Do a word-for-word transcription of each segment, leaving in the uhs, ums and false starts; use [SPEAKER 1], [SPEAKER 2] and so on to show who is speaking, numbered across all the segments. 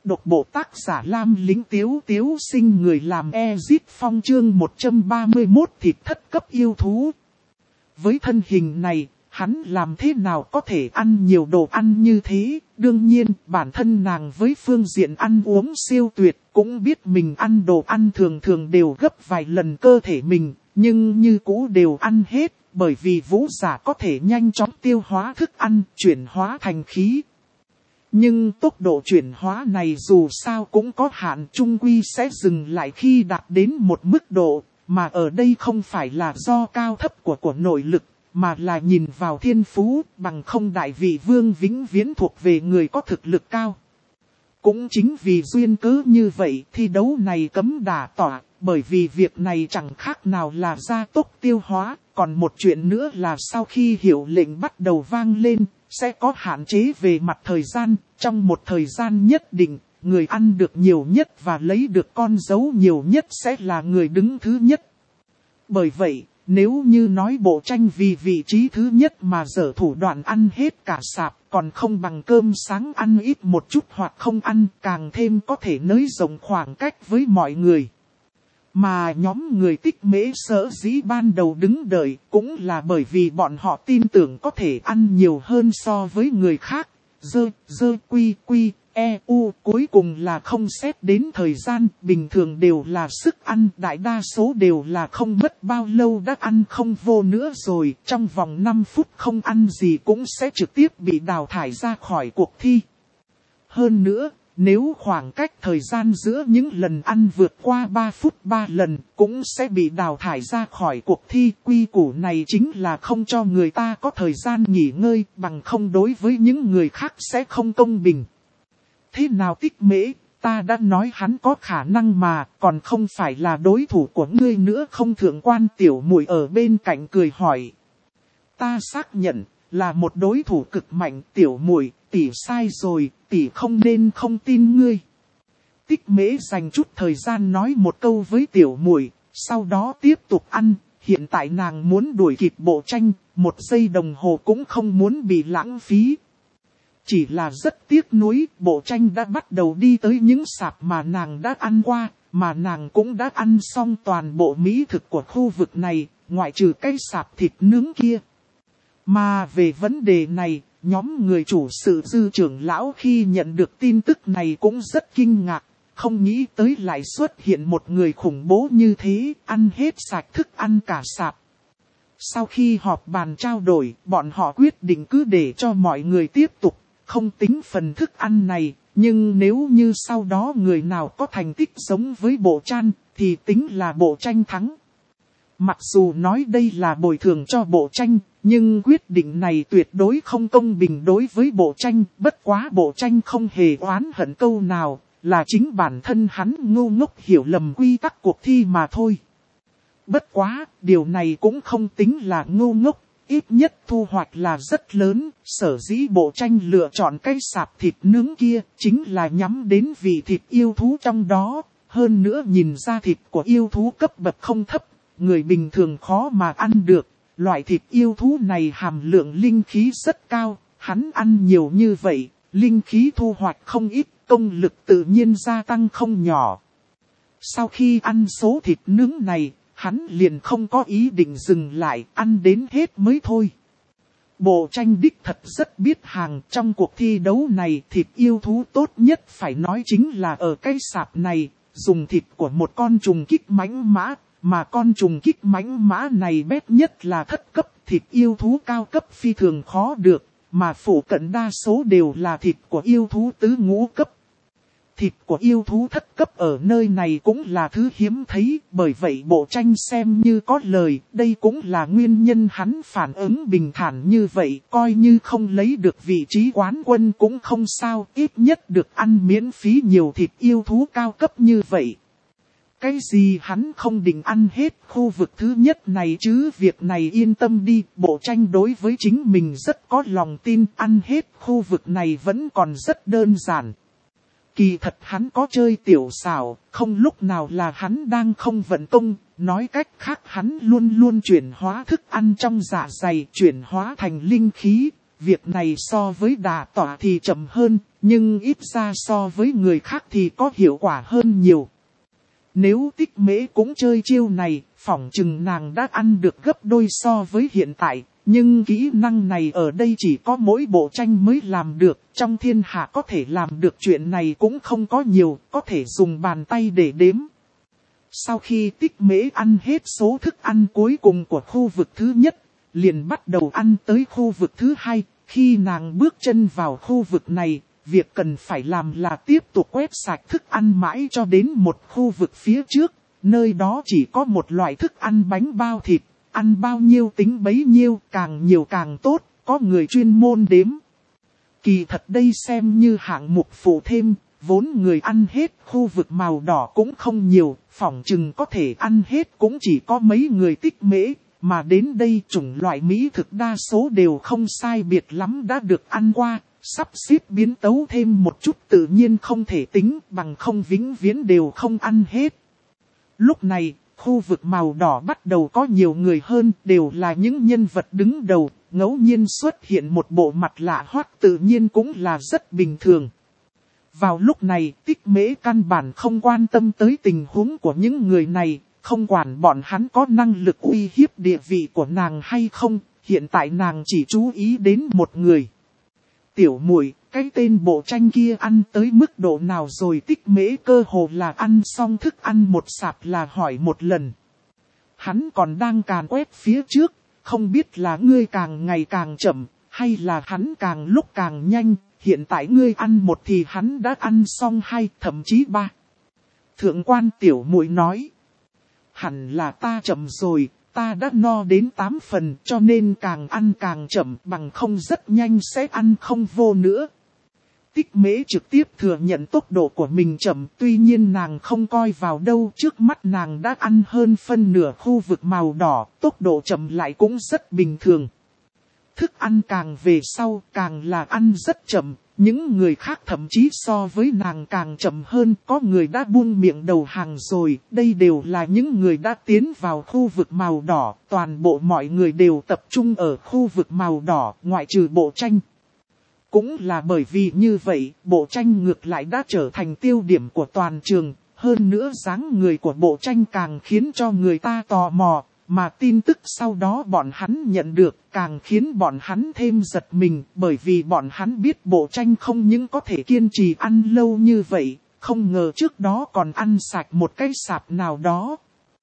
[SPEAKER 1] Độc bộ tác giả Lam Lĩnh Tiếu Tiếu sinh người làm Ezit Phong chương một trăm ba mươi mốt thịt thất cấp yêu thú. Với thân hình này, hắn làm thế nào có thể ăn nhiều đồ ăn như thế? Đương nhiên, bản thân nàng với phương diện ăn uống siêu tuyệt, cũng biết mình ăn đồ ăn thường thường đều gấp vài lần cơ thể mình, nhưng như cũ đều ăn hết, bởi vì vũ giả có thể nhanh chóng tiêu hóa thức ăn, chuyển hóa thành khí. Nhưng tốc độ chuyển hóa này dù sao cũng có hạn, chung quy sẽ dừng lại khi đạt đến một mức độ, mà ở đây không phải là do cao thấp của của nội lực, mà là nhìn vào thiên phú, bằng không đại vị vương vĩnh viễn thuộc về người có thực lực cao. Cũng chính vì duyên cớ như vậy thi đấu này cấm đả tỏa, bởi vì việc này chẳng khác nào là gia tốc tiêu hóa, còn một chuyện nữa là sau khi hiệu lệnh bắt đầu vang lên, sẽ có hạn chế về mặt thời gian, trong một thời gian nhất định, người ăn được nhiều nhất và lấy được con dấu nhiều nhất sẽ là người đứng thứ nhất. Bởi vậy, nếu như nói Bộ Tranh vì vị trí thứ nhất mà dở thủ đoạn ăn hết cả sạp, còn không bằng cơm sáng ăn ít một chút hoặc không ăn, càng thêm có thể nới rộng khoảng cách với mọi người. Mà nhóm người Tích Mễ sở dĩ ban đầu đứng đợi cũng là bởi vì bọn họ tin tưởng có thể ăn nhiều hơn so với người khác. Dơ, dơ, quy, quy, e, u, cuối cùng là không xét đến thời gian, bình thường đều là sức ăn, đại đa số đều là không mất bao lâu đã ăn không vô nữa rồi, trong vòng năm phút không ăn gì cũng sẽ trực tiếp bị đào thải ra khỏi cuộc thi. Hơn nữa, nếu khoảng cách thời gian giữa những lần ăn vượt qua ba phút ba lần, cũng sẽ bị đào thải ra khỏi cuộc thi. Quy củ này chính là không cho người ta có thời gian nghỉ ngơi, bằng không đối với những người khác sẽ không công bình. Thế nào Tích Mễ, ta đã nói hắn có khả năng mà, còn không phải là đối thủ của ngươi nữa không? Thượng quan Tiểu Muội ở bên cạnh cười hỏi. Ta xác nhận, là một đối thủ cực mạnh. Tiểu Muội, tỷ sai rồi, tỷ không nên không tin ngươi. Tích Mễ dành chút thời gian nói một câu với Tiểu Muội, sau đó tiếp tục ăn. Hiện tại nàng muốn đuổi kịp Bộ Tranh, một giây đồng hồ cũng không muốn bị lãng phí. Chỉ là rất tiếc nuối, Bộ Tranh đã bắt đầu đi tới những sạp mà nàng đã ăn qua, mà nàng cũng đã ăn xong toàn bộ mỹ thực của khu vực này, ngoại trừ cái sạp thịt nướng kia. Mà về vấn đề này, nhóm người chủ sự Dư trưởng lão khi nhận được tin tức này cũng rất kinh ngạc, không nghĩ tới lại xuất hiện một người khủng bố như thế, ăn hết sạch thức ăn cả sạp. Sau khi họp bàn trao đổi, bọn họ quyết định cứ để cho mọi người tiếp tục, không tính phần thức ăn này, nhưng nếu như sau đó người nào có thành tích giống với Bộ Tranh, thì tính là Bộ Tranh thắng. Mặc dù nói đây là bồi thường cho Bộ Tranh, nhưng quyết định này tuyệt đối không công bình đối với Bộ Tranh, bất quá Bộ Tranh không hề oán hận câu nào, là chính bản thân hắn ngu ngốc hiểu lầm quy tắc cuộc thi mà thôi. Bất quá, điều này cũng không tính là ngu ngốc, ít nhất thu hoạch là rất lớn, sở dĩ Bộ Tranh lựa chọn cái sạp thịt nướng kia, chính là nhắm đến vị thịt yêu thú trong đó, hơn nữa nhìn ra thịt của yêu thú cấp bậc không thấp, người bình thường khó mà ăn được. Loại thịt yêu thú này hàm lượng linh khí rất cao, hắn ăn nhiều như vậy, linh khí thu hoạch không ít, công lực tự nhiên gia tăng không nhỏ. Sau khi ăn số thịt nướng này, hắn liền không có ý định dừng lại, ăn đến hết mới thôi. Bộ Tranh đích thật rất biết hàng, trong cuộc thi đấu này thịt yêu thú tốt nhất phải nói chính là ở cái sạp này, dùng thịt của một con trùng kích mãnh mã. Mà con trùng kích mãnh mã này bét nhất là thất cấp, thịt yêu thú cao cấp phi thường khó được, mà phổ cận đa số đều là thịt của yêu thú tứ ngũ cấp. Thịt của yêu thú thất cấp ở nơi này cũng là thứ hiếm thấy, bởi vậy Bộ Tranh xem như có lời, đây cũng là nguyên nhân hắn phản ứng bình thản như vậy, coi như không lấy được vị trí quán quân cũng không sao, ít nhất được ăn miễn phí nhiều thịt yêu thú cao cấp như vậy. Cái gì hắn không định ăn hết khu vực thứ nhất này chứ, việc này yên tâm đi, Bộ Tranh đối với chính mình rất có lòng tin, ăn hết khu vực này vẫn còn rất đơn giản. Kỳ thật hắn có chơi tiểu xảo, không lúc nào là hắn đang không vận công, nói cách khác hắn luôn luôn chuyển hóa thức ăn trong dạ dày, chuyển hóa thành linh khí, việc này so với đà tỏa thì chậm hơn, nhưng ít ra so với người khác thì có hiệu quả hơn nhiều. Nếu Tích Mễ cũng chơi chiêu này, phỏng chừng nàng đã ăn được gấp đôi so với hiện tại, nhưng kỹ năng này ở đây chỉ có mỗi Bộ Tranh mới làm được, trong thiên hạ có thể làm được chuyện này cũng không có nhiều, có thể dùng bàn tay để đếm. Sau khi Tích Mễ ăn hết số thức ăn cuối cùng của khu vực thứ nhất, liền bắt đầu ăn tới khu vực thứ hai. Khi nàng bước chân vào khu vực này, việc cần phải làm là tiếp tục quét sạch thức ăn mãi cho đến một khu vực phía trước, nơi đó chỉ có một loại thức ăn bánh bao thịt, ăn bao nhiêu tính bấy nhiêu, càng nhiều càng tốt, có người chuyên môn đếm. Kỳ thật đây xem như hạng mục phụ thêm, vốn người ăn hết khu vực màu đỏ cũng không nhiều, phỏng chừng có thể ăn hết cũng chỉ có mấy người Tích Mễ, mà đến đây chủng loại mỹ thực đa số đều không sai biệt lắm đã được ăn qua, sắp xếp biến tấu thêm một chút tự nhiên không thể tính, bằng không vĩnh viễn đều không ăn hết. Lúc này, khu vực màu đỏ bắt đầu có nhiều người hơn, đều là những nhân vật đứng đầu, ngẫu nhiên xuất hiện một bộ mặt lạ hoắc tự nhiên cũng là rất bình thường. Vào lúc này, Tích Mễ căn bản không quan tâm tới tình huống của những người này, không quản bọn hắn có năng lực uy hiếp địa vị của nàng hay không, hiện tại nàng chỉ chú ý đến một người. Tiểu muội, cái tên Bộ Tranh kia ăn tới mức độ nào rồi? Tích Mễ cơ hồ là ăn xong thức ăn một sạp là hỏi một lần. Hắn còn đang càn quét phía trước, không biết là ngươi càng ngày càng chậm, hay là hắn càng lúc càng nhanh, hiện tại ngươi ăn một thì hắn đã ăn xong hai, thậm chí ba. Thượng quan tiểu muội nói, hẳn là ta chậm rồi, ta đã no đến tám phần cho nên càng ăn càng chậm, bằng không rất nhanh sẽ ăn không vô nữa. Tích Mễ trực tiếp thừa nhận tốc độ của mình chậm, tuy nhiên nàng không coi vào đâu, trước mắt nàng đã ăn hơn phân nửa khu vực màu đỏ, tốc độ chậm lại cũng rất bình thường. Thức ăn càng về sau càng là ăn rất chậm, những người khác thậm chí so với nàng càng chậm hơn, có người đã buông miệng đầu hàng rồi, đây đều là những người đã tiến vào khu vực màu đỏ, toàn bộ mọi người đều tập trung ở khu vực màu đỏ, ngoại trừ Bộ Tranh. Cũng là bởi vì như vậy, Bộ Tranh ngược lại đã trở thành tiêu điểm của toàn trường, hơn nữa dáng người của Bộ Tranh càng khiến cho người ta tò mò. Mà tin tức sau đó bọn hắn nhận được càng khiến bọn hắn thêm giật mình, bởi vì bọn hắn biết Bộ Tranh không những có thể kiên trì ăn lâu như vậy, không ngờ trước đó còn ăn sạch một cái sạp nào đó.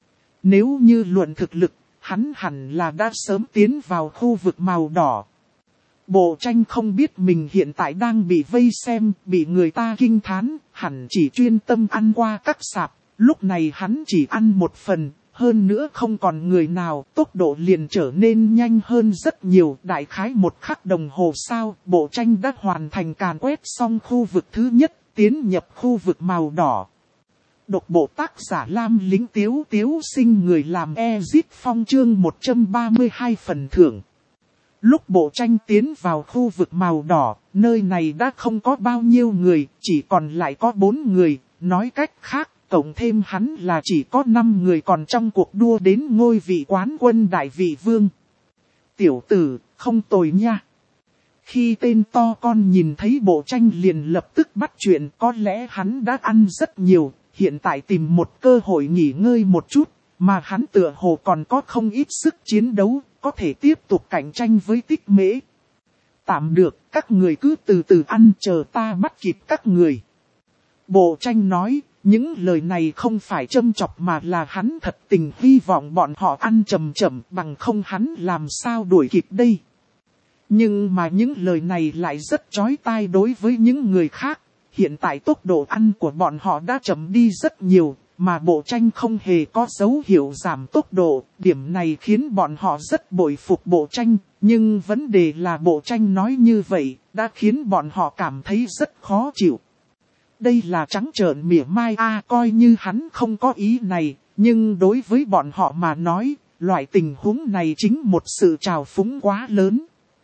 [SPEAKER 1] Nếu như luận thực lực, hắn hẳn là đã sớm tiến vào khu vực màu đỏ. Bộ Tranh không biết mình hiện tại đang bị vây xem, bị người ta kinh thán, hẳn chỉ chuyên tâm ăn qua các sạp, lúc này hắn chỉ ăn một phần. Hơn nữa không còn người nào, tốc độ liền trở nên nhanh hơn rất nhiều, đại khái một khắc đồng hồ sau, Bộ Tranh đã hoàn thành càn quét xong khu vực thứ nhất, tiến nhập khu vực màu đỏ. Độc bộ tác giả Lam Lính Tiếu Tiếu Sinh, người làm Ezit Phong, chương một trăm ba mươi hai phần thưởng. Lúc Bộ Tranh tiến vào khu vực màu đỏ, nơi này đã không có bao nhiêu người, chỉ còn lại có bốn người, nói cách khác. Cộng thêm hắn là chỉ có năm người còn trong cuộc đua đến ngôi vị quán quân đại vị vương. Tiểu tử, không tồi nha. Khi tên to con nhìn thấy Bộ Tranh liền lập tức bắt chuyện, có lẽ hắn đã ăn rất nhiều, hiện tại tìm một cơ hội nghỉ ngơi một chút, mà hắn tựa hồ còn có không ít sức chiến đấu, có thể tiếp tục cạnh tranh với Tích Mễ. Tạm được, các người cứ từ từ ăn, chờ ta bắt kịp các người. Bộ Tranh nói. Những lời này không phải châm chọc mà là hắn thật tình hy vọng bọn họ ăn chậm chậm, bằng không hắn làm sao đuổi kịp đây. Nhưng mà những lời này lại rất chói tai đối với những người khác. Hiện tại tốc độ ăn của bọn họ đã chậm đi rất nhiều, mà Bộ Tranh không hề có dấu hiệu giảm tốc độ. Điểm này khiến bọn họ rất bội phục Bộ Tranh, nhưng vấn đề là Bộ Tranh nói như vậy, đã khiến bọn họ cảm thấy rất khó chịu. Đây là trắng trợn mỉa mai a à, coi như hắn không có ý này, nhưng đối với bọn họ mà nói, loại tình huống này chính một sự trào phúng quá lớn.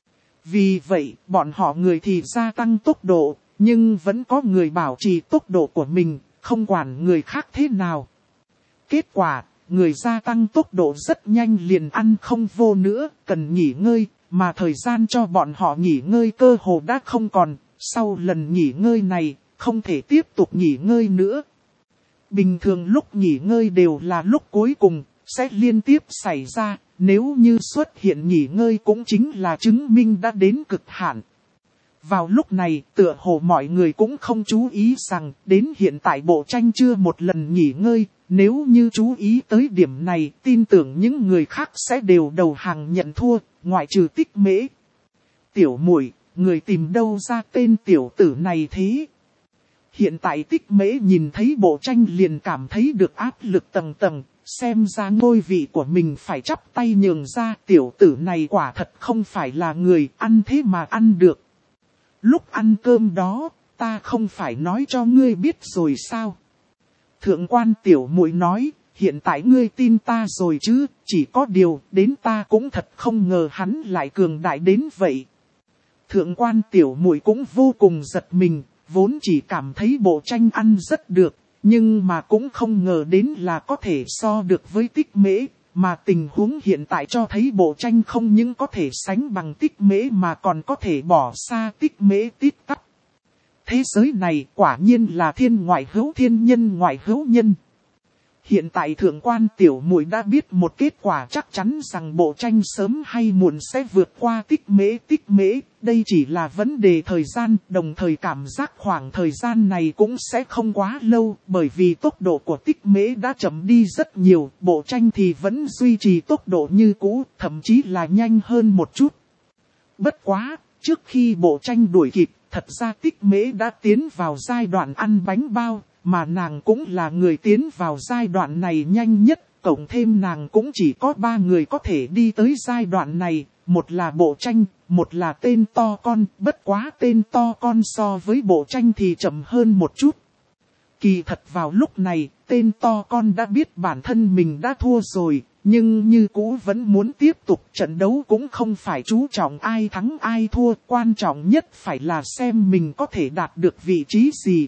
[SPEAKER 1] Vì vậy, bọn họ người thì gia tăng tốc độ, nhưng vẫn có người bảo trì tốc độ của mình, không quản người khác thế nào. Kết quả, người gia tăng tốc độ rất nhanh liền ăn không vô nữa, cần nghỉ ngơi, mà thời gian cho bọn họ nghỉ ngơi cơ hồ đã không còn, sau lần nghỉ ngơi này, không thể tiếp tục nghỉ ngơi nữa. Bình thường lúc nghỉ ngơi đều là lúc cuối cùng, sẽ liên tiếp xảy ra, nếu như xuất hiện nghỉ ngơi cũng chính là chứng minh đã đến cực hạn. Vào lúc này, tựa hồ mọi người cũng không chú ý rằng, đến hiện tại bộ tranh chưa một lần nghỉ ngơi, nếu như chú ý tới điểm này, tin tưởng những người khác sẽ đều đầu hàng nhận thua, ngoại trừ Tích Mễ. Tiểu muội, người tìm đâu ra tên tiểu tử này thế? Hiện tại Tích Mễ nhìn thấy bộ tranh liền cảm thấy được áp lực tầng tầng, xem ra ngôi vị của mình phải chắp tay nhường ra, tiểu tử này quả thật không phải là người ăn thế mà ăn được. Lúc ăn cơm đó, ta không phải nói cho ngươi biết rồi sao? Thượng quan tiểu muội nói, hiện tại ngươi tin ta rồi chứ, chỉ có điều, đến ta cũng thật không ngờ hắn lại cường đại đến vậy. Thượng quan tiểu muội cũng vô cùng giật mình, vốn chỉ cảm thấy bộ tranh ăn rất được, nhưng mà cũng không ngờ đến là có thể so được với Tích Mễ, mà tình huống hiện tại cho thấy bộ tranh không những có thể sánh bằng Tích Mễ mà còn có thể bỏ xa Tích Mễ tít tắp. Thế giới này quả nhiên là thiên ngoại hữu thiên, nhân ngoại hữu nhân. Hiện tại thượng quan tiểu muội đã biết một kết quả chắc chắn rằng bộ tranh sớm hay muộn sẽ vượt qua Tích Mễ. Tích Mễ, đây chỉ là vấn đề thời gian, đồng thời cảm giác khoảng thời gian này cũng sẽ không quá lâu, bởi vì tốc độ của Tích Mễ đã chậm đi rất nhiều, bộ tranh thì vẫn duy trì tốc độ như cũ, thậm chí là nhanh hơn một chút. Bất quá, trước khi bộ tranh đuổi kịp, thật ra Tích Mễ đã tiến vào giai đoạn ăn bánh bao. Mà nàng cũng là người tiến vào giai đoạn này nhanh nhất, cộng thêm nàng cũng chỉ có ba người có thể đi tới giai đoạn này, một là bộ tranh, một là tên to con, bất quá tên to con so với bộ tranh thì chậm hơn một chút. Kỳ thật vào lúc này, tên to con đã biết bản thân mình đã thua rồi, nhưng như cũ vẫn muốn tiếp tục, trận đấu cũng không phải chú trọng ai thắng ai thua, quan trọng nhất phải là xem mình có thể đạt được vị trí gì.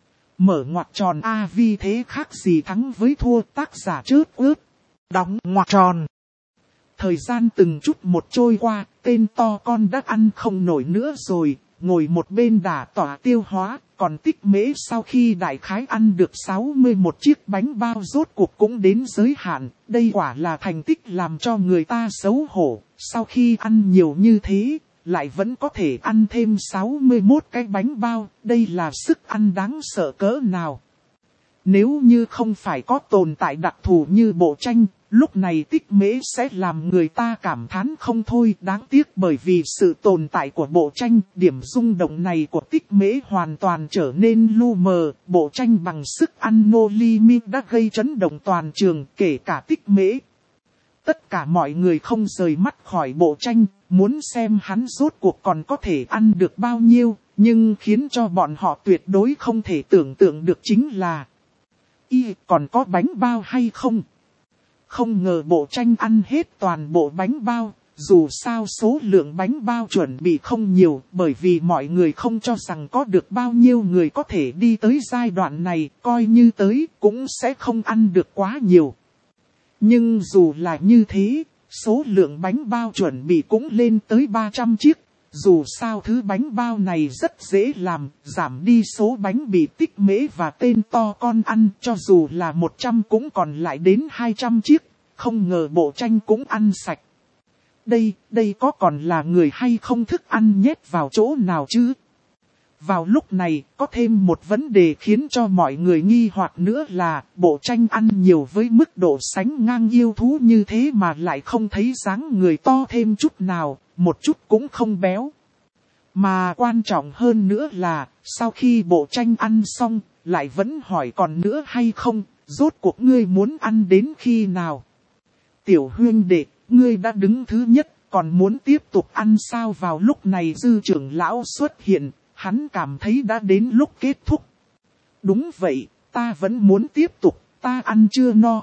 [SPEAKER 1] Mở ngoặc tròn A vì thế khác gì thắng với thua, tác giả chớt ướt. Đóng ngoặc tròn. Thời gian từng chút một trôi qua, tên to con đã ăn không nổi nữa rồi, ngồi một bên đả tỏa tiêu hóa, còn Tích Mễ sau khi đại khái ăn được sáu mươi mốt chiếc bánh bao rốt cuộc cũng đến giới hạn, đây quả là thành tích làm cho người ta xấu hổ, sau khi ăn nhiều như thế. Lại vẫn có thể ăn thêm sáu mươi mốt cái bánh bao, đây là sức ăn đáng sợ cỡ nào. Nếu như không phải có tồn tại đặc thù như bộ tranh, lúc này Tích Mễ sẽ làm người ta cảm thán không thôi. Đáng tiếc bởi vì sự tồn tại của bộ tranh, điểm rung động này của Tích Mễ hoàn toàn trở nên lu mờ. Bộ tranh bằng sức ăn no limit đã gây chấn động toàn trường, kể cả Tích Mễ. Tất cả mọi người không rời mắt khỏi bộ tranh, muốn xem hắn rốt cuộc còn có thể ăn được bao nhiêu, nhưng khiến cho bọn họ tuyệt đối không thể tưởng tượng được chính là y còn có bánh bao hay không. Không ngờ bộ tranh ăn hết toàn bộ bánh bao, dù sao số lượng bánh bao chuẩn bị không nhiều, bởi vì mọi người không cho rằng có được bao nhiêu người có thể đi tới giai đoạn này, coi như tới cũng sẽ không ăn được quá nhiều. Nhưng dù là như thế, số lượng bánh bao chuẩn bị cũng lên tới ba trăm chiếc. Dù sao thứ bánh bao này rất dễ làm, giảm đi số bánh bị Tích Mễ và tên to con ăn, cho dù là một trăm cũng còn lại đến hai trăm chiếc. Không ngờ bộ tranh cũng ăn sạch. Đây, đây có còn là người hay không thức ăn nhét vào chỗ nào chứ? Vào lúc này, có thêm một vấn đề khiến cho mọi người nghi hoặc nữa là, bộ tranh ăn nhiều với mức độ sánh ngang yêu thú như thế mà lại không thấy dáng người to thêm chút nào, một chút cũng không béo. Mà quan trọng hơn nữa là, sau khi bộ tranh ăn xong, lại vẫn hỏi còn nữa hay không, rốt cuộc ngươi muốn ăn đến khi nào? Tiểu huynh đệ, ngươi đã đứng thứ nhất, còn muốn tiếp tục ăn sao? Vào lúc này dư trưởng lão xuất hiện. Hắn cảm thấy đã đến lúc kết thúc. Đúng vậy, ta vẫn muốn tiếp tục, ta ăn chưa no.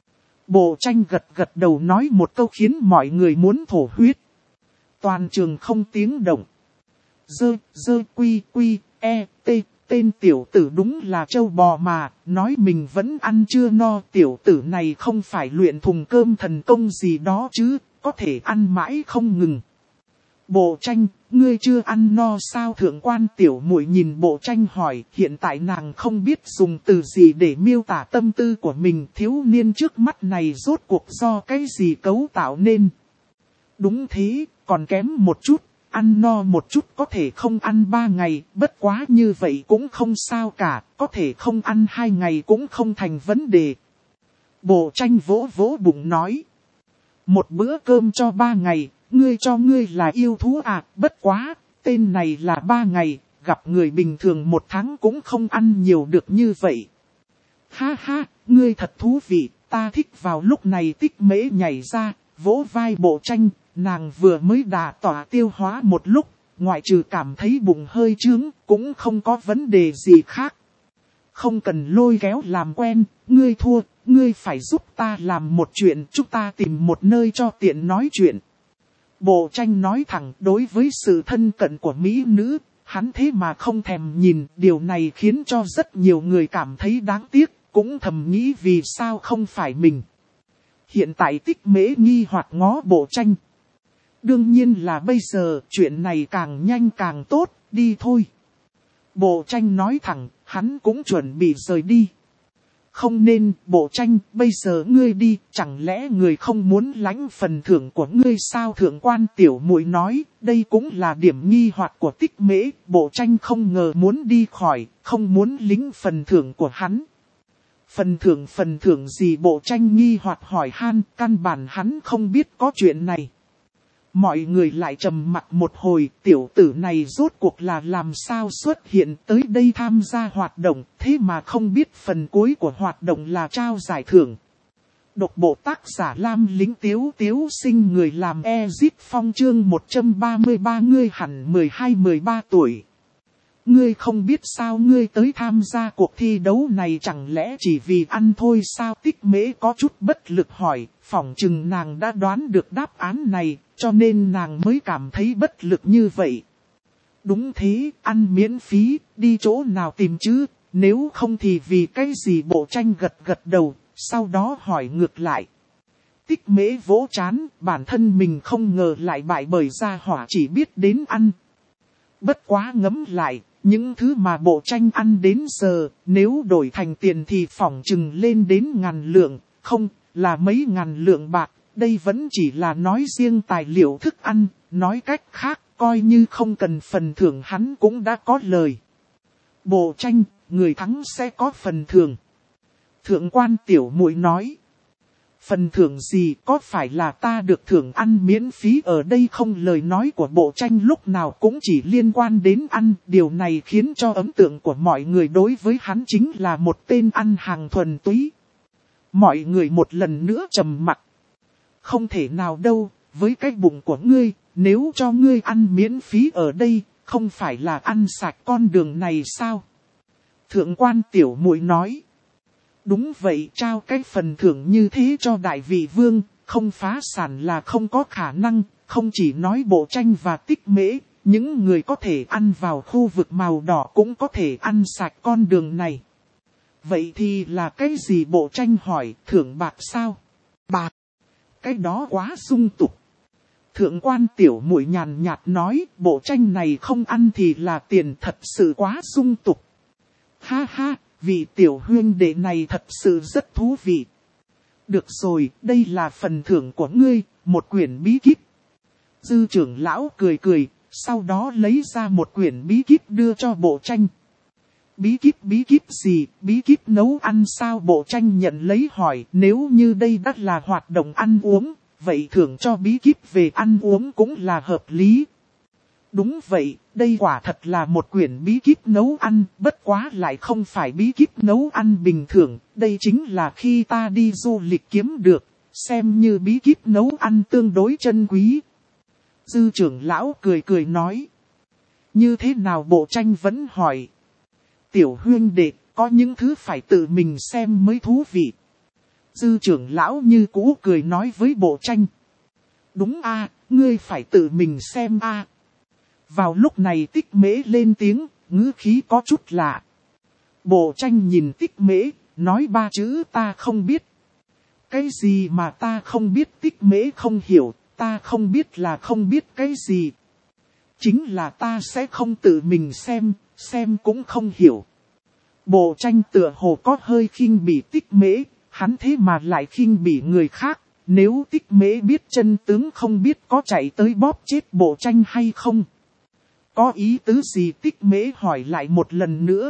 [SPEAKER 1] Bộ tranh gật gật đầu nói một câu khiến mọi người muốn thổ huyết. Toàn trường không tiếng động. Dơ, dơ, quy, quy, e, t, tên tiểu tử đúng là trâu bò mà, nói mình vẫn ăn chưa no. Tiểu tử này không phải luyện thùng cơm thần công gì đó chứ, có thể ăn mãi không ngừng. Bộ tranh, ngươi chưa ăn no sao? Thượng quan tiểu muội nhìn bộ tranh hỏi, hiện tại nàng không biết dùng từ gì để miêu tả tâm tư của mình. Thiếu niên trước mắt này rốt cuộc do cái gì cấu tạo nên? Đúng thế, còn kém một chút, ăn no một chút có thể không ăn ba ngày, bất quá như vậy cũng không sao cả, có thể không ăn hai ngày cũng không thành vấn đề. Bộ tranh vỗ vỗ bụng nói, một bữa cơm cho ba ngày, ngươi cho ngươi là yêu thú à, bất quá, tên này là ba ngày, gặp người bình thường một tháng cũng không ăn nhiều được như vậy. Ha ha, ngươi thật thú vị, ta thích. Vào lúc này Tích Mễ nhảy ra, vỗ vai bộ tranh, nàng vừa mới đà tỏa tiêu hóa một lúc, ngoại trừ cảm thấy bụng hơi trướng, cũng không có vấn đề gì khác. Không cần lôi kéo làm quen, ngươi thua, ngươi phải giúp ta làm một chuyện, chúng ta tìm một nơi cho tiện nói chuyện. Bộ tranh nói thẳng, đối với sự thân cận của mỹ nữ, hắn thế mà không thèm nhìn, điều này khiến cho rất nhiều người cảm thấy đáng tiếc, cũng thầm nghĩ vì sao không phải mình. Hiện tại Tích Mễ nghi hoặc ngó bộ tranh. Đương nhiên là bây giờ, chuyện này càng nhanh càng tốt, đi thôi. Bộ tranh nói thẳng, hắn cũng chuẩn bị rời đi. Không nên, bộ tranh, bây giờ ngươi đi, chẳng lẽ người không muốn lãnh phần thưởng của ngươi sao? Thượng quan tiểu muội nói, đây cũng là điểm nghi hoặc của Tích Mễ, bộ tranh không ngờ muốn đi khỏi, không muốn lính phần thưởng của hắn. Phần thưởng phần thưởng gì? Bộ tranh nghi hoặc hỏi han, căn bản hắn không biết có chuyện này. Mọi người lại trầm mặc một hồi, tiểu tử này rốt cuộc là làm sao xuất hiện tới đây tham gia hoạt động, thế mà không biết phần cuối của hoạt động là trao giải thưởng. Độc bộ tác giả Lam Lính Tiếu Tiếu sinh người làm Ezit Phong chương một trăm ba mươi ba ngươi hẳn mười hai mười ba tuổi. Ngươi không biết sao ngươi tới tham gia cuộc thi đấu này chẳng lẽ chỉ vì ăn thôi sao? Tích Mễ có chút bất lực hỏi, phỏng chừng nàng đã đoán được đáp án này, cho nên nàng mới cảm thấy bất lực như vậy. Đúng thế, ăn miễn phí, đi chỗ nào tìm chứ, nếu không thì vì cái gì? Bộ tranh gật gật đầu, sau đó hỏi ngược lại. Tích Mễ vỗ trán, bản thân mình không ngờ lại bại bởi gia hỏa chỉ biết đến ăn. Bất quá ngẫm lại, những thứ mà bộ tranh ăn đến giờ, nếu đổi thành tiền thì phỏng chừng lên đến ngàn lượng, không, là mấy ngàn lượng bạc. Đây vẫn chỉ là nói riêng tài liệu thức ăn, nói cách khác, coi như không cần phần thưởng hắn cũng đã có lời. Bộ tranh, người thắng sẽ có phần thưởng. Thượng quan tiểu muội nói. Phần thưởng gì, có phải là ta được thưởng ăn miễn phí ở đây không? Lời nói của bộ tranh lúc nào cũng chỉ liên quan đến ăn. Điều này khiến cho ấn tượng của mọi người đối với hắn chính là một tên ăn hàng thuần túy. Mọi người một lần nữa trầm mặc. Không thể nào đâu, với cái bụng của ngươi, nếu cho ngươi ăn miễn phí ở đây, không phải là ăn sạch con đường này sao? Thượng quan tiểu muội nói. Đúng vậy, trao cái phần thưởng như thế cho đại vị vương, không phá sản là không có khả năng, không chỉ nói bộ tranh và Tích Mễ, những người có thể ăn vào khu vực màu đỏ cũng có thể ăn sạch con đường này. Vậy thì là cái gì? Bộ tranh hỏi, thưởng bạc sao? Bạc? Cái đó quá sung tục. Thượng quan tiểu muội nhàn nhạt nói, bộ tranh này không ăn thì là tiền, thật sự quá sung tục. Ha ha, vị tiểu huynh đệ này thật sự rất thú vị. Được rồi, đây là phần thưởng của ngươi, một quyển bí kíp. Dư trưởng lão cười cười, sau đó lấy ra một quyển bí kíp đưa cho bộ tranh. Bí kíp bí kíp gì, bí kíp nấu ăn sao? Bộ tranh nhận lấy hỏi, nếu như đây đã là hoạt động ăn uống, vậy thưởng cho bí kíp về ăn uống cũng là hợp lý. Đúng vậy, đây quả thật là một quyển bí kíp nấu ăn, bất quá lại không phải bí kíp nấu ăn bình thường, đây chính là khi ta đi du lịch kiếm được, xem như bí kíp nấu ăn tương đối chân quý. Dư trưởng lão cười cười nói. Như thế nào? Bộ tranh vẫn hỏi. Tiểu huynh đệ, có những thứ phải tự mình xem mới thú vị. Dư trưởng lão như cũ cười nói với bộ tranh. Đúng a, ngươi phải tự mình xem a. Vào lúc này Tích Mễ lên tiếng, ngữ khí có chút lạ. Bộ tranh nhìn Tích Mễ, nói ba chữ ta không biết. Cái gì mà ta không biết? Tích Mễ không hiểu, ta không biết là không biết cái gì. chính là ta sẽ không tự mình xem, xem cũng không hiểu. Bộ tranh tựa hồ có hơi khinh bỉ Tích Mễ, hắn thế mà lại khinh bỉ người khác. Nếu Tích Mễ biết chân tướng không biết có chạy tới bóp chết bộ tranh hay không. Có ý tứ gì? Tích Mễ hỏi lại một lần nữa.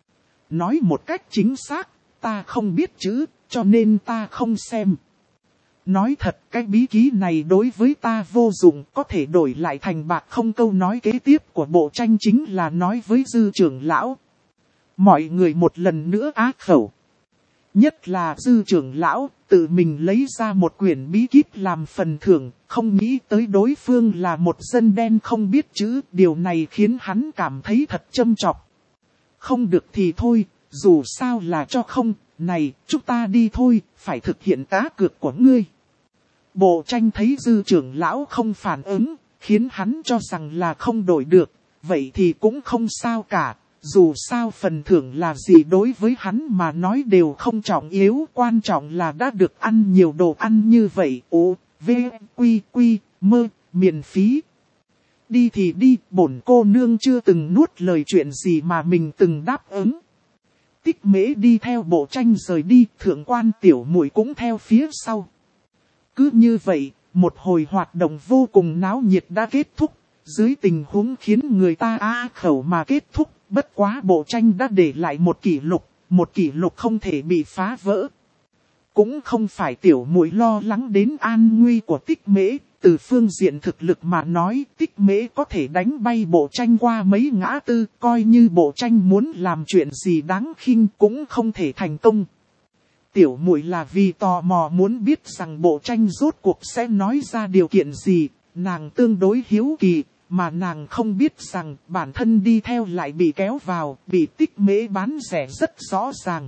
[SPEAKER 1] Nói một cách chính xác, ta không biết chữ, cho nên ta không xem. Nói thật, cái bí ký này đối với ta vô dụng, có thể đổi lại thành bạc không. Câu nói kế tiếp của bộ tranh chính là nói với Dư trưởng lão. Mọi người một lần nữa á khẩu. Nhất là Dư trưởng lão, tự mình lấy ra một quyển bí kíp làm phần thưởng, không nghĩ tới đối phương là một dân đen không biết chữ. Điều này khiến hắn cảm thấy thật châm chọc. Không được thì thôi, dù sao là cho không, này, chúng ta đi thôi, phải thực hiện cá cược của ngươi. Bộ tranh thấy Dư trưởng lão không phản ứng, khiến hắn cho rằng là không đổi được, vậy thì cũng không sao cả. Dù sao phần thưởng là gì đối với hắn mà nói đều không trọng yếu, quan trọng là đã được ăn nhiều đồ ăn như vậy. U, V, Quy, Quy, Mơ, miễn phí. Đi thì đi, bổn cô nương chưa từng nuốt lời chuyện gì mà mình từng đáp ứng. Tích Mễ đi theo bộ tranh rời đi, thượng quan tiểu muội cũng theo phía sau. Cứ như vậy, một hồi hoạt động vô cùng náo nhiệt đã kết thúc, dưới tình huống khiến người ta á khẩu mà kết thúc. Bất quá bộ tranh đã để lại một kỷ lục, một kỷ lục không thể bị phá vỡ. Cũng không phải tiểu muội lo lắng đến an nguy của Tích Mễ, từ phương diện thực lực mà nói Tích Mễ có thể đánh bay bộ tranh qua mấy ngã tư, coi như bộ tranh muốn làm chuyện gì đáng khinh cũng không thể thành công. Tiểu muội là vì tò mò muốn biết rằng bộ tranh rốt cuộc sẽ nói ra điều kiện gì, nàng tương đối hiếu kỳ. Mà nàng không biết rằng bản thân đi theo lại bị kéo vào, bị Tích Mễ bán rẻ rất rõ ràng.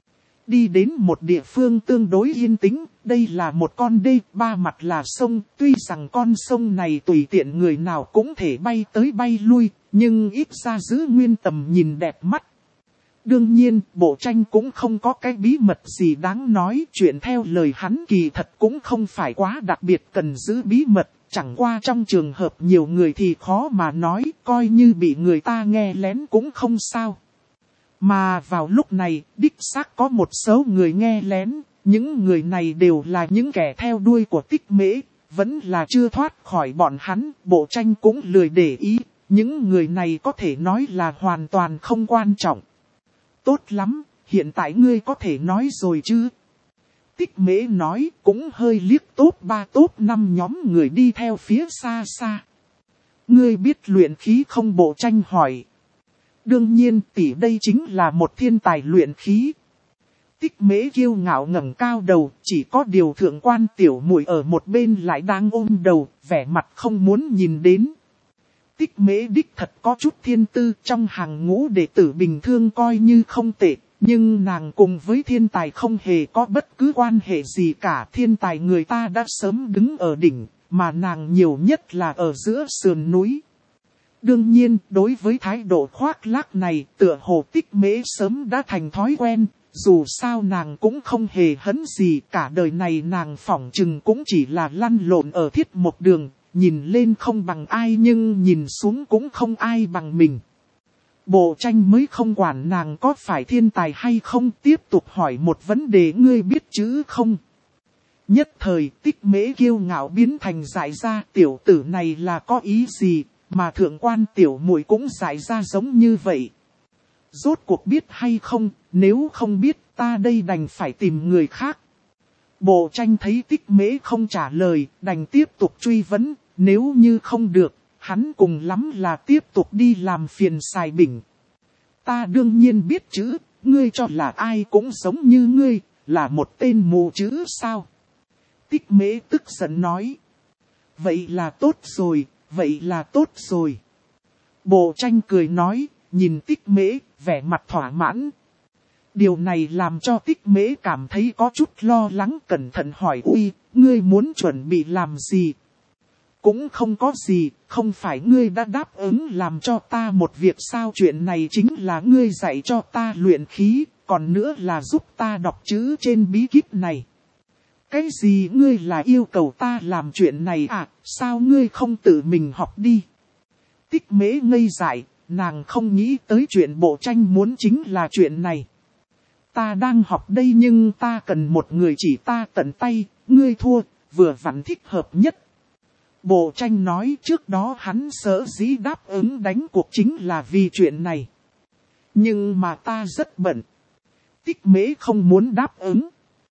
[SPEAKER 1] Đi đến một địa phương tương đối yên tĩnh, đây là một con đê, ba mặt là sông, tuy rằng con sông này tùy tiện người nào cũng thể bay tới bay lui, nhưng ít ra giữ nguyên tầm nhìn đẹp mắt. Đương nhiên, bộ tranh cũng không có cái bí mật gì đáng nói, chuyện theo lời hắn kỳ thật cũng không phải quá đặc biệt cần giữ bí mật. Chẳng qua trong trường hợp nhiều người thì khó mà nói, coi như bị người ta nghe lén cũng không sao. Mà vào lúc này, đích xác có một số người nghe lén, những người này đều là những kẻ theo đuôi của Tích Mễ, vẫn là chưa thoát khỏi bọn hắn, bộ tranh cũng lười để ý, những người này có thể nói là hoàn toàn không quan trọng. Tốt lắm, hiện tại ngươi có thể nói rồi chứ? Tích Mễ nói, cũng hơi liếc top ba top năm nhóm người đi theo phía xa xa. Ngươi biết luyện khí không? Bộ tranh hỏi. Đương nhiên tỷ đây chính là một thiên tài luyện khí. Tích Mễ kiêu ngạo ngẩng cao đầu, chỉ có điều thượng quan tiểu muội ở một bên lại đang ôm đầu, vẻ mặt không muốn nhìn đến. Tích Mễ đích thật có chút thiên tư, trong hàng ngũ đệ tử bình thường coi như không tệ. Nhưng nàng cùng với thiên tài không hề có bất cứ quan hệ gì cả. Thiên tài người ta đã sớm đứng ở đỉnh, mà nàng nhiều nhất là ở giữa sườn núi. Đương nhiên, đối với thái độ khoác lác này, tựa hồ Tích Mễ sớm đã thành thói quen. Dù sao nàng cũng không hề hấn gì, cả đời này nàng phỏng chừng cũng chỉ là lăn lộn ở thiết một đường, nhìn lên không bằng ai nhưng nhìn xuống cũng không ai bằng mình. Bộ tranh mới không quản nàng có phải thiên tài hay không, tiếp tục hỏi một vấn đề: ngươi biết chữ không? Nhất thời Tích Mễ kiêu ngạo biến thành dại ra, tiểu tử này là có ý gì, mà thượng quan tiểu muội cũng dại ra giống như vậy. Rốt cuộc biết hay không, nếu không biết ta đây đành phải tìm người khác. Bộ tranh thấy Tích Mễ không trả lời, đành tiếp tục truy vấn, nếu như không được, hắn cùng lắm là tiếp tục đi làm phiền xài bình. Ta đương nhiên biết chữ, ngươi cho là ai cũng giống như ngươi, là một tên mù chữ sao? Tích Mễ tức giận nói. Vậy là tốt rồi, vậy là tốt rồi. Bộ tranh cười nói, nhìn Tích Mễ, vẻ mặt thỏa mãn. Điều này làm cho Tích Mễ cảm thấy có chút lo lắng, cẩn thận hỏi: uy, ngươi muốn chuẩn bị làm gì? Cũng không có gì, không phải ngươi đã đáp ứng làm cho ta một việc sao? Chuyện này chính là ngươi dạy cho ta luyện khí, còn nữa là giúp ta đọc chữ trên bí kíp này. Cái gì? Ngươi là yêu cầu ta làm chuyện này à? Sao ngươi không tự mình học đi? Tích Mễ ngây dại, nàng không nghĩ tới chuyện bộ tranh muốn chính là chuyện này. Ta đang học đây nhưng ta cần một người chỉ ta tận tay, ngươi thua, vừa vặn thích hợp nhất. Bộ tranh nói trước đó hắn sở dĩ đáp ứng đánh cuộc chính là vì chuyện này. Nhưng mà ta rất bận. Tích Mễ không muốn đáp ứng.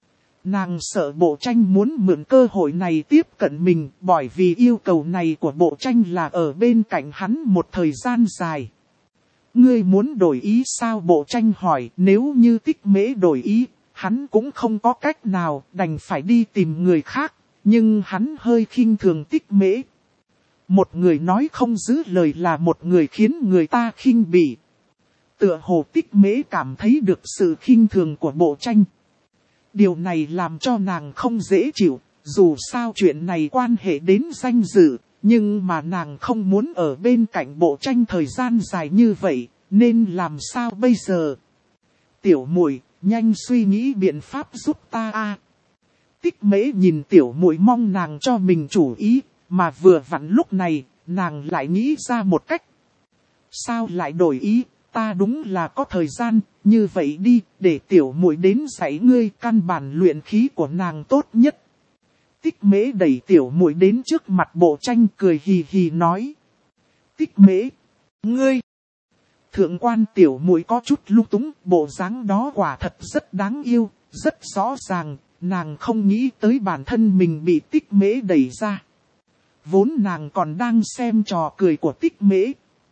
[SPEAKER 1] Nàng sợ bộ tranh muốn mượn cơ hội này tiếp cận mình, bởi vì yêu cầu này của bộ tranh là ở bên cạnh hắn một thời gian dài. Ngươi muốn đổi ý sao? Bộ tranh hỏi. Nếu như Tích Mễ đổi ý, hắn cũng không có cách nào, đành phải đi tìm người khác. Nhưng hắn hơi khinh thường Tích Mễ. Một người nói không giữ lời là một người khiến người ta khinh bỉ. Tựa hồ Tích Mễ cảm thấy được sự khinh thường của bộ tranh. Điều này làm cho nàng không dễ chịu, dù sao chuyện này quan hệ đến danh dự, nhưng mà nàng không muốn ở bên cạnh bộ tranh thời gian dài như vậy, nên làm sao bây giờ? Tiểu muội, nhanh suy nghĩ biện pháp giúp ta a. Tích Mễ nhìn tiểu muội mong nàng cho mình chủ ý, mà vừa vặn lúc này, nàng lại nghĩ ra một cách. Sao lại đổi ý? Ta đúng là có thời gian, như vậy đi, để tiểu muội đến dạy ngươi, căn bản luyện khí của nàng tốt nhất. Tích Mễ đẩy tiểu muội đến trước mặt bộ tranh, cười hì hì nói. Tích Mễ, ngươi. Thượng quan tiểu muội có chút lung túng, bộ dáng đó quả thật rất đáng yêu, rất rõ ràng, nàng không nghĩ tới bản thân mình bị Tích Mễ đẩy ra. Vốn nàng còn đang xem trò cười của Tích Mễ.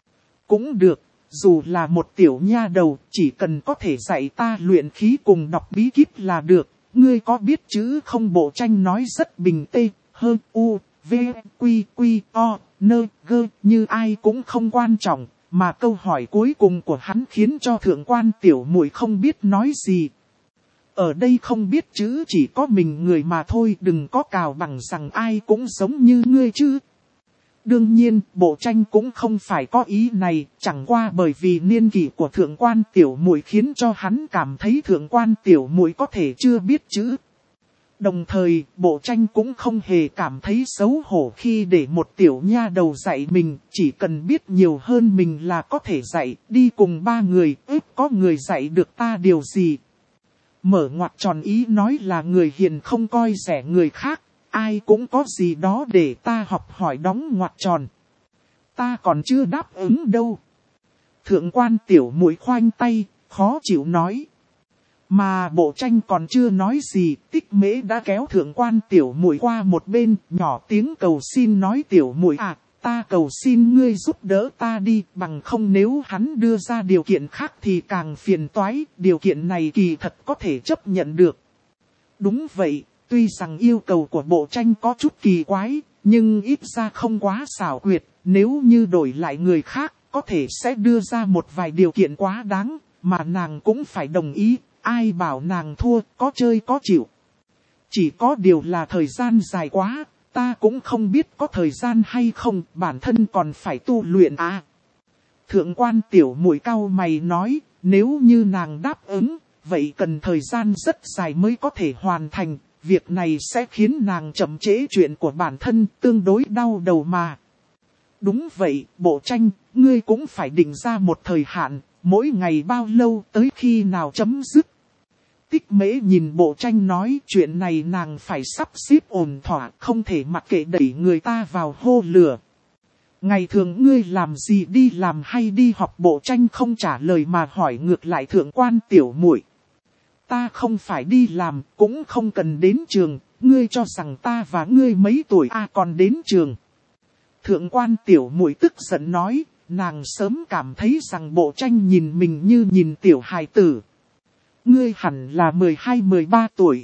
[SPEAKER 1] Cũng được. Dù là một tiểu nha đầu, chỉ cần có thể dạy ta luyện khí cùng đọc bí kíp là được. Ngươi có biết chữ không? Bộ tranh nói rất bình tê, hơn u, v, quy, quy, o, nơ, gơ, như ai cũng không quan trọng. Mà câu hỏi cuối cùng của hắn khiến cho thượng quan tiểu muội không biết nói gì. Ở đây không biết chữ chỉ có mình người mà thôi, đừng có cào bằng rằng ai cũng giống như ngươi chứ. Đương nhiên, bộ tranh cũng không phải có ý này, chẳng qua bởi vì niên kỷ của thượng quan tiểu muội khiến cho hắn cảm thấy thượng quan tiểu muội có thể chưa biết chữ. Đồng thời, bộ tranh cũng không hề cảm thấy xấu hổ khi để một tiểu nha đầu dạy mình, chỉ cần biết nhiều hơn mình là có thể dạy, đi cùng ba người, ếp có người dạy được ta điều gì. Mở ngoặc tròn ý nói là người hiền không coi rẻ người khác. Ai cũng có gì đó để ta học hỏi đóng ngoặc tròn. Ta còn chưa đáp ứng đâu. Thượng quan tiểu muội khoanh tay, khó chịu nói. Mà bộ tranh còn chưa nói gì, Tích Mễ đã kéo thượng quan tiểu muội qua một bên, nhỏ tiếng cầu xin nói tiểu muội à, ta cầu xin ngươi giúp đỡ ta đi, bằng không nếu hắn đưa ra điều kiện khác thì càng phiền toái, điều kiện này kỳ thật có thể chấp nhận được. Đúng vậy. Tuy rằng yêu cầu của bộ tranh có chút kỳ quái, nhưng ít ra không quá xảo quyệt, nếu như đổi lại người khác, có thể sẽ đưa ra một vài điều kiện quá đáng, mà nàng cũng phải đồng ý, ai bảo nàng thua, có chơi có chịu. Chỉ có điều là thời gian dài quá, ta cũng không biết có thời gian hay không, bản thân còn phải tu luyện à. Thượng quan tiểu muội cau mày nói, nếu như nàng đáp ứng, vậy cần thời gian rất dài mới có thể hoàn thành. Việc này sẽ khiến nàng chậm trễ chuyện của bản thân, tương đối đau đầu mà. Đúng vậy, bộ tranh, ngươi cũng phải định ra một thời hạn, mỗi ngày bao lâu tới khi nào chấm dứt. Tích Mễ nhìn bộ tranh nói chuyện này nàng phải sắp xếp ổn thỏa, không thể mặc kệ đẩy người ta vào hô lửa. Ngày thường ngươi làm gì, đi làm hay đi học? Bộ tranh không trả lời mà hỏi ngược lại thượng quan tiểu muội. Ta không phải đi làm, cũng không cần đến trường, ngươi cho rằng ta và ngươi mấy tuổi a à, còn đến trường. Thượng quan tiểu muội tức giận nói, nàng sớm cảm thấy rằng bộ tranh nhìn mình như nhìn tiểu hài tử. Ngươi hẳn là mười hai mười ba tuổi.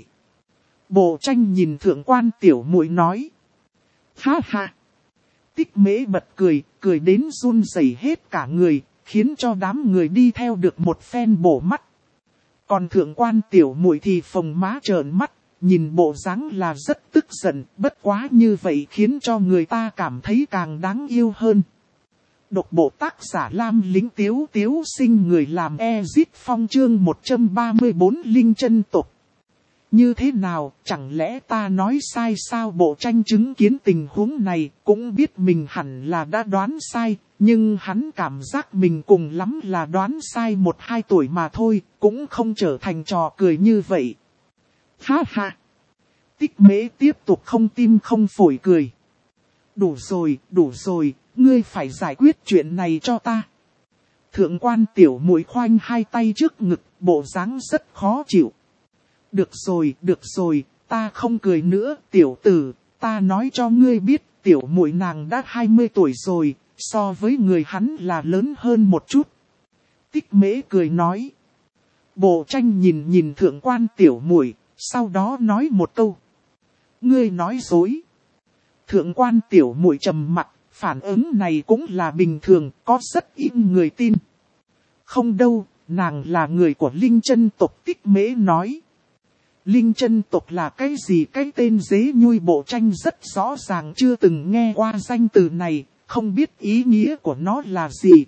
[SPEAKER 1] Bộ tranh nhìn thượng quan tiểu muội nói. Ha ha. Tích Mễ bật cười, cười đến run rẩy hết cả người, khiến cho đám người đi theo được một phen bổ mắt. Còn thượng quan tiểu muội thì phồng má trợn mắt, nhìn bộ dáng là rất tức giận, bất quá như vậy khiến cho người ta cảm thấy càng đáng yêu hơn. Độc bộ tác giả Lam Lính Tiếu Tiếu sinh người làm Ezit Phong chương một trăm ba mươi bốn Linh chân tục. Như thế nào, chẳng lẽ ta nói sai sao? Bộ tranh chứng kiến tình huống này, cũng biết mình hẳn là đã đoán sai, nhưng hắn cảm giác mình cùng lắm là đoán sai một hai tuổi mà thôi, cũng không trở thành trò cười như vậy. Ha ha! Tích Mễ tiếp tục không tim không phổi cười. Đủ rồi, đủ rồi, ngươi phải giải quyết chuyện này cho ta. Thượng quan tiểu muội khoanh hai tay trước ngực, bộ dáng rất khó chịu. Được rồi, được rồi, ta không cười nữa, tiểu tử, ta nói cho ngươi biết, tiểu muội nàng đã hai mươi tuổi rồi, so với người hắn là lớn hơn một chút. Tích Mễ cười nói. Bộ tranh nhìn nhìn thượng quan tiểu muội, sau đó nói một câu. Ngươi nói dối. Thượng quan tiểu muội trầm mặt, phản ứng này cũng là bình thường, có rất ít người tin. Không đâu, nàng là người của Linh Chân tộc. Tích Mễ nói. Linh Chân tộc là cái gì? Cái tên dế nhui. Bộ tranh rất rõ ràng chưa từng nghe qua danh từ này, không biết ý nghĩa của nó là gì.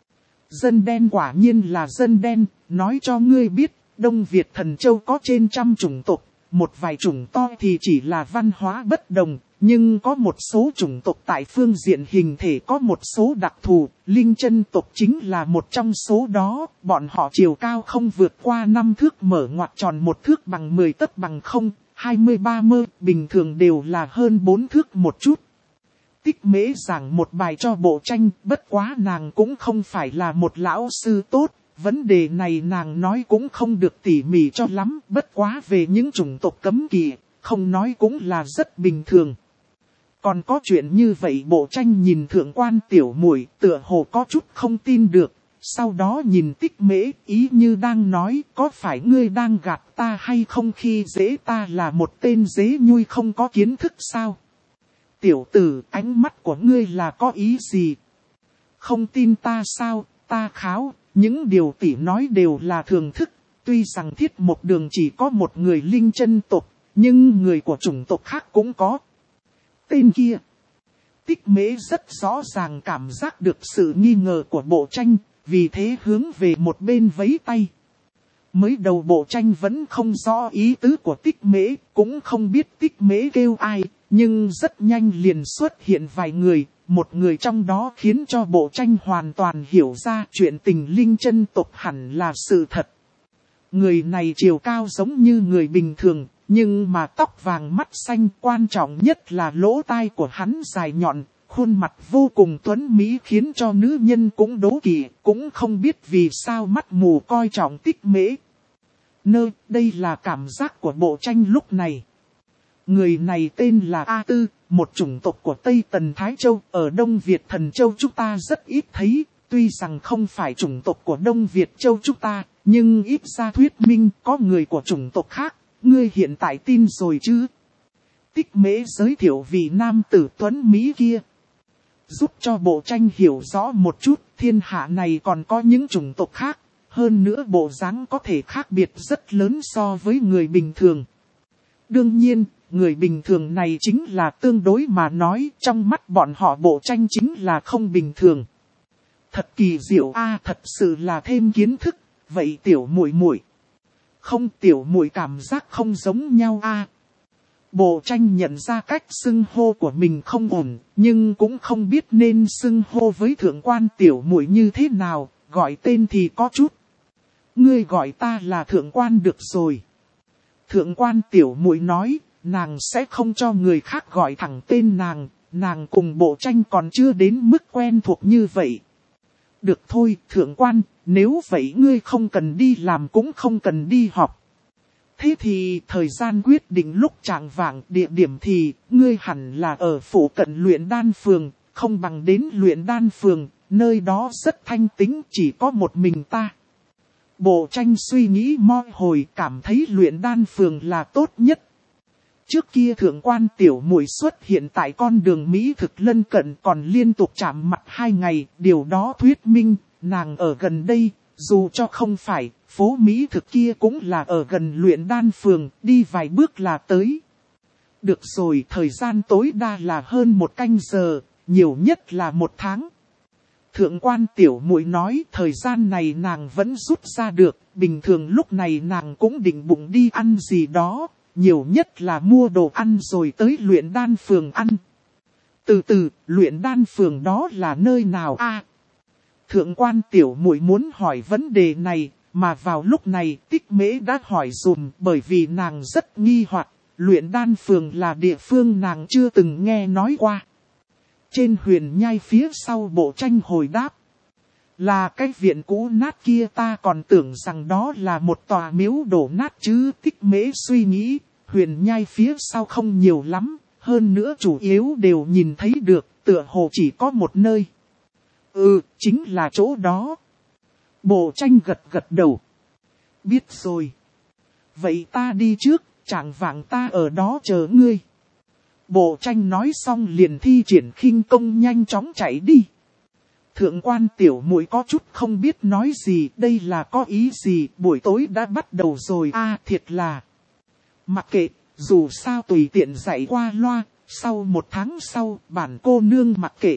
[SPEAKER 1] Dân đen quả nhiên là dân đen, nói cho ngươi biết, Đông Việt Thần Châu có trên trăm chủng tộc, một vài chủng to thì chỉ là văn hóa bất đồng, nhưng có một số chủng tộc tại phương diện hình thể có một số đặc thù, Linh Chân tộc chính là một trong số đó, bọn họ chiều cao không vượt qua năm thước, mở ngoặc tròn một thước bằng mười tấc bằng không, hai mươi ba mơ, bình thường đều là hơn bốn thước một chút. Tích Mễ giảng một bài cho bộ tranh, bất quá nàng cũng không phải là một lão sư tốt, vấn đề này nàng nói cũng không được tỉ mỉ cho lắm, bất quá về những chủng tộc cấm kỵ, không nói cũng là rất bình thường. Còn có chuyện như vậy? Bộ tranh nhìn thượng quan tiểu muội, tựa hồ có chút không tin được, sau đó nhìn Tích Mễ, ý như đang nói, có phải ngươi đang gạt ta hay không, khi dễ ta là một tên dế nhui không có kiến thức sao? Tiểu tử, ánh mắt của ngươi là có ý gì? Không tin ta sao? Ta kháo, những điều tỷ nói đều là thường thức. Tuy rằng Thiết Mộc Đường chỉ có một người Linh Chân tộc, nhưng người của chủng tộc khác cũng có. Tên kia. Tích Mễ rất rõ ràng cảm giác được sự nghi ngờ của bộ tranh, vì thế hướng về một bên vẫy tay. Mới đầu bộ tranh vẫn không rõ ý tứ của Tích Mễ, cũng không biết Tích Mễ kêu ai, nhưng rất nhanh liền xuất hiện vài người, một người trong đó khiến cho bộ tranh hoàn toàn hiểu ra chuyện tình Linh Chân tộc hẳn là sự thật. Người này chiều cao giống như người bình thường, nhưng mà tóc vàng mắt xanh, quan trọng nhất là lỗ tai của hắn dài nhọn, khuôn mặt vô cùng tuấn mỹ khiến cho nữ nhân cũng đố kỵ, cũng không biết vì sao mắt mù coi trọng Tích Mễ. Nơ, đây là cảm giác của bộ tranh lúc này. Người này tên là A Tư, một chủng tộc của Tây Tần Thái Châu, ở Đông Việt Thần Châu chúng ta rất ít thấy, tuy rằng không phải chủng tộc của Đông Việt Châu chúng ta, nhưng ít ra thuyết minh có người của chủng tộc khác, ngươi hiện tại tin rồi chứ? Tích Mễ giới thiệu vị nam tử tuấn Mỹ kia, giúp cho bộ tranh hiểu rõ một chút, thiên hạ này còn có những chủng tộc khác, hơn nữa bộ dáng có thể khác biệt rất lớn so với người bình thường. Đương nhiên, người bình thường này chính là tương đối mà nói, trong mắt bọn họ bộ tranh chính là không bình thường. Thật kỳ diệu a, thật sự là thêm kiến thức, vậy tiểu muội muội. Không, tiểu muội cảm giác không giống nhau a. Bộ tranh nhận ra cách xưng hô của mình không ổn, nhưng cũng không biết nên xưng hô với thượng quan tiểu muội như thế nào, gọi tên thì có chút. Ngươi gọi ta là thượng quan được rồi. Thượng quan tiểu muội nói, nàng sẽ không cho người khác gọi thẳng tên nàng, nàng cùng bộ tranh còn chưa đến mức quen thuộc như vậy. Được thôi, thượng quan, nếu vậy ngươi không cần đi làm cũng không cần đi học. Thế thì thời gian quyết định lúc chạng vạng, địa điểm thì ngươi hẳn là ở phủ cận luyện đan phường, không bằng đến luyện đan phường, nơi đó rất thanh tĩnh, chỉ có một mình ta. Bộ tranh suy nghĩ moi hồi, cảm thấy luyện đan phường là tốt nhất. Trước kia thượng quan tiểu muội xuất hiện tại con đường Mỹ thực lân cận còn liên tục chạm mặt hai ngày, điều đó thuyết minh, nàng ở gần đây, dù cho không phải, phố Mỹ thực kia cũng là ở gần luyện đan phường, đi vài bước là tới. Được rồi, thời gian tối đa là hơn một canh giờ, nhiều nhất là một tháng. Thượng quan tiểu muội nói thời gian này nàng vẫn rút ra được, bình thường lúc này nàng cũng định bụng đi ăn gì đó, nhiều nhất là mua đồ ăn rồi tới luyện đan phường ăn. Từ từ, luyện đan phường đó là nơi nào a? À, thượng quan tiểu muội muốn hỏi vấn đề này, mà vào lúc này Tích Mễ đã hỏi dùm bởi vì nàng rất nghi hoặc, luyện đan phường là địa phương nàng chưa từng nghe nói qua. Trên huyền nhai phía sau bộ tranh hồi đáp. Là cái viện cũ nát kia, ta còn tưởng rằng đó là một tòa miếu đổ nát chứ. Tích Mễ suy nghĩ, huyền nhai phía sau không nhiều lắm, hơn nữa chủ yếu đều nhìn thấy được, tựa hồ chỉ có một nơi. Ừ, chính là chỗ đó. Bộ tranh gật gật đầu. Biết rồi. Vậy ta đi trước, chạng vạng ta ở đó chờ ngươi. Bộ tranh nói xong liền thi triển khinh công nhanh chóng chạy đi. Thượng quan tiểu muội có chút không biết nói gì, đây là có ý gì, buổi tối đã bắt đầu rồi a à, thiệt là. Mặc kệ, dù sao tùy tiện dạy qua loa, sau một tháng sau, bản cô nương mặc kệ.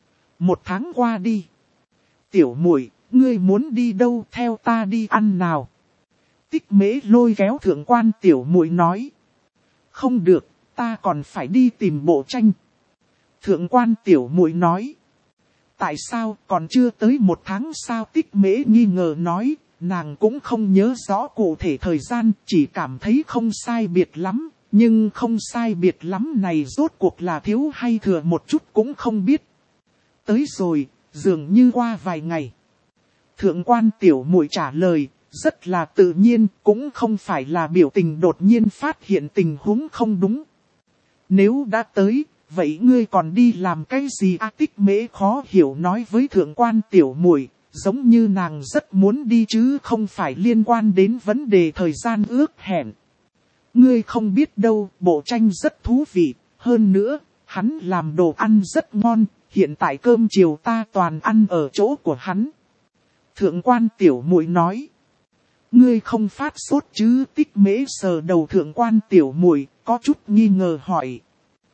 [SPEAKER 1] Một tháng qua đi. Tiểu muội, ngươi muốn đi đâu, theo ta đi ăn nào. Tích Mễ lôi kéo thượng quan tiểu muội nói. Không được, ta còn phải đi tìm bộ tranh. Thượng quan tiểu muội nói. Tại sao còn chưa tới một tháng sao? Tích Mễ nghi ngờ nói, nàng cũng không nhớ rõ cụ thể thời gian, chỉ cảm thấy không sai biệt lắm, nhưng không sai biệt lắm này rốt cuộc là thiếu hay thừa một chút cũng không biết. Tới rồi, dường như qua vài ngày. Thượng quan tiểu muội trả lời, rất là tự nhiên, cũng không phải là biểu tình đột nhiên phát hiện tình huống không đúng. Nếu đã tới, vậy ngươi còn đi làm cái gì? A Tích Mễ khó hiểu nói với thượng quan tiểu muội, giống như nàng rất muốn đi chứ không phải liên quan đến vấn đề thời gian ước hẹn. Ngươi không biết đâu, bộ tranh rất thú vị, hơn nữa, hắn làm đồ ăn rất ngon, hiện tại cơm chiều ta toàn ăn ở chỗ của hắn. Thượng quan tiểu muội nói. Ngươi không phát sốt chứ? Tích Mễ sờ đầu thượng quan tiểu muội, có chút nghi ngờ hỏi.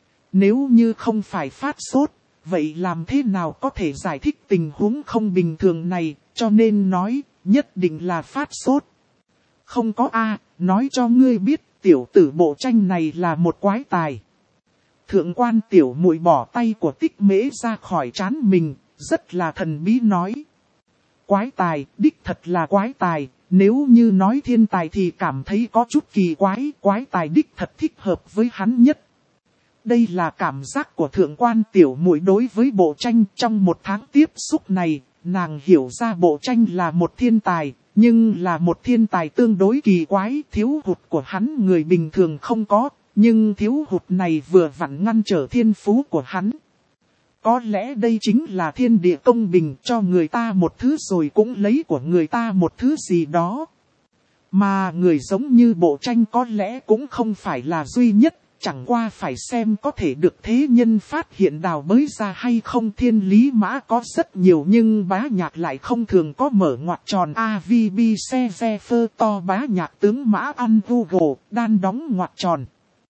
[SPEAKER 1] Nếu như không phải phát sốt, vậy làm thế nào có thể giải thích tình huống không bình thường này, cho nên nói, nhất định là phát sốt. Không có a, nói cho ngươi biết, tiểu tử bộ tranh này là một quái tài. Thượng quan tiểu muội bỏ tay của Tích Mễ ra khỏi trán mình, rất là thần bí nói. Quái tài, đích thật là quái tài, nếu như nói thiên tài thì cảm thấy có chút kỳ quái, quái tài đích thật thích hợp với hắn nhất. Đây là cảm giác của thượng quan tiểu muội đối với bộ tranh. Trong một tháng tiếp xúc này, nàng hiểu ra bộ tranh là một thiên tài, nhưng là một thiên tài tương đối kỳ quái. Thiếu hụt của hắn người bình thường không có, nhưng thiếu hụt này vừa vặn ngăn trở thiên phú của hắn. Có lẽ đây chính là thiên địa công bình, cho người ta một thứ rồi cũng lấy của người ta một thứ gì đó. Mà người giống như bộ tranh có lẽ cũng không phải là duy nhất. Chẳng qua phải xem có thể được thế nhân phát hiện đào bới ra hay không. Thiên lý mã có rất nhiều nhưng bá nhạc lại không thường có mở ngoặc tròn. a vê bê xe ve phơ to bá nhạc tướng mã ăn Google đan đóng ngoặc tròn.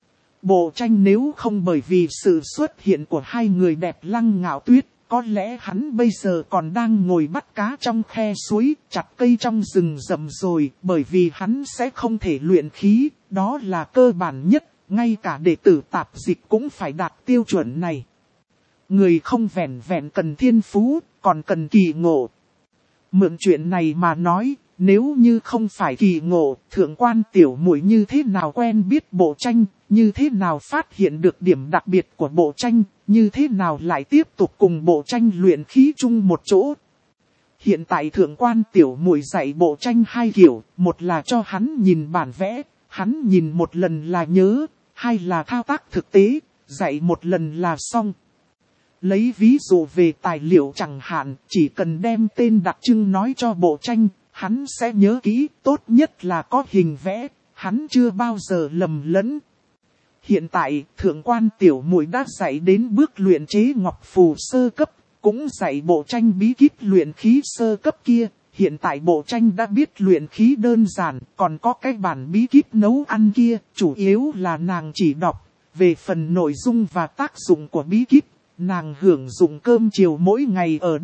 [SPEAKER 1] Bộ tranh nếu không bởi vì sự xuất hiện của hai người đẹp Lăng Ngạo Tuyết, có lẽ hắn bây giờ còn đang ngồi bắt cá trong khe suối, chặt cây trong rừng rậm rồi, bởi vì hắn sẽ không thể luyện khí, đó là cơ bản nhất. Ngay cả đệ tử tạp dịch cũng phải đạt tiêu chuẩn này. Người không vẹn vẹn cần thiên phú, còn cần kỳ ngộ. Mượn chuyện này mà nói, nếu như không phải kỳ ngộ, thượng quan tiểu muội như thế nào quen biết bộ tranh, như thế nào phát hiện được điểm đặc biệt của bộ tranh, như thế nào lại tiếp tục cùng bộ tranh luyện khí chung một chỗ. Hiện tại thượng quan tiểu muội dạy bộ tranh hai kiểu, một là cho hắn nhìn bản vẽ, hắn nhìn một lần là nhớ. Hay là thao tác thực tế, dạy một lần là xong. Lấy ví dụ về tài liệu chẳng hạn, chỉ cần đem tên đặc trưng nói cho bộ tranh, hắn sẽ nhớ kỹ, tốt nhất là có hình vẽ, hắn chưa bao giờ lầm lẫn. Hiện tại, thượng quan tiểu muội đã dạy đến bước luyện chế ngọc phù sơ cấp, cũng dạy bộ tranh bí kíp luyện khí sơ cấp kia. Hiện tại bộ tranh đã biết luyện khí đơn giản, còn có cái bản bí kíp nấu ăn kia, chủ yếu là nàng chỉ đọc. Về phần nội dung và tác dụng của bí kíp, nàng hưởng dụng cơm chiều mỗi ngày ở đây,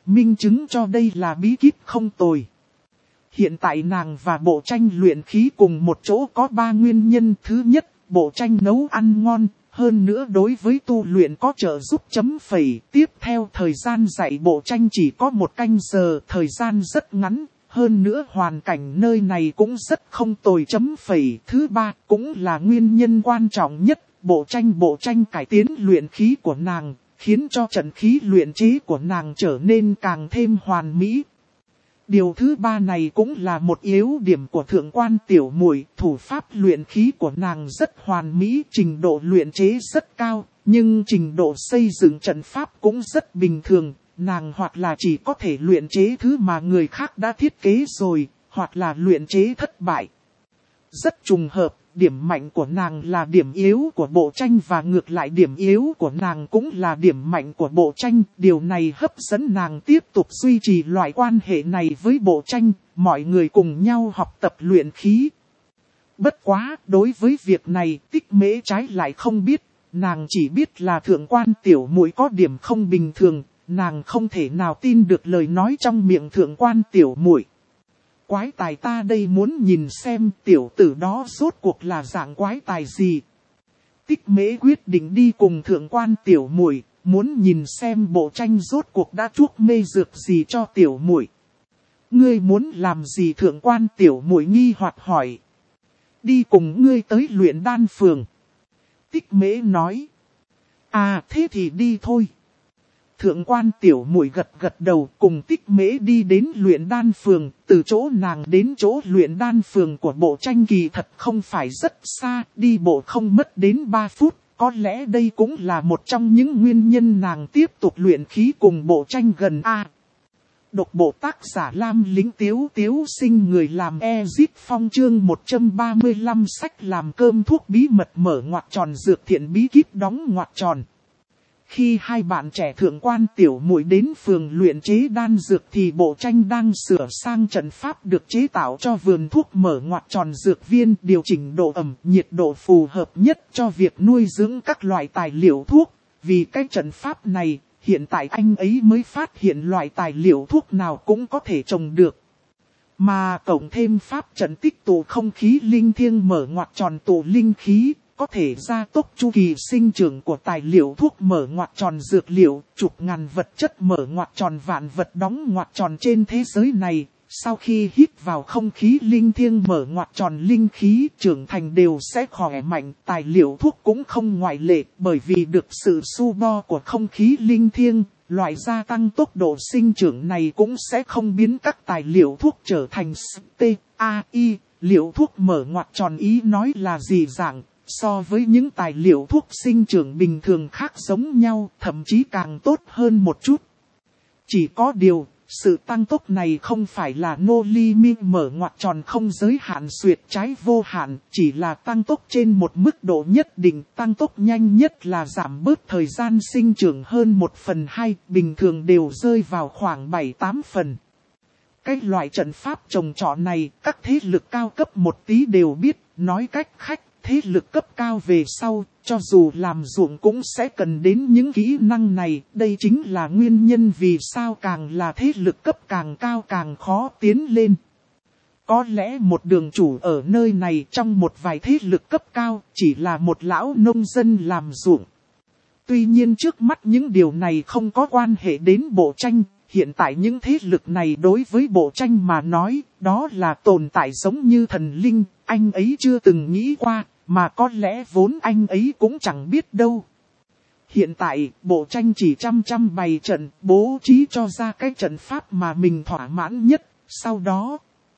[SPEAKER 1] minh chứng cho đây là bí kíp không tồi. Hiện tại nàng và bộ tranh luyện khí cùng một chỗ có ba nguyên nhân. Thứ nhất, bộ tranh nấu ăn ngon, hơn nữa đối với tu luyện có trợ giúp chấm phẩy. Tiếp theo thời gian dạy bộ tranh chỉ có một canh giờ, thời gian rất ngắn, hơn nữa hoàn cảnh nơi này cũng rất không tồi chấm phẩy. Thứ ba, cũng là nguyên nhân quan trọng nhất, bộ tranh bộ tranh cải tiến luyện khí của nàng, khiến cho trận khí luyện chế của nàng trở nên càng thêm hoàn mỹ. Điều thứ ba này cũng là một yếu điểm của thượng quan tiểu muội, thủ pháp luyện khí của nàng rất hoàn mỹ, trình độ luyện chế rất cao, nhưng trình độ xây dựng trận pháp cũng rất bình thường, nàng hoặc là chỉ có thể luyện chế thứ mà người khác đã thiết kế rồi, hoặc là luyện chế thất bại. Rất trùng hợp, điểm mạnh của nàng là điểm yếu của bộ tranh và ngược lại điểm yếu của nàng cũng là điểm mạnh của bộ tranh. Điều này hấp dẫn nàng tiếp tục duy trì loại quan hệ này với bộ tranh, mọi người cùng nhau học tập luyện khí. Bất quá, đối với việc này, Tích Mễ trái lại không biết, nàng chỉ biết là thượng quan tiểu muội có điểm không bình thường, nàng không thể nào tin được lời nói trong miệng thượng quan tiểu muội. Quái tài ta đây muốn nhìn xem tiểu tử đó rốt cuộc là dạng quái tài gì. Tích Mễ quyết định đi cùng thượng quan tiểu muội, muốn nhìn xem bộ tranh rốt cuộc đã chuốc mê dược gì cho tiểu muội. Ngươi muốn làm gì thượng quan tiểu muội nghi hoặc hỏi. Đi cùng ngươi tới luyện đan phường. Tích Mễ nói. À thế thì đi thôi. Thượng quan tiểu muội gật gật đầu cùng Tích Mễ đi đến luyện đan phường, từ chỗ nàng đến chỗ luyện đan phường của bộ tranh kỳ thật không phải rất xa, đi bộ không mất đến ba phút, có lẽ đây cũng là một trong những nguyên nhân nàng tiếp tục luyện khí cùng bộ tranh gần A. Độc bộ tác giả Lam Lính Tiếu Tiếu sinh người làm Ezit Phong chương một trăm ba mươi lăm sách làm cơm thuốc bí mật mở ngoặc tròn dược thiện bí kíp đóng ngoặc tròn. Khi hai bạn trẻ thượng quan tiểu muội đến phường luyện chế đan dược thì bộ tranh đang sửa sang trận pháp được chế tạo cho vườn thuốc mở ngoặc tròn dược viên, điều chỉnh độ ẩm, nhiệt độ phù hợp nhất cho việc nuôi dưỡng các loại tài liệu thuốc. Vì cái trận pháp này, hiện tại anh ấy mới phát hiện loại tài liệu thuốc nào cũng có thể trồng được. Mà cộng thêm pháp trận tích tụ không khí linh thiêng mở ngoặc tròn tụ linh khí, có thể gia tốc chu kỳ sinh trưởng của tài liệu thuốc mở ngoặc tròn dược liệu, chục ngàn vật chất mở ngoặc tròn vạn vật đóng ngoặc tròn trên thế giới này. Sau khi hít vào không khí linh thiêng mở ngoặc tròn linh khí trưởng thành đều sẽ khỏe mạnh, tài liệu thuốc cũng không ngoại lệ, bởi vì được sự su bo của không khí linh thiêng, loại gia tăng tốc độ sinh trưởng này cũng sẽ không biến các tài liệu thuốc trở thành T A I. Liệu thuốc mở ngoặc tròn ý nói là gì dạng, so với những tài liệu thuốc sinh trưởng bình thường khác giống nhau, thậm chí càng tốt hơn một chút. Chỉ có điều, sự tăng tốc này không phải là no limit mở ngoặc tròn không giới hạn xuyệt trái vô hạn, chỉ là tăng tốc trên một mức độ nhất định. Tăng tốc nhanh nhất là giảm bớt thời gian sinh trưởng hơn một phần hai, bình thường đều rơi vào khoảng bảy tám phần. Cái loại trận pháp trồng trọt này, các thế lực cao cấp một tí đều biết, nói cách khách. Thế lực cấp cao về sau, cho dù làm ruộng cũng sẽ cần đến những kỹ năng này. Đây chính là nguyên nhân vì sao càng là thế lực cấp càng cao càng khó tiến lên. Có lẽ một đường chủ ở nơi này trong một vài thế lực cấp cao chỉ là một lão nông dân làm ruộng. Tuy nhiên trước mắt những điều này không có quan hệ đến bộ tranh. Hiện tại những thế lực này đối với bộ tranh mà nói, đó là tồn tại giống như thần linh, anh ấy chưa từng nghĩ qua. Mà có lẽ vốn anh ấy cũng chẳng biết đâu. Hiện tại, bộ tranh chỉ chăm chăm bày trận, bố trí cho ra cái trận pháp mà mình thỏa mãn nhất. Sau đó,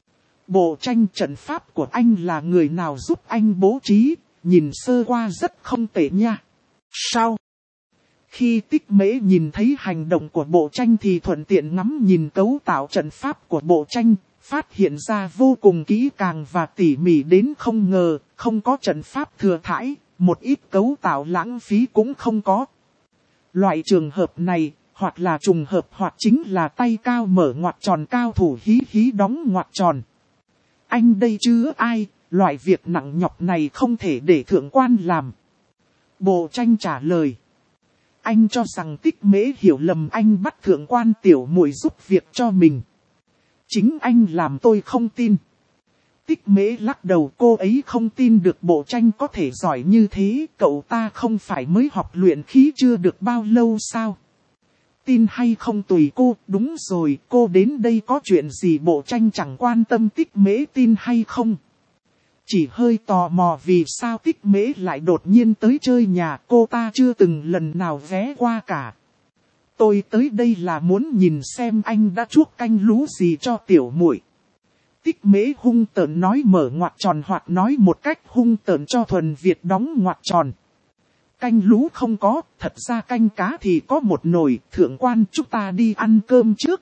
[SPEAKER 1] bộ tranh trận pháp của anh là người nào giúp anh bố trí, nhìn sơ qua rất không tệ nha. Sao? Khi Tích Mễ nhìn thấy hành động của bộ tranh thì thuận tiện ngắm nhìn cấu tạo trận pháp của bộ tranh. Phát hiện ra vô cùng kỹ càng và tỉ mỉ đến không ngờ, không có trận pháp thừa thãi, một ít cấu tạo lãng phí cũng không có. Loại trường hợp này, hoặc là trùng hợp hoặc chính là tay cao mở ngoặc tròn cao thủ hí hí đóng ngoặc tròn. Anh đây chứ ai, loại việc nặng nhọc này không thể để thượng quan làm. Bộ tranh trả lời. anh cho rằng Tích Mễ hiểu lầm anh bắt thượng quan tiểu muội giúp việc cho mình. Chính anh làm tôi không tin. Tích Mễ lắc đầu, cô ấy không tin được Bộ Tranh có thể giỏi như thế, cậu ta không phải mới học luyện khí chưa được bao lâu sao? Tin hay không tùy cô, đúng rồi, cô đến đây có chuyện gì Bộ Tranh chẳng quan tâm Tích Mễ tin hay không. Chỉ hơi tò mò vì sao Tích Mễ lại đột nhiên tới chơi nhà, cô ta chưa từng lần nào ghé qua cả. Tôi tới đây là muốn nhìn xem anh đã chuốc canh lú gì cho tiểu muội. Tích Mễ hung tợn nói mở ngoặc tròn hoặc nói một cách hung tợn cho Thuần Việt đóng ngoặc tròn. Canh lú không có, thật ra canh cá thì có một nồi, thượng quan chúng ta đi ăn cơm trước.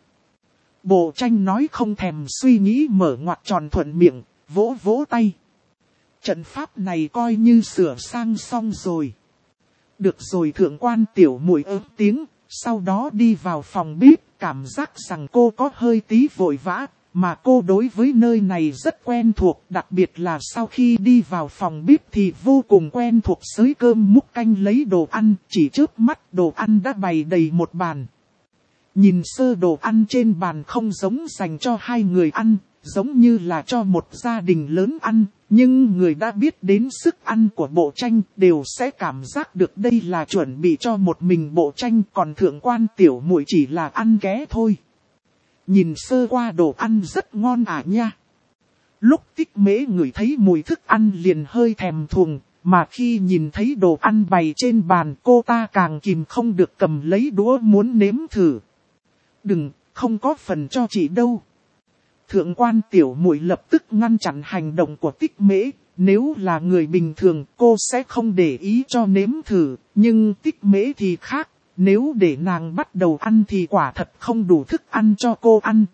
[SPEAKER 1] Bộ Tranh nói không thèm suy nghĩ mở ngoặc tròn thuận miệng, vỗ vỗ tay. Trận pháp này coi như sửa sang xong rồi. Được rồi, thượng quan tiểu muội ớt tiếng, sau đó đi vào phòng bếp, cảm giác rằng cô có hơi tí vội vã. Mà cô đối với nơi này rất quen thuộc, đặc biệt là sau khi đi vào phòng bếp thì vô cùng quen thuộc xới cơm múc canh lấy đồ ăn, chỉ chớp mắt đồ ăn đã bày đầy một bàn. Nhìn sơ đồ ăn trên bàn không giống dành cho hai người ăn, giống như là cho một gia đình lớn ăn, nhưng người đã biết đến sức ăn của Bộ Tranh đều sẽ cảm giác được đây là chuẩn bị cho một mình Bộ Tranh, còn thượng quan tiểu muội chỉ là ăn ké thôi. Nhìn sơ qua đồ ăn rất ngon à nha. Lúc Tích Mễ ngửi thấy mùi thức ăn liền hơi thèm thuồng, mà khi nhìn thấy đồ ăn bày trên bàn cô ta càng kìm không được cầm lấy đũa muốn nếm thử. Đừng, không có phần cho chị đâu. Thượng quan tiểu muội lập tức ngăn chặn hành động của Tích Mễ. Nếu là người bình thường cô sẽ không để ý cho nếm thử, nhưng Tích Mễ thì khác. Nếu để nàng bắt đầu ăn thì quả thật không đủ thức ăn cho cô ăn.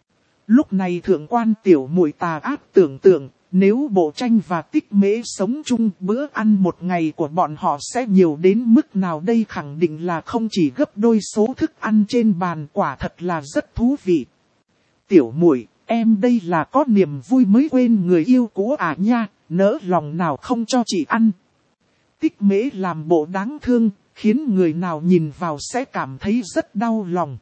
[SPEAKER 1] Lúc này thượng quan tiểu muội tà ác tưởng tượng, nếu Bộ Tranh và Tích Mễ sống chung bữa ăn một ngày của bọn họ sẽ nhiều đến mức nào đây, khẳng định là không chỉ gấp đôi số thức ăn trên bàn, quả thật là rất thú vị. Tiểu muội, em đây là có niềm vui mới quên người yêu cũ à nha, nỡ lòng nào không cho chị ăn. Tích Mễ làm bộ đáng thương, khiến người nào nhìn vào sẽ cảm thấy rất đau lòng.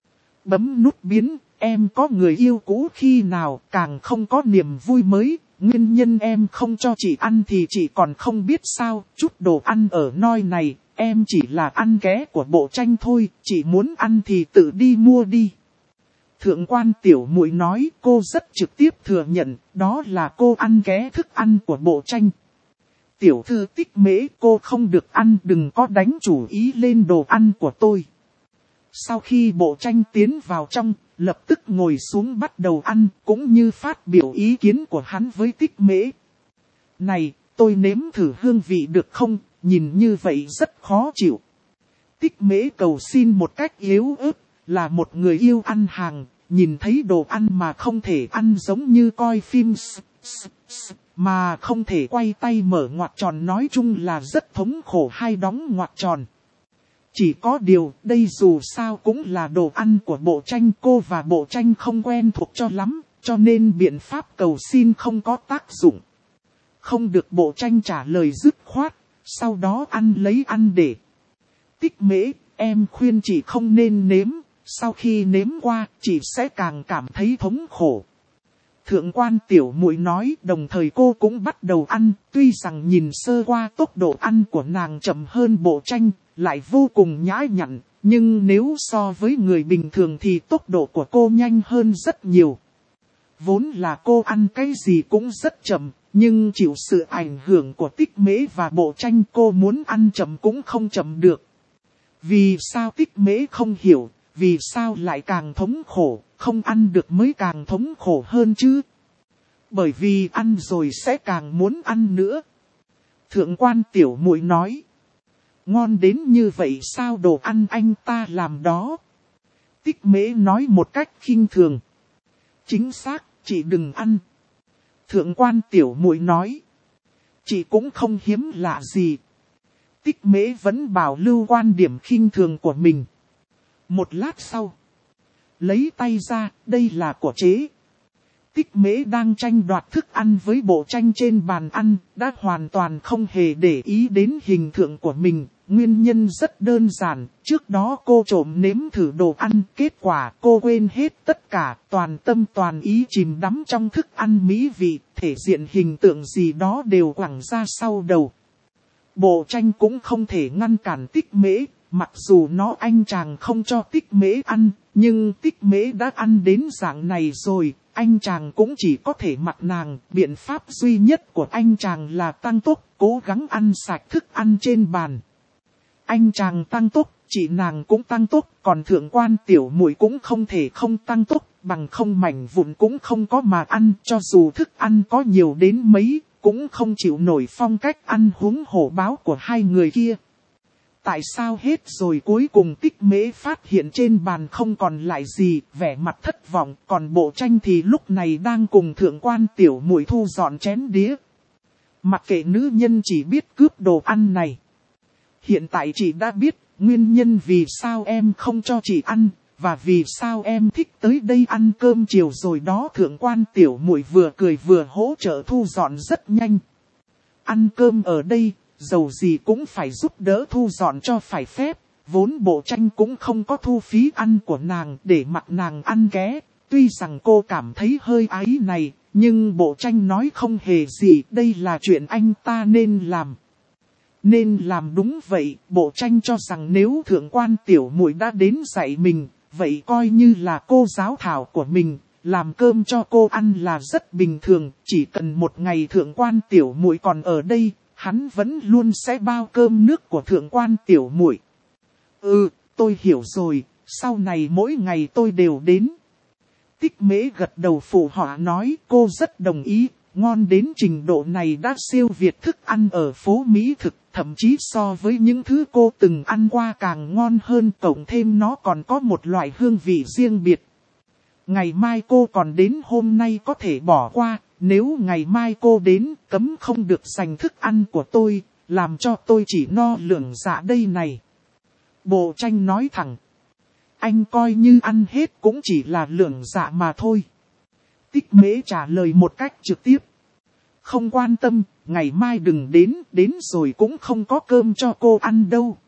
[SPEAKER 1] Bấm nút biến, em có người yêu cũ khi nào, càng không có niềm vui mới. Nguyên nhân em không cho chị ăn thì chị còn không biết sao, chút đồ ăn ở nơi này, em chỉ là ăn ké của Bộ Tranh thôi, chị muốn ăn thì tự đi mua đi. Thượng quan tiểu muội nói, cô rất trực tiếp thừa nhận, đó là cô ăn ké thức ăn của Bộ Tranh. Tiểu thư Tích Mễ, cô không được ăn, đừng có đánh chủ ý lên đồ ăn của tôi. Sau khi Bộ Tranh tiến vào trong, lập tức ngồi xuống bắt đầu ăn, cũng như phát biểu ý kiến của hắn với Tích Mễ. Này, tôi nếm thử hương vị được không, nhìn như vậy rất khó chịu. Tích Mễ cầu xin một cách yếu ớt, là một người yêu ăn hàng, nhìn thấy đồ ăn mà không thể ăn giống như coi phim s, s, s, mà không thể quay tay mở ngoặc tròn, nói chung là rất thống khổ hay đóng ngoặc tròn. Chỉ có điều, đây dù sao cũng là đồ ăn của Bộ Tranh, cô và Bộ Tranh không quen thuộc cho lắm, cho nên biện pháp cầu xin không có tác dụng. Không được, Bộ Tranh trả lời dứt khoát, sau đó ăn lấy ăn để. Tích Mễ, em khuyên chị không nên nếm, sau khi nếm qua, chị sẽ càng cảm thấy thống khổ. Thượng quan tiểu muội nói, đồng thời cô cũng bắt đầu ăn, tuy rằng nhìn sơ qua tốc độ ăn của nàng chậm hơn Bộ Tranh, lại vô cùng nhã nhặn, nhưng nếu so với người bình thường thì tốc độ của cô nhanh hơn rất nhiều. Vốn là cô ăn cái gì cũng rất chậm, nhưng chịu sự ảnh hưởng của Tích Mễ và Bộ Tranh, cô muốn ăn chậm cũng không chậm được. Vì sao Tích Mễ không hiểu, vì sao lại càng thống khổ, không ăn được mới càng thống khổ hơn chứ? Bởi vì ăn rồi sẽ càng muốn ăn nữa. Thượng quan tiểu muội nói. Ngon đến như vậy sao, đồ ăn anh ta làm đó? Tích Mễ nói một cách khinh thường. Chính xác, chị đừng ăn. Thượng quan tiểu muội nói. Chị cũng không hiếm lạ gì. Tích Mễ vẫn bảo lưu quan điểm khinh thường của mình. Một lát sau. Lấy tay ra, đây là của chế. Tích Mễ đang tranh đoạt thức ăn với Bộ Tranh trên bàn ăn, đã hoàn toàn không hề để ý đến hình tượng của mình, nguyên nhân rất đơn giản, trước đó cô trộm nếm thử đồ ăn, kết quả cô quên hết tất cả, toàn tâm toàn ý chìm đắm trong thức ăn mỹ vị, thể diện hình tượng gì đó đều quẳng ra sau đầu. Bộ tranh cũng không thể ngăn cản Tích Mễ, mặc dù nó anh chàng không cho Tích Mễ ăn, nhưng Tích Mễ đã ăn đến dạng này rồi, anh chàng cũng chỉ có thể mặc nàng. Biện pháp duy nhất của anh chàng là tăng tốc, cố gắng ăn sạch thức ăn trên bàn. Anh chàng tăng tốc, chị nàng cũng tăng tốc, còn thượng quan tiểu muội cũng không thể không tăng tốc, bằng không mảnh vụn cũng không có mà ăn, cho dù thức ăn có nhiều đến mấy, cũng không chịu nổi phong cách ăn huống hổ báo của hai người kia. Tại sao hết rồi cuối cùng Tích Mễ phát hiện trên bàn không còn lại gì, vẻ mặt thất vọng, còn bộ tranh thì lúc này đang cùng thượng quan tiểu muội thu dọn chén đĩa. Mặc kệ nữ nhân chỉ biết cướp đồ ăn này. Hiện tại chị đã biết nguyên nhân vì sao em không cho chị ăn, và vì sao em thích tới đây ăn cơm chiều rồi đó. Thượng quan tiểu muội vừa cười vừa hỗ trợ thu dọn rất nhanh. Ăn cơm ở đây, dầu gì cũng phải giúp đỡ thu dọn cho phải phép, vốn bộ tranh cũng không có thu phí ăn của nàng để mặc nàng ăn ké. Tuy rằng cô cảm thấy hơi áy này, nhưng bộ tranh nói không hề gì, đây là chuyện anh ta nên làm. Nên làm đúng vậy, bộ tranh cho rằng nếu thượng quan tiểu muội đã đến dạy mình, vậy coi như là cô giáo thảo của mình, làm cơm cho cô ăn là rất bình thường, chỉ cần một ngày thượng quan tiểu muội còn ở đây, hắn vẫn luôn sẽ bao cơm nước của thượng quan tiểu muội. Ừ, tôi hiểu rồi, sau này mỗi ngày tôi đều đến. Tích Mễ gật đầu phụ họa nói, cô rất đồng ý, ngon đến trình độ này đã siêu việt thức ăn ở phố Mỹ thực, thậm chí so với những thứ cô từng ăn qua càng ngon hơn, cộng thêm nó còn có một loại hương vị riêng biệt. Ngày mai cô còn đến, hôm nay có thể bỏ qua, nếu ngày mai cô đến, cấm không được giành thức ăn của tôi, làm cho tôi chỉ no lượng dạ đây này. Bộ tranh nói thẳng, anh coi như ăn hết cũng chỉ là lượng dạ mà thôi. Tích Mễ trả lời một cách trực tiếp. Không quan tâm, ngày mai đừng đến, đến rồi cũng không có cơm cho cô ăn đâu.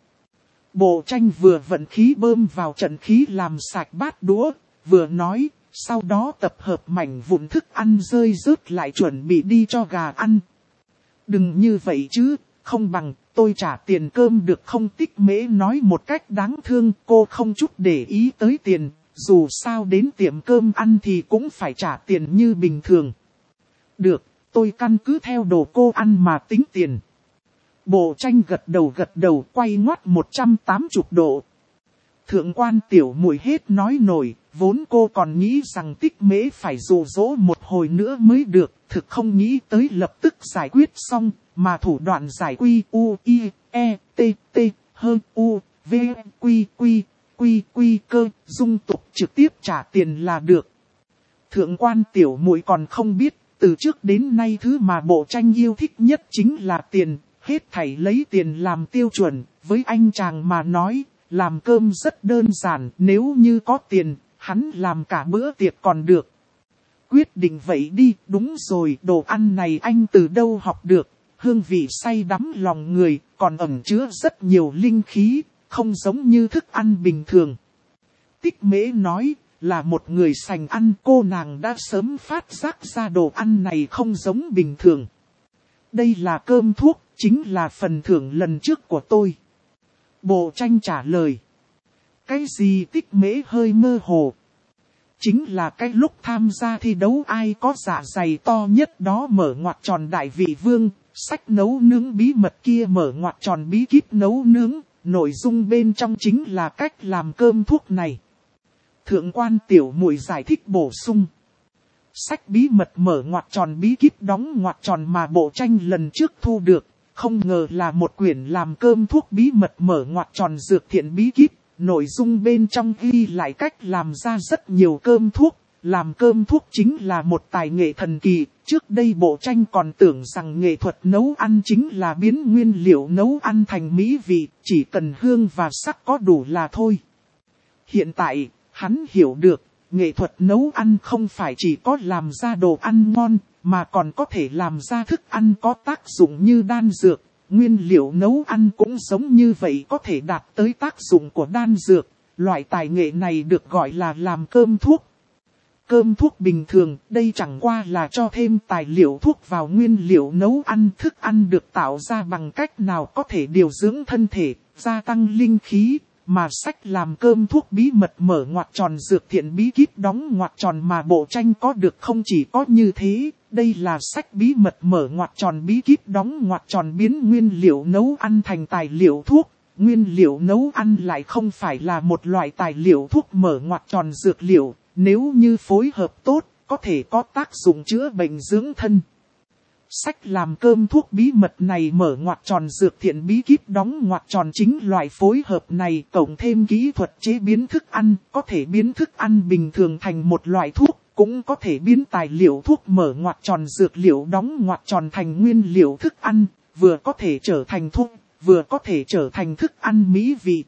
[SPEAKER 1] Bộ tranh vừa vận khí bơm vào trận khí làm sạch bát đũa, vừa nói, sau đó tập hợp mảnh vụn thức ăn rơi rớt lại chuẩn bị đi cho gà ăn. Đừng như vậy chứ, không bằng tôi trả tiền cơm được không? Tích Mễ nói một cách đáng thương, cô không chút để ý tới tiền, dù sao đến tiệm cơm ăn thì cũng phải trả tiền như bình thường. Được, tôi căn cứ theo đồ cô ăn mà tính tiền. Bộ tranh gật đầu gật đầu quay ngoắt một trăm tám mươi độ. Thượng quan tiểu muội hết nói nổi, vốn cô còn nghĩ rằng Tích Mễ phải dụ dỗ một hồi nữa mới được, thực không nghĩ tới lập tức giải quyết xong, mà thủ đoạn giải quy u, i, e, t, t, hơn u, v, quy, quy, quy, quy cơ, dung tục trực tiếp trả tiền là được. Thượng quan tiểu muội còn không biết, từ trước đến nay thứ mà bộ tranh yêu thích nhất chính là tiền, hết thảy lấy tiền làm tiêu chuẩn, với anh chàng mà nói, làm cơm rất đơn giản, nếu như có tiền, hắn làm cả bữa tiệc còn được. Quyết định vậy đi, đúng rồi, đồ ăn này anh từ đâu học được, hương vị say đắm lòng người, còn ẩn chứa rất nhiều linh khí, không giống như thức ăn bình thường. Tích Mễ nói, là một người sành ăn, cô nàng đã sớm phát giác ra đồ ăn này không giống bình thường. Đây là cơm thuốc, chính là phần thưởng lần trước của tôi. Bộ tranh trả lời. Cái gì? Tích Mễ hơi mơ hồ. Chính là cái lúc tham gia thi đấu ai có dạ dày to nhất đó mở ngoặc tròn đại vị vương, sách nấu nướng bí mật kia mở ngoặc tròn bí kíp nấu nướng, nội dung bên trong chính là cách làm cơm thuốc này. Thượng quan tiểu muội giải thích bổ sung. Sách bí mật mở ngoặc tròn bí kíp đóng ngoặc tròn mà bộ tranh lần trước thu được, không ngờ là một quyển làm cơm thuốc bí mật mở ngoặc tròn dược thiện bí kíp. Nội dung bên trong ghi lại cách làm ra rất nhiều cơm thuốc, làm cơm thuốc chính là một tài nghệ thần kỳ. Trước đây bộ tranh còn tưởng rằng nghệ thuật nấu ăn chính là biến nguyên liệu nấu ăn thành mỹ vị, chỉ cần hương và sắc có đủ là thôi. Hiện tại, hắn hiểu được, nghệ thuật nấu ăn không phải chỉ có làm ra đồ ăn ngon, mà còn có thể làm ra thức ăn có tác dụng như đan dược. nguyên liệu nấu ăn cũng giống như vậy, có thể đạt tới tác dụng của đan dược. Loại tài nghệ này được gọi là làm cơm thuốc. Cơm thuốc bình thường, đây chẳng qua là cho thêm tài liệu thuốc vào nguyên liệu nấu ăn. Thức ăn được tạo ra bằng cách nào có thể điều dưỡng thân thể, gia tăng linh khí. Mà sách làm cơm thuốc bí mật mở ngoặc tròn dược thiện bí kíp đóng ngoặc tròn mà bộ tranh có được không chỉ có như thế. Đây là sách bí mật mở ngoặc tròn bí kíp đóng ngoặc tròn biến nguyên liệu nấu ăn thành tài liệu thuốc. Nguyên liệu nấu ăn lại không phải là một loại tài liệu thuốc mở ngoặc tròn dược liệu. Nếu như phối hợp tốt, có thể có tác dụng chữa bệnh dưỡng thân. Sách làm cơm thuốc bí mật này mở ngoặc tròn dược thiện bí kíp đóng ngoặc tròn chính loại phối hợp này, cộng thêm kỹ thuật chế biến thức ăn, có thể biến thức ăn bình thường thành một loại thuốc, cũng có thể biến tài liệu thuốc mở ngoặc tròn dược liệu đóng ngoặc tròn thành nguyên liệu thức ăn, vừa có thể trở thành thuốc, vừa có thể trở thành thức ăn mỹ vị.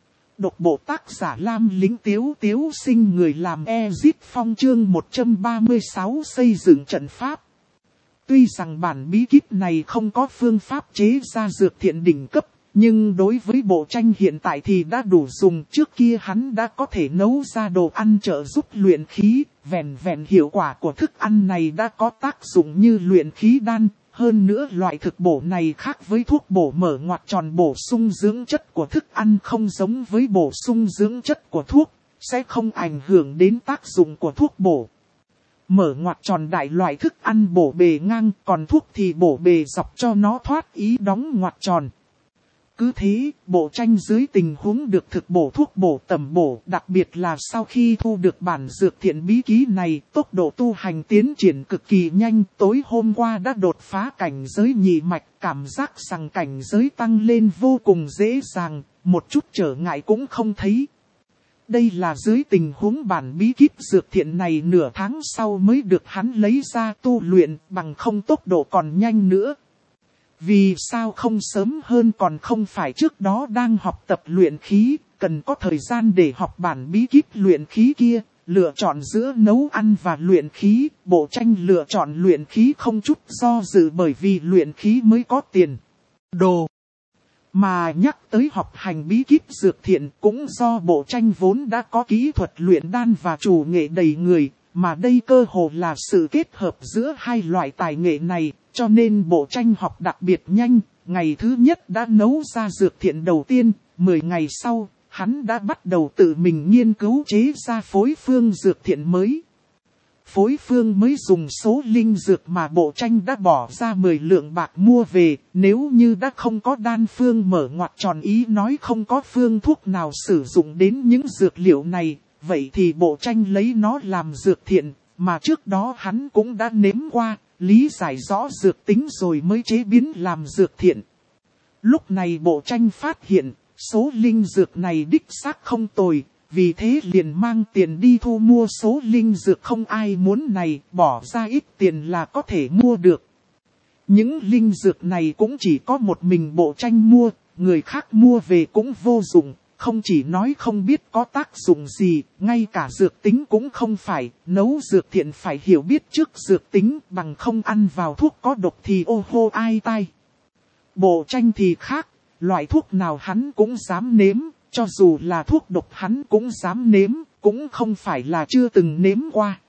[SPEAKER 1] Độc bộ tác giả Lam Lính Tiếu Tiếu Sinh, người làm Ezit Phong, chương một trăm ba mươi sáu xây dựng trận pháp. Tuy rằng bản bí kíp này không có phương pháp chế ra dược thiện đỉnh cấp, nhưng đối với bộ tranh hiện tại thì đã đủ dùng. Trước kia hắn đã có thể nấu ra đồ ăn trợ giúp luyện khí, vẹn vẹn hiệu quả của thức ăn này đã có tác dụng như luyện khí đan. Hơn nữa loại thực bổ này khác với thuốc bổ mở ngoặc tròn bổ sung dưỡng chất của thức ăn, không giống với bổ sung dưỡng chất của thuốc, sẽ không ảnh hưởng đến tác dụng của thuốc bổ. Mở ngoặc tròn đại loại thức ăn bổ bề ngang, còn thuốc thì bổ bề dọc cho nó thoát ý đóng ngoặc tròn. Cứ thế, bộ tranh dưới tình huống được thực bổ thuốc bổ tầm bổ, đặc biệt là sau khi thu được bản dược thiện bí ký này, tốc độ tu hành tiến triển cực kỳ nhanh. Tối hôm qua đã đột phá cảnh giới nhị mạch, cảm giác rằng cảnh giới tăng lên vô cùng dễ dàng, một chút trở ngại cũng không thấy. Đây là dưới tình huống bản bí kíp dược thiện này nửa tháng sau mới được hắn lấy ra tu luyện, bằng không tốc độ còn nhanh nữa. Vì sao không sớm hơn, còn không phải trước đó đang học tập luyện khí, cần có thời gian để học bản bí kíp luyện khí kia, lựa chọn giữa nấu ăn và luyện khí. Bộ tranh lựa chọn luyện khí không chút do dự, bởi vì luyện khí mới có tiền đồ. Mà nhắc tới học hành bí kíp dược thiện cũng do bộ tranh vốn đã có kỹ thuật luyện đan và chủ nghệ đầy người, mà đây cơ hồ là sự kết hợp giữa hai loại tài nghệ này, cho nên bộ tranh học đặc biệt nhanh. Ngày thứ nhất đã nấu ra dược thiện đầu tiên, mười ngày sau, hắn đã bắt đầu tự mình nghiên cứu chế ra phối phương dược thiện mới. Phối phương mới dùng số linh dược mà bộ tranh đã bỏ ra mười lượng bạc mua về, nếu như đã không có đan phương mở ngoặc tròn ý nói không có phương thuốc nào sử dụng đến những dược liệu này, vậy thì bộ tranh lấy nó làm dược thiện, mà trước đó hắn cũng đã nếm qua, lý giải rõ dược tính rồi mới chế biến làm dược thiện. Lúc này bộ tranh phát hiện, số linh dược này đích xác không tồi. Vì thế liền mang tiền đi thu mua số linh dược không ai muốn này, bỏ ra ít tiền là có thể mua được. Những linh dược này cũng chỉ có một mình bộ tranh mua, người khác mua về cũng vô dụng, không chỉ nói không biết có tác dụng gì, ngay cả dược tính cũng không phải, nấu dược thiện phải hiểu biết trước dược tính, bằng không ăn vào thuốc có độc thì ô hô ai tai. Bộ tranh thì khác, loại thuốc nào hắn cũng dám nếm. Cho dù là thuốc độc hắn cũng dám nếm, cũng không phải là chưa từng nếm qua.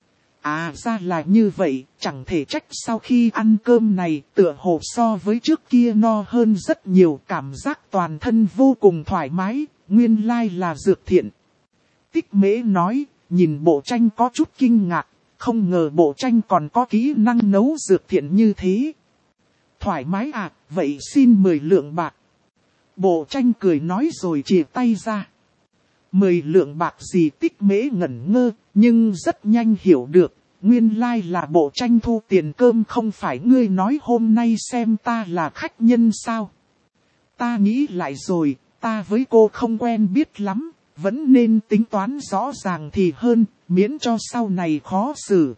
[SPEAKER 1] À ra là như vậy, chẳng thể trách sau khi ăn cơm này tựa hồ so với trước kia no hơn rất nhiều, cảm giác toàn thân vô cùng thoải mái, nguyên lai là dược thiện. Tích Mễ nói, nhìn bộ tranh có chút kinh ngạc, không ngờ bộ tranh còn có kỹ năng nấu dược thiện như thế. Thoải mái à, vậy xin mười lượng bạc. Bộ tranh cười nói rồi chìa tay ra. Mười lượng bạc gì? Tích Mễ ngẩn ngơ, nhưng rất nhanh hiểu được. Nguyên lai là bộ tranh thu tiền cơm, không phải ngươi nói hôm nay xem ta là khách nhân sao? Ta nghĩ lại rồi, ta với cô không quen biết lắm, vẫn nên tính toán rõ ràng thì hơn, miễn cho sau này khó xử.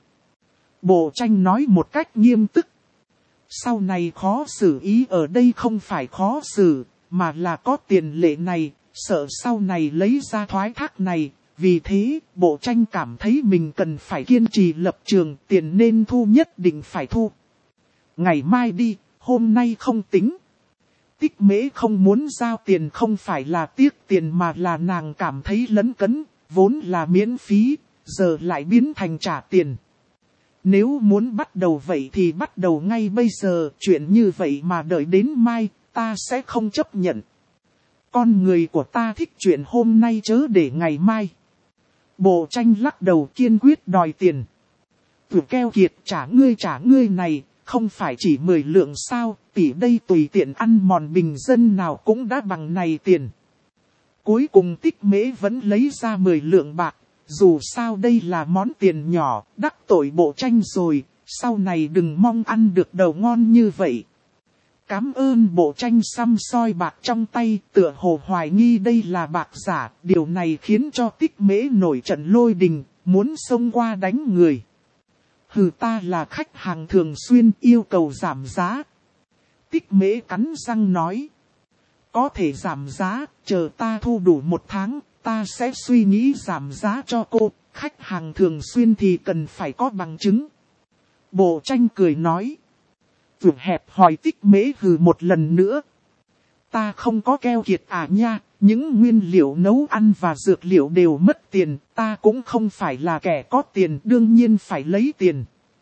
[SPEAKER 1] Bộ tranh nói một cách nghiêm túc. Sau này khó xử ý ở đây không phải khó xử, mà là có tiền lệ này, sợ sau này lấy ra thoái thác này. Vì thế, bộ tranh cảm thấy mình cần phải kiên trì lập trường, tiền nên thu nhất định phải thu. Ngày mai đi, hôm nay không tính. Tích Mễ không muốn giao tiền không phải là tiếc tiền mà là nàng cảm thấy lấn cấn, vốn là miễn phí, giờ lại biến thành trả tiền. Nếu muốn bắt đầu vậy thì bắt đầu ngay bây giờ, chuyện như vậy mà đợi đến mai, ta sẽ không chấp nhận. Con người của ta thích chuyện hôm nay chớ để ngày mai. Bộ Tranh lắc đầu kiên quyết đòi tiền. Tử keo kiệt trả ngươi trả ngươi này, không phải chỉ mười lượng sao, tỷ đây tùy tiện ăn mòn bình dân nào cũng đã bằng này tiền. Cuối cùng Tích Mễ vẫn lấy ra mười lượng bạc, dù sao đây là món tiền nhỏ, đắc tội Bộ Tranh rồi, sau này đừng mong ăn được đầu ngon như vậy. Cám ơn Bộ Tranh xăm soi bạc trong tay, tựa hồ hoài nghi đây là bạc giả, điều này khiến cho Tích Mễ nổi trận lôi đình, muốn xông qua đánh người. Hừ, ta là khách hàng thường xuyên yêu cầu giảm giá. Tích Mễ cắn răng nói. Có thể giảm giá, chờ ta thu đủ một tháng, ta sẽ suy nghĩ giảm giá cho cô. Khách hàng thường xuyên thì cần phải có bằng chứng. Bộ Tranh cười nói. Vượt hẹp hỏi Tích Mễ hừ một lần nữa. Ta không có keo kiệt à nha, những nguyên liệu nấu ăn và dược liệu đều mất tiền, ta cũng không phải là kẻ có tiền, đương nhiên phải lấy tiền.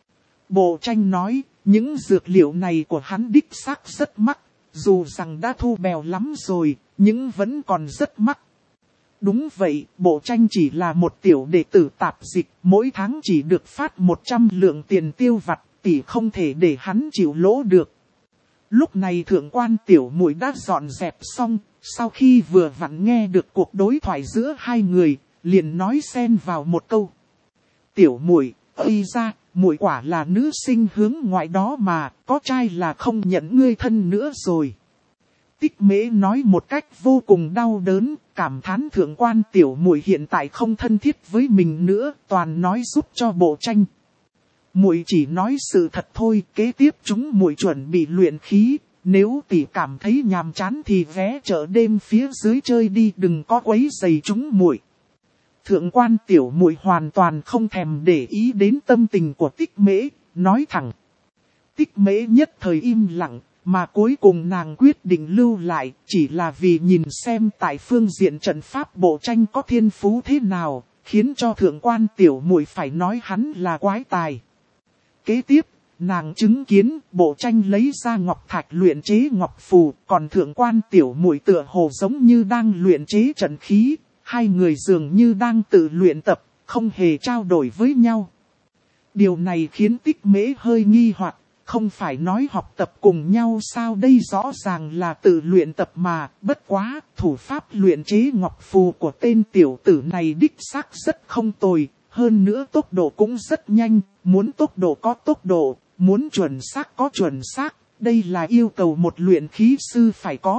[SPEAKER 1] Bộ Tranh nói, những dược liệu này của hắn đích xác rất mắc, dù rằng đã thu bèo lắm rồi, nhưng vẫn còn rất mắc. Đúng vậy, Bộ Tranh chỉ là một tiểu đệ tử tạp dịch, mỗi tháng chỉ được phát một trăm lượng tiền tiêu vặt, tỷ không thể để hắn chịu lỗ được. Lúc này thượng quan tiểu muội đã dọn dẹp xong, sau khi vừa vặn nghe được cuộc đối thoại giữa hai người, liền nói xen vào một câu. Tiểu muội, ây ra, muội quả là nữ sinh hướng ngoại đó mà, có trai là không nhận ngươi thân nữa rồi. Tích Mễ nói một cách vô cùng đau đớn, cảm thán thượng quan tiểu muội hiện tại không thân thiết với mình nữa, toàn nói giúp cho Bộ Tranh. Muội chỉ nói sự thật thôi, kế tiếp chúng muội chuẩn bị luyện khí, nếu tỷ cảm thấy nhàm chán thì ghé chợ đêm phía dưới chơi đi, đừng có quấy rầy chúng muội. Thượng quan tiểu muội hoàn toàn không thèm để ý đến tâm tình của Tích Mễ, nói thẳng. Tích Mễ nhất thời im lặng, mà cuối cùng nàng quyết định lưu lại, chỉ là vì nhìn xem tại phương diện trận pháp Bộ Tranh có thiên phú thế nào, khiến cho thượng quan tiểu muội phải nói hắn là quái tài. Kế tiếp, nàng chứng kiến Bộ Tranh lấy ra ngọc thạch luyện chế ngọc phù, còn thượng quan tiểu muội tựa hồ giống như đang luyện chế trận khí, hai người dường như đang tự luyện tập, không hề trao đổi với nhau. Điều này khiến Tích Mễ hơi nghi hoặc, không phải nói học tập cùng nhau sao, đây rõ ràng là tự luyện tập mà, bất quá, thủ pháp luyện chế ngọc phù của tên tiểu tử này đích xác rất không tồi. Hơn nữa tốc độ cũng rất nhanh, muốn tốc độ có tốc độ, muốn chuẩn xác có chuẩn xác, đây là yêu cầu một luyện khí sư phải có.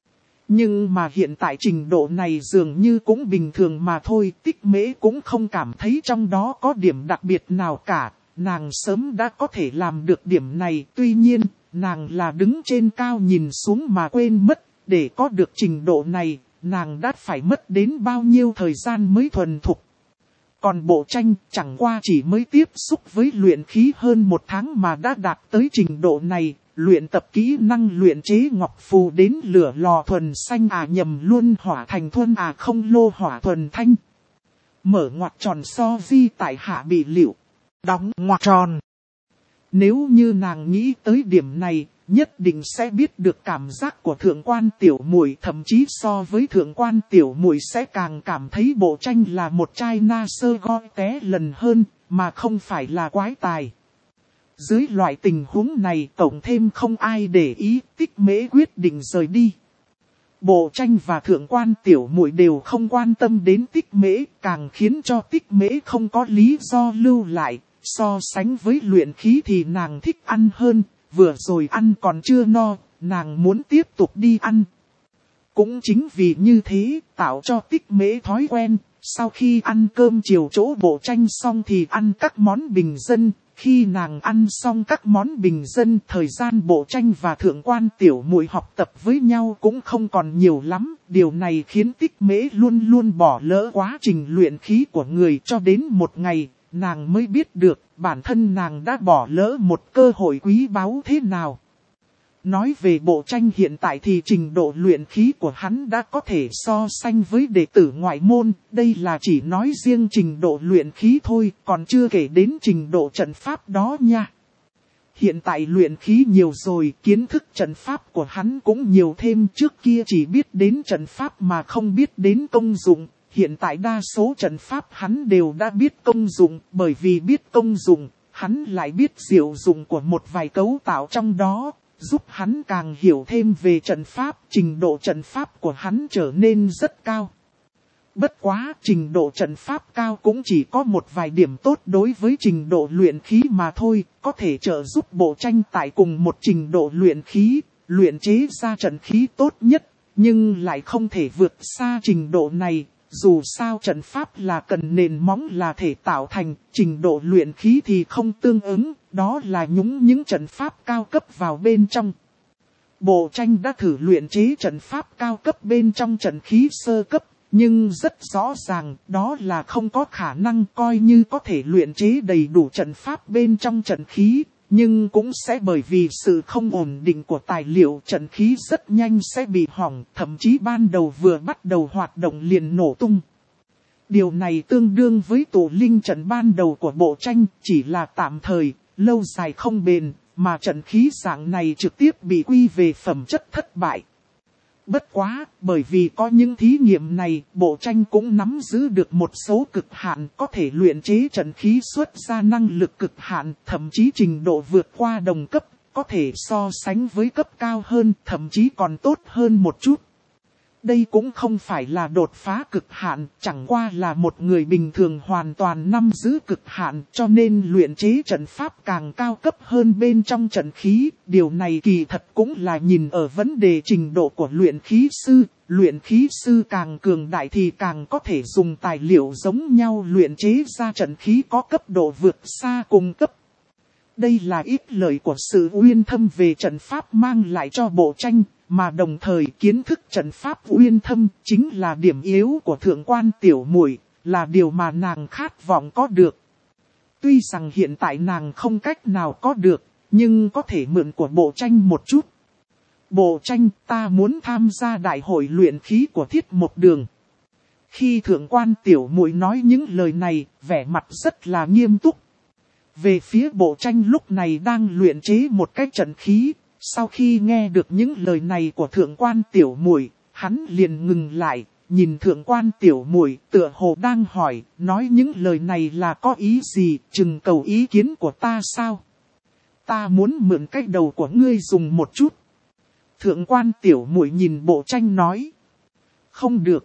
[SPEAKER 1] Nhưng mà hiện tại trình độ này dường như cũng bình thường mà thôi, Tích Mễ cũng không cảm thấy trong đó có điểm đặc biệt nào cả, nàng sớm đã có thể làm được điểm này, tuy nhiên, nàng là đứng trên cao nhìn xuống mà quên mất, để có được trình độ này, nàng đã phải mất đến bao nhiêu thời gian mới thuần thục. Còn Bộ Tranh chẳng qua chỉ mới tiếp xúc với luyện khí hơn một tháng mà đã đạt tới trình độ này, luyện tập kỹ năng luyện chế ngọc phù đến lửa lò thuần xanh à nhầm luôn hỏa thành thuần à không lô hỏa thuần thanh. Mở ngoặc tròn so di tại hạ bị liệu, đóng ngoặc tròn. Nếu như nàng nghĩ tới điểm này, nhất định sẽ biết được cảm giác của thượng quan tiểu muội, thậm chí so với thượng quan tiểu muội sẽ càng cảm thấy Bộ Tranh là một trai na sơ goi té lần hơn, mà không phải là quái tài. Dưới loại tình huống này tổng thêm không ai để ý, Tích Mễ quyết định rời đi. Bộ Tranh và thượng quan tiểu muội đều không quan tâm đến Tích Mễ, càng khiến cho Tích Mễ không có lý do lưu lại, so sánh với luyện khí thì nàng thích ăn hơn. Vừa rồi ăn còn chưa no, nàng muốn tiếp tục đi ăn. Cũng chính vì như thế, tạo cho Tích Mễ thói quen, sau khi ăn cơm chiều chỗ Bộ Tranh xong thì ăn các món bình dân. Khi nàng ăn xong các món bình dân, thời gian Bộ Tranh và thượng quan tiểu muội học tập với nhau cũng không còn nhiều lắm. Điều này khiến Tích Mễ luôn luôn bỏ lỡ quá trình luyện khí của người, cho đến một ngày, nàng mới biết được bản thân nàng đã bỏ lỡ một cơ hội quý báu thế nào. Nói về bộ tranh hiện tại thì trình độ luyện khí của hắn đã có thể so sánh với đệ tử ngoại môn, đây là chỉ nói riêng trình độ luyện khí thôi, còn chưa kể đến trình độ trận pháp đó nha. Hiện tại luyện khí nhiều rồi, kiến thức trận pháp của hắn cũng nhiều thêm, trước kia chỉ biết đến trận pháp mà không biết đến công dụng. Hiện tại đa số trận pháp hắn đều đã biết công dụng, bởi vì biết công dụng, hắn lại biết diệu dụng của một vài cấu tạo trong đó, giúp hắn càng hiểu thêm về trận pháp, trình độ trận pháp của hắn trở nên rất cao. Bất quá, trình độ trận pháp cao cũng chỉ có một vài điểm tốt đối với trình độ luyện khí mà thôi, có thể trợ giúp bộ tranh tại cùng một trình độ luyện khí, luyện chế ra trận khí tốt nhất, nhưng lại không thể vượt xa trình độ này. Dù sao trận pháp là cần nền móng là thể tạo thành, trình độ luyện khí thì không tương ứng, đó là nhúng những trận pháp cao cấp vào bên trong. Bộ tranh đã thử luyện chế trận pháp cao cấp bên trong trận khí sơ cấp, nhưng rất rõ ràng đó là không có khả năng, coi như có thể luyện chế đầy đủ trận pháp bên trong trận khí. Nhưng cũng sẽ bởi vì sự không ổn định của tài liệu trận khí rất nhanh sẽ bị hỏng, thậm chí ban đầu vừa bắt đầu hoạt động liền nổ tung. Điều này tương đương với tổ linh trận ban đầu của bộ tranh, chỉ là tạm thời, lâu dài không bền, mà trận khí dạng này trực tiếp bị quy về phẩm chất thất bại. Bất quá, bởi vì có những thí nghiệm này, bộ tranh cũng nắm giữ được một số cực hạn, có thể luyện chế trận khí xuất ra năng lực cực hạn, thậm chí trình độ vượt qua đồng cấp, có thể so sánh với cấp cao hơn, thậm chí còn tốt hơn một chút. Đây cũng không phải là đột phá cực hạn, chẳng qua là một người bình thường hoàn toàn nắm giữ cực hạn, cho nên luyện chế trận pháp càng cao cấp hơn bên trong trận khí. Điều này kỳ thật cũng là nhìn ở vấn đề trình độ của luyện khí sư. Luyện khí sư càng cường đại thì càng có thể dùng tài liệu giống nhau luyện chế ra trận khí có cấp độ vượt xa cùng cấp. Đây là ít lợi của sự uyên thâm về trận pháp mang lại cho bộ tranh. Mà đồng thời kiến thức trận pháp uyên thâm chính là điểm yếu của thượng quan tiểu muội, là điều mà nàng khát vọng có được. Tuy rằng hiện tại nàng không cách nào có được, nhưng có thể mượn của bộ tranh một chút. Bộ tranh, ta muốn tham gia đại hội luyện khí của Thiết Một Đường. Khi thượng quan tiểu muội nói những lời này, vẻ mặt rất là nghiêm túc. Về phía bộ tranh lúc này đang luyện chế một cái trận khí. Sau khi nghe được những lời này của thượng quan tiểu muội, hắn liền ngừng lại, nhìn thượng quan tiểu muội tựa hồ đang hỏi, nói những lời này là có ý gì, chừng cầu ý kiến của ta sao? Ta muốn mượn cái đầu của ngươi dùng một chút. Thượng quan tiểu muội nhìn bộ tranh nói. Không được.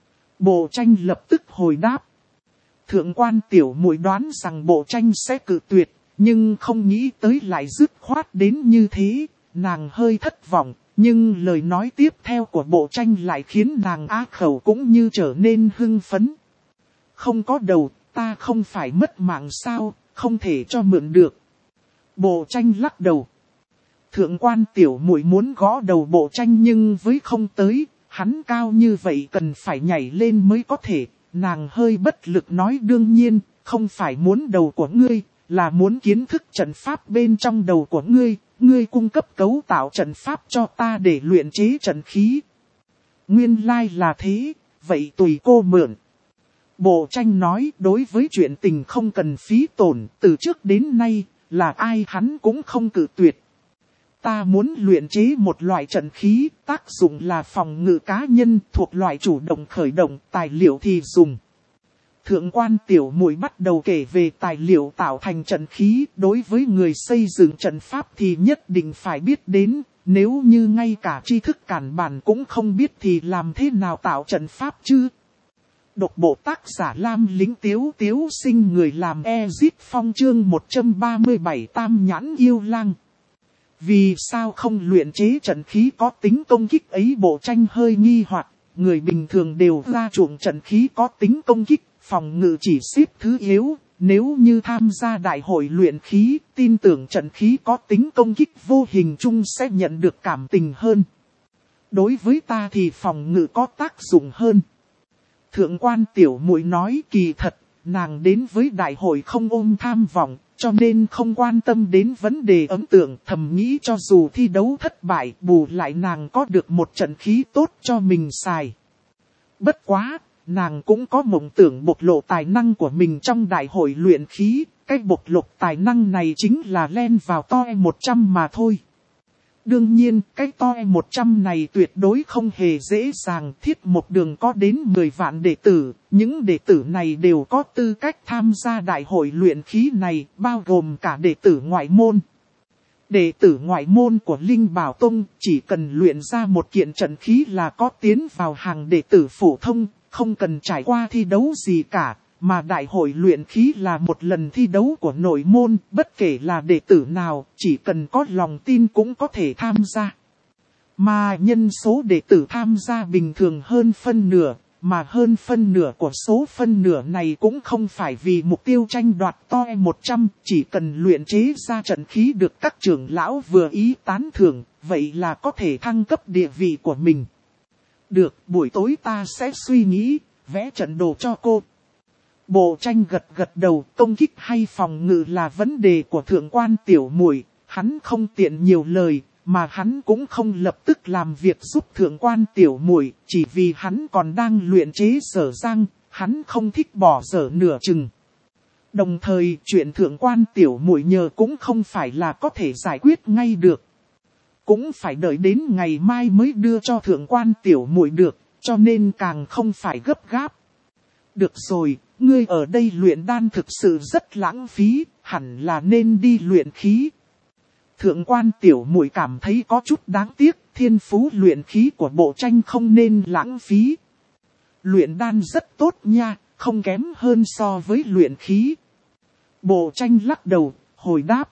[SPEAKER 1] Bộ tranh lập tức hồi đáp. Thượng quan tiểu muội đoán rằng bộ tranh sẽ cự tuyệt, nhưng không nghĩ tới lại dứt khoát đến như thế. Nàng hơi thất vọng, nhưng lời nói tiếp theo của bộ tranh lại khiến nàng á khẩu cũng như trở nên hưng phấn. Không có đầu, ta không phải mất mạng sao, không thể cho mượn được. Bộ tranh lắc đầu. Thượng quan tiểu muội muốn gõ đầu bộ tranh nhưng với không tới, hắn cao như vậy cần phải nhảy lên mới có thể. Nàng hơi bất lực nói đương nhiên, không phải muốn đầu của ngươi, là muốn kiến thức trận pháp bên trong đầu của ngươi. Ngươi cung cấp cấu tạo trận pháp cho ta để luyện chế trận khí. Nguyên lai là thế, vậy tùy cô mượn. Bộ tranh nói đối với chuyện tình không cần phí tổn, từ trước đến nay, là ai hắn cũng không cự tuyệt. Ta muốn luyện chế một loại trận khí, tác dụng là phòng ngự cá nhân thuộc loại chủ động khởi động, tài liệu thì dùng. Thượng quan tiểu muội bắt đầu kể về tài liệu tạo thành trận khí, đối với người xây dựng trận pháp thì nhất định phải biết đến, nếu như ngay cả tri thức cản bản cũng không biết thì làm thế nào tạo trận pháp chứ? Độc bộ tác giả Lam Lính Tiếu Tiếu sinh người làm Ezit Phong chương một trăm ba mươi bảy Tam Nhãn Yêu Lang. Vì sao không luyện chế trận khí có tính công kích ấy? Bộ tranh hơi nghi hoặc, người bình thường đều ra chuộng trận khí có tính công kích. Phòng ngự chỉ xếp thứ yếu, nếu như tham gia đại hội luyện khí, tin tưởng trận khí có tính công kích vô hình chung sẽ nhận được cảm tình hơn. Đối với ta thì phòng ngự có tác dụng hơn. Thượng quan tiểu muội nói kỳ thật, nàng đến với đại hội không ôm tham vọng, cho nên không quan tâm đến vấn đề ấn tượng, thầm nghĩ cho dù thi đấu thất bại bù lại nàng có được một trận khí tốt cho mình xài. Bất quá, nàng cũng có mộng tưởng bộc lộ tài năng của mình trong đại hội luyện khí, cái bộc lộ tài năng này chính là len vào to e một trăm mà thôi. Đương nhiên, cái to e một trăm này tuyệt đối không hề dễ dàng, thiết một đường có đến mười vạn đệ tử, những đệ tử này đều có tư cách tham gia đại hội luyện khí này, bao gồm cả đệ tử ngoại môn. Đệ tử ngoại môn của Linh Bảo Tông chỉ cần luyện ra một kiện trận khí là có tiến vào hàng đệ tử phổ thông, không cần trải qua thi đấu gì cả. Mà đại hội luyện khí là một lần thi đấu của nội môn, bất kể là đệ tử nào, chỉ cần có lòng tin cũng có thể tham gia. Mà nhân số đệ tử tham gia bình thường hơn phân nửa, mà hơn phân nửa của số phân nửa này cũng không phải vì mục tiêu tranh đoạt to e một trăm, chỉ cần luyện chế ra trận khí được các trưởng lão vừa ý tán thưởng, vậy là có thể thăng cấp địa vị của mình. Được, buổi tối ta sẽ suy nghĩ, vẽ trận đồ cho cô. Bộ tranh gật gật đầu, công kích hay phòng ngự là vấn đề của thượng quan tiểu muội, hắn không tiện nhiều lời, mà hắn cũng không lập tức làm việc giúp thượng quan tiểu muội, chỉ vì hắn còn đang luyện chế sở giang, hắn không thích bỏ dở nửa chừng. Đồng thời, chuyện thượng quan tiểu muội nhờ cũng không phải là có thể giải quyết ngay được. Cũng phải đợi đến ngày mai mới đưa cho thượng quan tiểu muội được, cho nên càng không phải gấp gáp. Được rồi, ngươi ở đây luyện đan thực sự rất lãng phí, hẳn là nên đi luyện khí. Thượng quan tiểu muội cảm thấy có chút đáng tiếc, thiên phú luyện khí của bộ tranh không nên lãng phí. Luyện đan rất tốt nha, không kém hơn so với luyện khí. Bộ tranh lắc đầu, hồi đáp.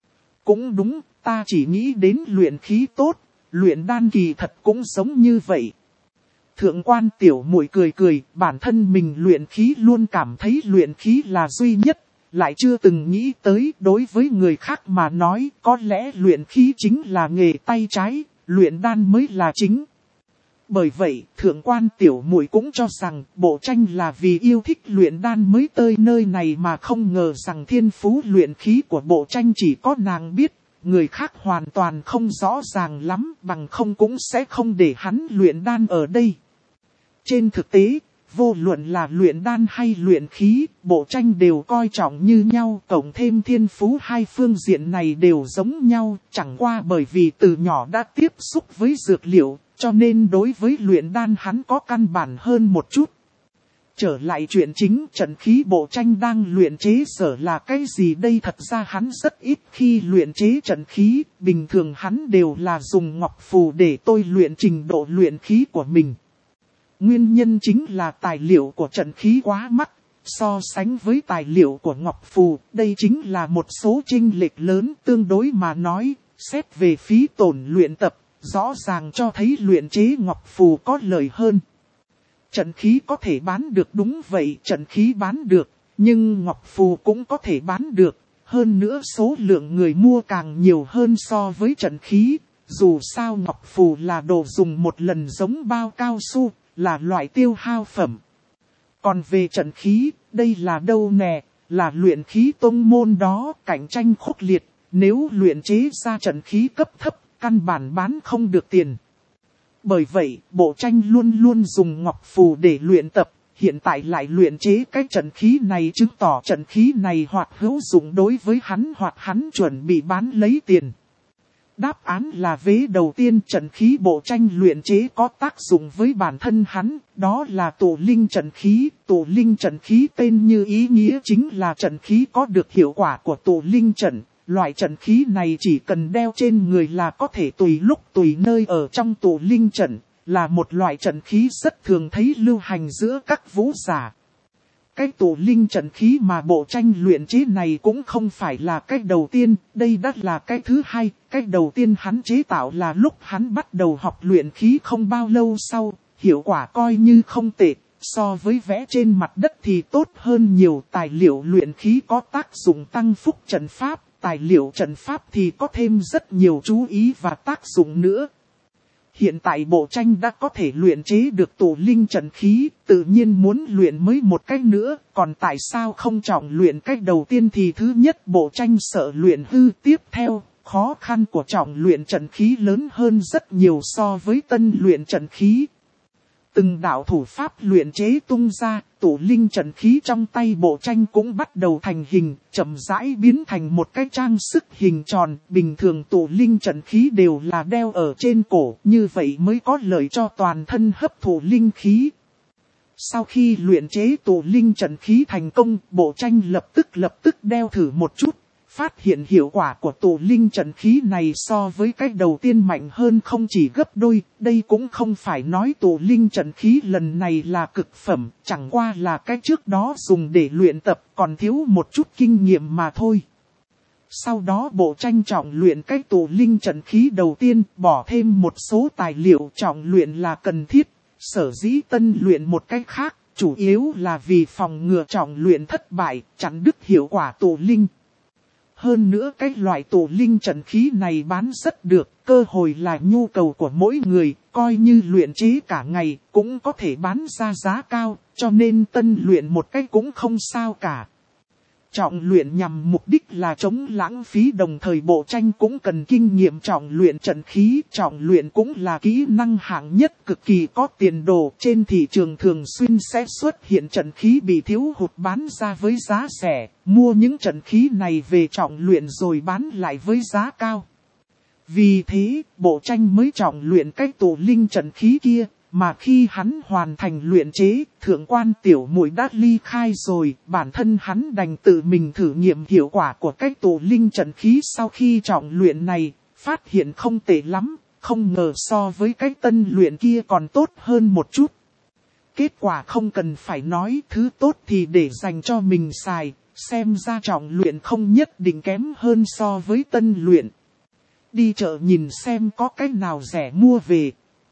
[SPEAKER 1] Cũng đúng, ta chỉ nghĩ đến luyện khí tốt, luyện đan kỳ thật cũng giống như vậy. Thượng quan tiểu muội cười cười, bản thân mình luyện khí luôn cảm thấy luyện khí là duy nhất, lại chưa từng nghĩ tới đối với người khác mà nói có lẽ luyện khí chính là nghề tay trái, luyện đan mới là chính. Bởi vậy, thượng quan tiểu muội cũng cho rằng bộ tranh là vì yêu thích luyện đan mới tới nơi này mà không ngờ rằng thiên phú luyện khí của bộ tranh chỉ có nàng biết, người khác hoàn toàn không rõ ràng lắm, bằng không cũng sẽ không để hắn luyện đan ở đây. Trên thực tế, vô luận là luyện đan hay luyện khí, bộ tranh đều coi trọng như nhau, cộng thêm thiên phú hai phương diện này đều giống nhau, chẳng qua bởi vì từ nhỏ đã tiếp xúc với dược liệu, cho nên đối với luyện đan hắn có căn bản hơn một chút. Trở lại chuyện chính, trận khí bộ tranh đang luyện chế sở là cái gì đây? Thật ra hắn rất ít khi luyện chế trận khí, bình thường hắn đều là dùng ngọc phù để tôi luyện trình độ luyện khí của mình. Nguyên nhân chính là tài liệu của trận khí quá mắc, so sánh với tài liệu của ngọc phù, đây chính là một số chênh lệch lớn. Tương đối mà nói, xét về phí tổn luyện tập, rõ ràng cho thấy luyện chế ngọc phù có lợi hơn. Trận khí có thể bán được, đúng vậy, trận khí bán được, nhưng ngọc phù cũng có thể bán được, hơn nữa số lượng người mua càng nhiều hơn so với trận khí. Dù sao ngọc phù là đồ dùng một lần giống bao cao su, là loại tiêu hao phẩm. Còn về trận khí, đây là đâu nè, là luyện khí tông môn đó, cạnh tranh khốc liệt, nếu luyện chế ra trận khí cấp thấp, căn bản bán không được tiền. Bởi vậy, bộ tranh luôn luôn dùng ngọc phù để luyện tập, hiện tại lại luyện chế cái trận khí này chứng tỏ trận khí này hoặc hữu dụng đối với hắn hoặc hắn chuẩn bị bán lấy tiền. Đáp án là vế đầu tiên, trận khí bộ tranh luyện chế có tác dụng với bản thân hắn, đó là tụ linh trận khí. Tụ linh trận khí tên như ý nghĩa chính là trận khí có được hiệu quả của tụ linh trận. Loại trận khí này chỉ cần đeo trên người là có thể tùy lúc tùy nơi ở trong tụ linh trận, là một loại trận khí rất thường thấy lưu hành giữa các vũ giả. Cái tụ linh trận khí mà bộ tranh luyện chế này cũng không phải là cái đầu tiên, đây đã là cái thứ hai. Cái đầu tiên hắn chế tạo là lúc hắn bắt đầu học luyện khí không bao lâu sau, hiệu quả coi như không tệ, so với vẽ trên mặt đất thì tốt hơn nhiều. Tài liệu luyện khí có tác dụng tăng phúc trận pháp, tài liệu trận pháp thì có thêm rất nhiều chú ý và tác dụng nữa. Hiện tại bộ tranh đã có thể luyện chế được tụ linh trận khí, tự nhiên muốn luyện mới một cách nữa, còn tại sao không trọng luyện cách đầu tiên thì thứ nhất bộ tranh sợ luyện hư, tiếp theo, khó khăn của trọng luyện trận khí lớn hơn rất nhiều so với tân luyện trận khí. Từng đạo thủ pháp luyện chế tung ra, tụ linh trận khí trong tay bộ tranh cũng bắt đầu thành hình, chậm rãi biến thành một cái trang sức hình tròn. Bình thường tụ linh trận khí đều là đeo ở trên cổ, như vậy mới có lợi cho toàn thân hấp thụ linh khí. Sau khi luyện chế tụ linh trận khí thành công, bộ tranh lập tức lập tức đeo thử một chút. Phát hiện hiệu quả của tụ linh trận khí này so với cách đầu tiên mạnh hơn không chỉ gấp đôi, đây cũng không phải nói tụ linh trận khí lần này là cực phẩm, chẳng qua là cái trước đó dùng để luyện tập còn thiếu một chút kinh nghiệm mà thôi. Sau đó bộ tranh trọng luyện cái tụ linh trận khí đầu tiên, bỏ thêm một số tài liệu trọng luyện là cần thiết, sở dĩ tân luyện một cách khác, chủ yếu là vì phòng ngừa trọng luyện thất bại, chặn đứt hiệu quả tụ linh. Hơn nữa cái loại tụ linh trận khí này bán rất được, cơ hội là nhu cầu của mỗi người, coi như luyện chế cả ngày, cũng có thể bán ra giá cao, cho nên tân luyện một cách cũng không sao cả. Trọng luyện nhằm mục đích là chống lãng phí, đồng thời bộ tranh cũng cần kinh nghiệm trọng luyện trận khí. Trọng luyện cũng là kỹ năng hạng nhất cực kỳ có tiền đồ, trên thị trường thường xuyên sẽ xuất hiện trận khí bị thiếu hụt bán ra với giá rẻ, mua những trận khí này về trọng luyện rồi bán lại với giá cao. Vì thế, bộ tranh mới trọng luyện cái tụ linh trận khí kia. Mà khi hắn hoàn thành luyện chế, thượng quan tiểu muội đã ly khai rồi, bản thân hắn đành tự mình thử nghiệm hiệu quả của cái tụ linh trận khí sau khi trọng luyện này, phát hiện không tệ lắm, không ngờ so với cái tân luyện kia còn tốt hơn một chút. Kết quả không cần phải nói, thứ tốt thì để dành cho mình xài, xem ra trọng luyện không nhất định kém hơn so với tân luyện. Đi chợ nhìn xem có cái nào rẻ mua về.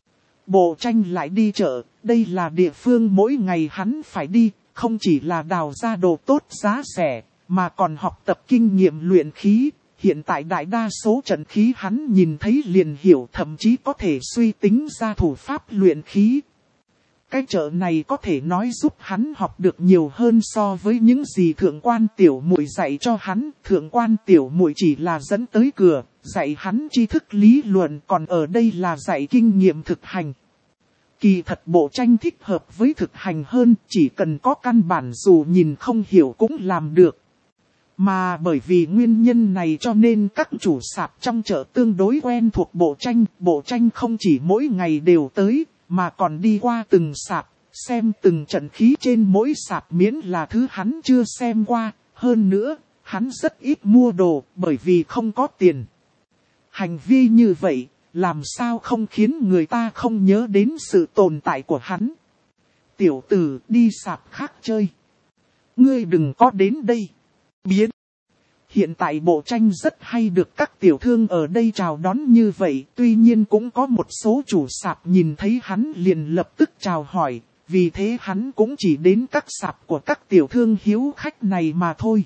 [SPEAKER 1] Bộ tranh lại đi chợ, đây là địa phương mỗi ngày hắn phải đi, không chỉ là đào ra đồ tốt giá rẻ, mà còn học tập kinh nghiệm luyện khí. Hiện tại đại đa số trận khí hắn nhìn thấy liền hiểu, thậm chí có thể suy tính ra thủ pháp luyện khí. Cái chợ này có thể nói giúp hắn học được nhiều hơn so với những gì thượng quan tiểu muội dạy cho hắn. Thượng quan tiểu muội chỉ là dẫn tới cửa, dạy hắn tri thức lý luận, còn ở đây là dạy kinh nghiệm thực hành. Kỳ thật bộ tranh thích hợp với thực hành hơn, chỉ cần có căn bản dù nhìn không hiểu cũng làm được. Mà bởi vì nguyên nhân này cho nên các chủ sạp trong chợ tương đối quen thuộc bộ tranh. Bộ tranh không chỉ mỗi ngày đều tới, mà còn đi qua từng sạp, xem từng trận khí trên mỗi sạp miễn là thứ hắn chưa xem qua. Hơn nữa, hắn rất ít mua đồ bởi vì không có tiền. Hành vi như vậy, làm sao không khiến người ta không nhớ đến sự tồn tại của hắn. Tiểu tử, đi sạp khác chơi. Ngươi đừng có đến đây. Biến. Hiện tại bộ tranh rất hay được các tiểu thương ở đây chào đón như vậy. Tuy nhiên cũng có một số chủ sạp nhìn thấy hắn liền lập tức chào hỏi. Vì thế hắn cũng chỉ đến các sạp của các tiểu thương hiếu khách này mà thôi.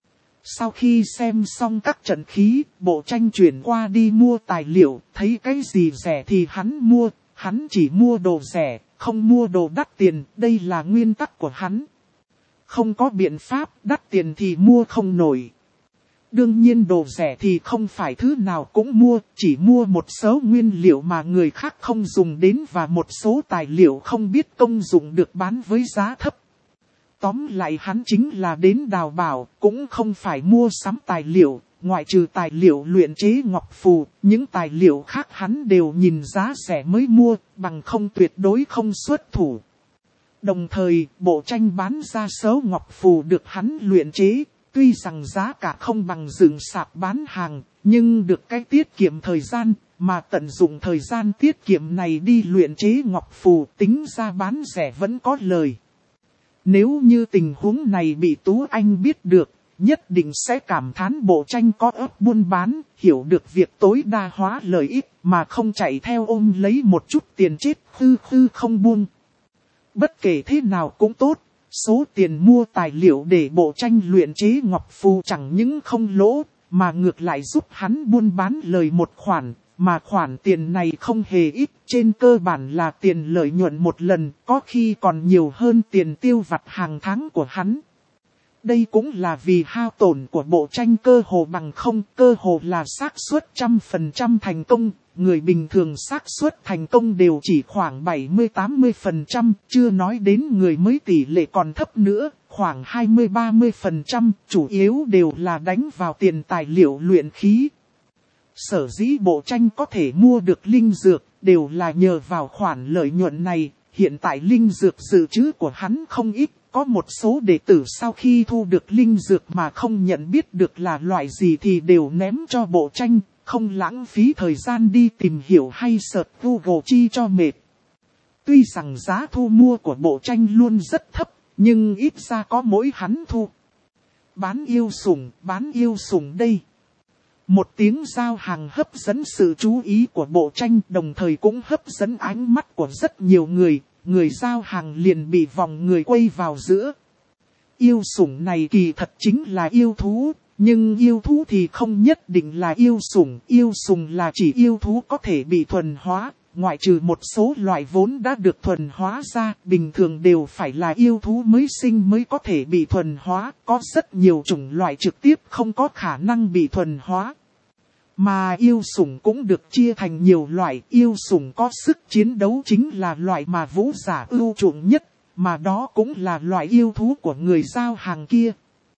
[SPEAKER 1] Sau khi xem xong các trận khí, bộ tranh chuyển qua đi mua tài liệu, thấy cái gì rẻ thì hắn mua, hắn chỉ mua đồ rẻ, không mua đồ đắt tiền, đây là nguyên tắc của hắn. Không có biện pháp, đắt tiền thì mua không nổi. Đương nhiên đồ rẻ thì không phải thứ nào cũng mua, chỉ mua một số nguyên liệu mà người khác không dùng đến và một số tài liệu không biết công dụng được bán với giá thấp. Tóm lại hắn chính là đến đào bảo, cũng không phải mua sắm tài liệu, ngoại trừ tài liệu luyện chế ngọc phù, những tài liệu khác hắn đều nhìn giá rẻ mới mua, bằng không tuyệt đối không xuất thủ. Đồng thời, bộ tranh bán ra số ngọc phù được hắn luyện chế, tuy rằng giá cả không bằng dựng sạp bán hàng, nhưng được cái tiết kiệm thời gian, mà tận dụng thời gian tiết kiệm này đi luyện chế ngọc phù, tính ra bán rẻ vẫn có lời. Nếu như tình huống này bị Tú Anh biết được, nhất định sẽ cảm thán bộ tranh có ấp buôn bán, hiểu được việc tối đa hóa lợi ích, mà không chạy theo ôm lấy một chút tiền chết khư khư không buông. Bất kể thế nào cũng tốt, số tiền mua tài liệu để bộ tranh luyện chế ngọc phù chẳng những không lỗ, mà ngược lại giúp hắn buôn bán lời một khoản, mà khoản tiền này không hề ít, trên cơ bản là tiền lợi nhuận một lần, có khi còn nhiều hơn tiền tiêu vặt hàng tháng của hắn. Đây cũng là vì hao tổn của bộ tranh cơ hồ bằng không, cơ hồ là xác suất trăm phần trăm thành công, người bình thường xác suất thành công đều chỉ khoảng bảy mươi đến tám mươi phần trăm, chưa nói đến người mới tỷ lệ còn thấp nữa, khoảng hai mươi đến ba mươi phần trăm, chủ yếu đều là đánh vào tiền tài liệu luyện khí. Sở dĩ bộ tranh có thể mua được linh dược, đều là nhờ vào khoản lợi nhuận này, hiện tại linh dược dự trữ của hắn không ít. Có một số đệ tử sau khi thu được linh dược mà không nhận biết được là loại gì thì đều ném cho bộ tranh, không lãng phí thời gian đi tìm hiểu hay search Google chi cho mệt. Tuy rằng giá thu mua của bộ tranh luôn rất thấp, nhưng ít ra có mỗi hắn thu. Bán yêu sủng, bán yêu sủng đây. Một tiếng giao hàng hấp dẫn sự chú ý của bộ tranh, đồng thời cũng hấp dẫn ánh mắt của rất nhiều người. Người giao hàng liền bị vòng người quay vào giữa. Yêu sủng này kỳ thật chính là yêu thú, nhưng yêu thú thì không nhất định là yêu sủng. Yêu sủng là chỉ yêu thú có thể bị thuần hóa, ngoại trừ một số loại vốn đã được thuần hóa ra, bình thường đều phải là yêu thú mới sinh mới có thể bị thuần hóa. Có rất nhiều chủng loại trực tiếp không có khả năng bị thuần hóa. Mà yêu sủng cũng được chia thành nhiều loại, yêu sủng có sức chiến đấu chính là loại mà vũ giả ưu chuộng nhất, mà đó cũng là loại yêu thú của người giao hàng kia.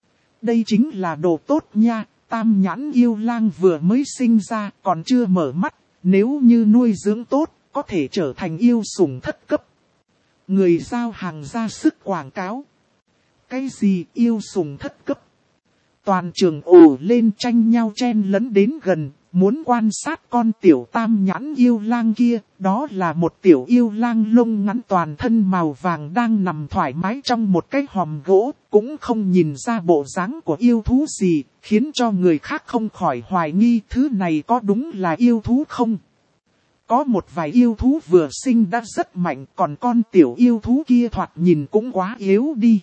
[SPEAKER 1] Đây chính là đồ tốt nha, tam nhãn yêu lang vừa mới sinh ra còn chưa mở mắt, nếu như nuôi dưỡng tốt, có thể trở thành yêu sủng thất cấp. Người giao hàng ra sức quảng cáo. Cái gì yêu sủng thất cấp? Toàn trường ồ lên tranh nhau chen lấn đến gần, muốn quan sát con tiểu tam nhãn yêu lang kia. Đó là một tiểu yêu lang lông ngắn toàn thân màu vàng đang nằm thoải mái trong một cái hòm gỗ, cũng không nhìn ra bộ dáng của yêu thú gì, khiến cho người khác không khỏi hoài nghi thứ này có đúng là yêu thú không. Có một vài yêu thú vừa sinh đã rất mạnh, còn con tiểu yêu thú kia thoạt nhìn cũng quá yếu đi.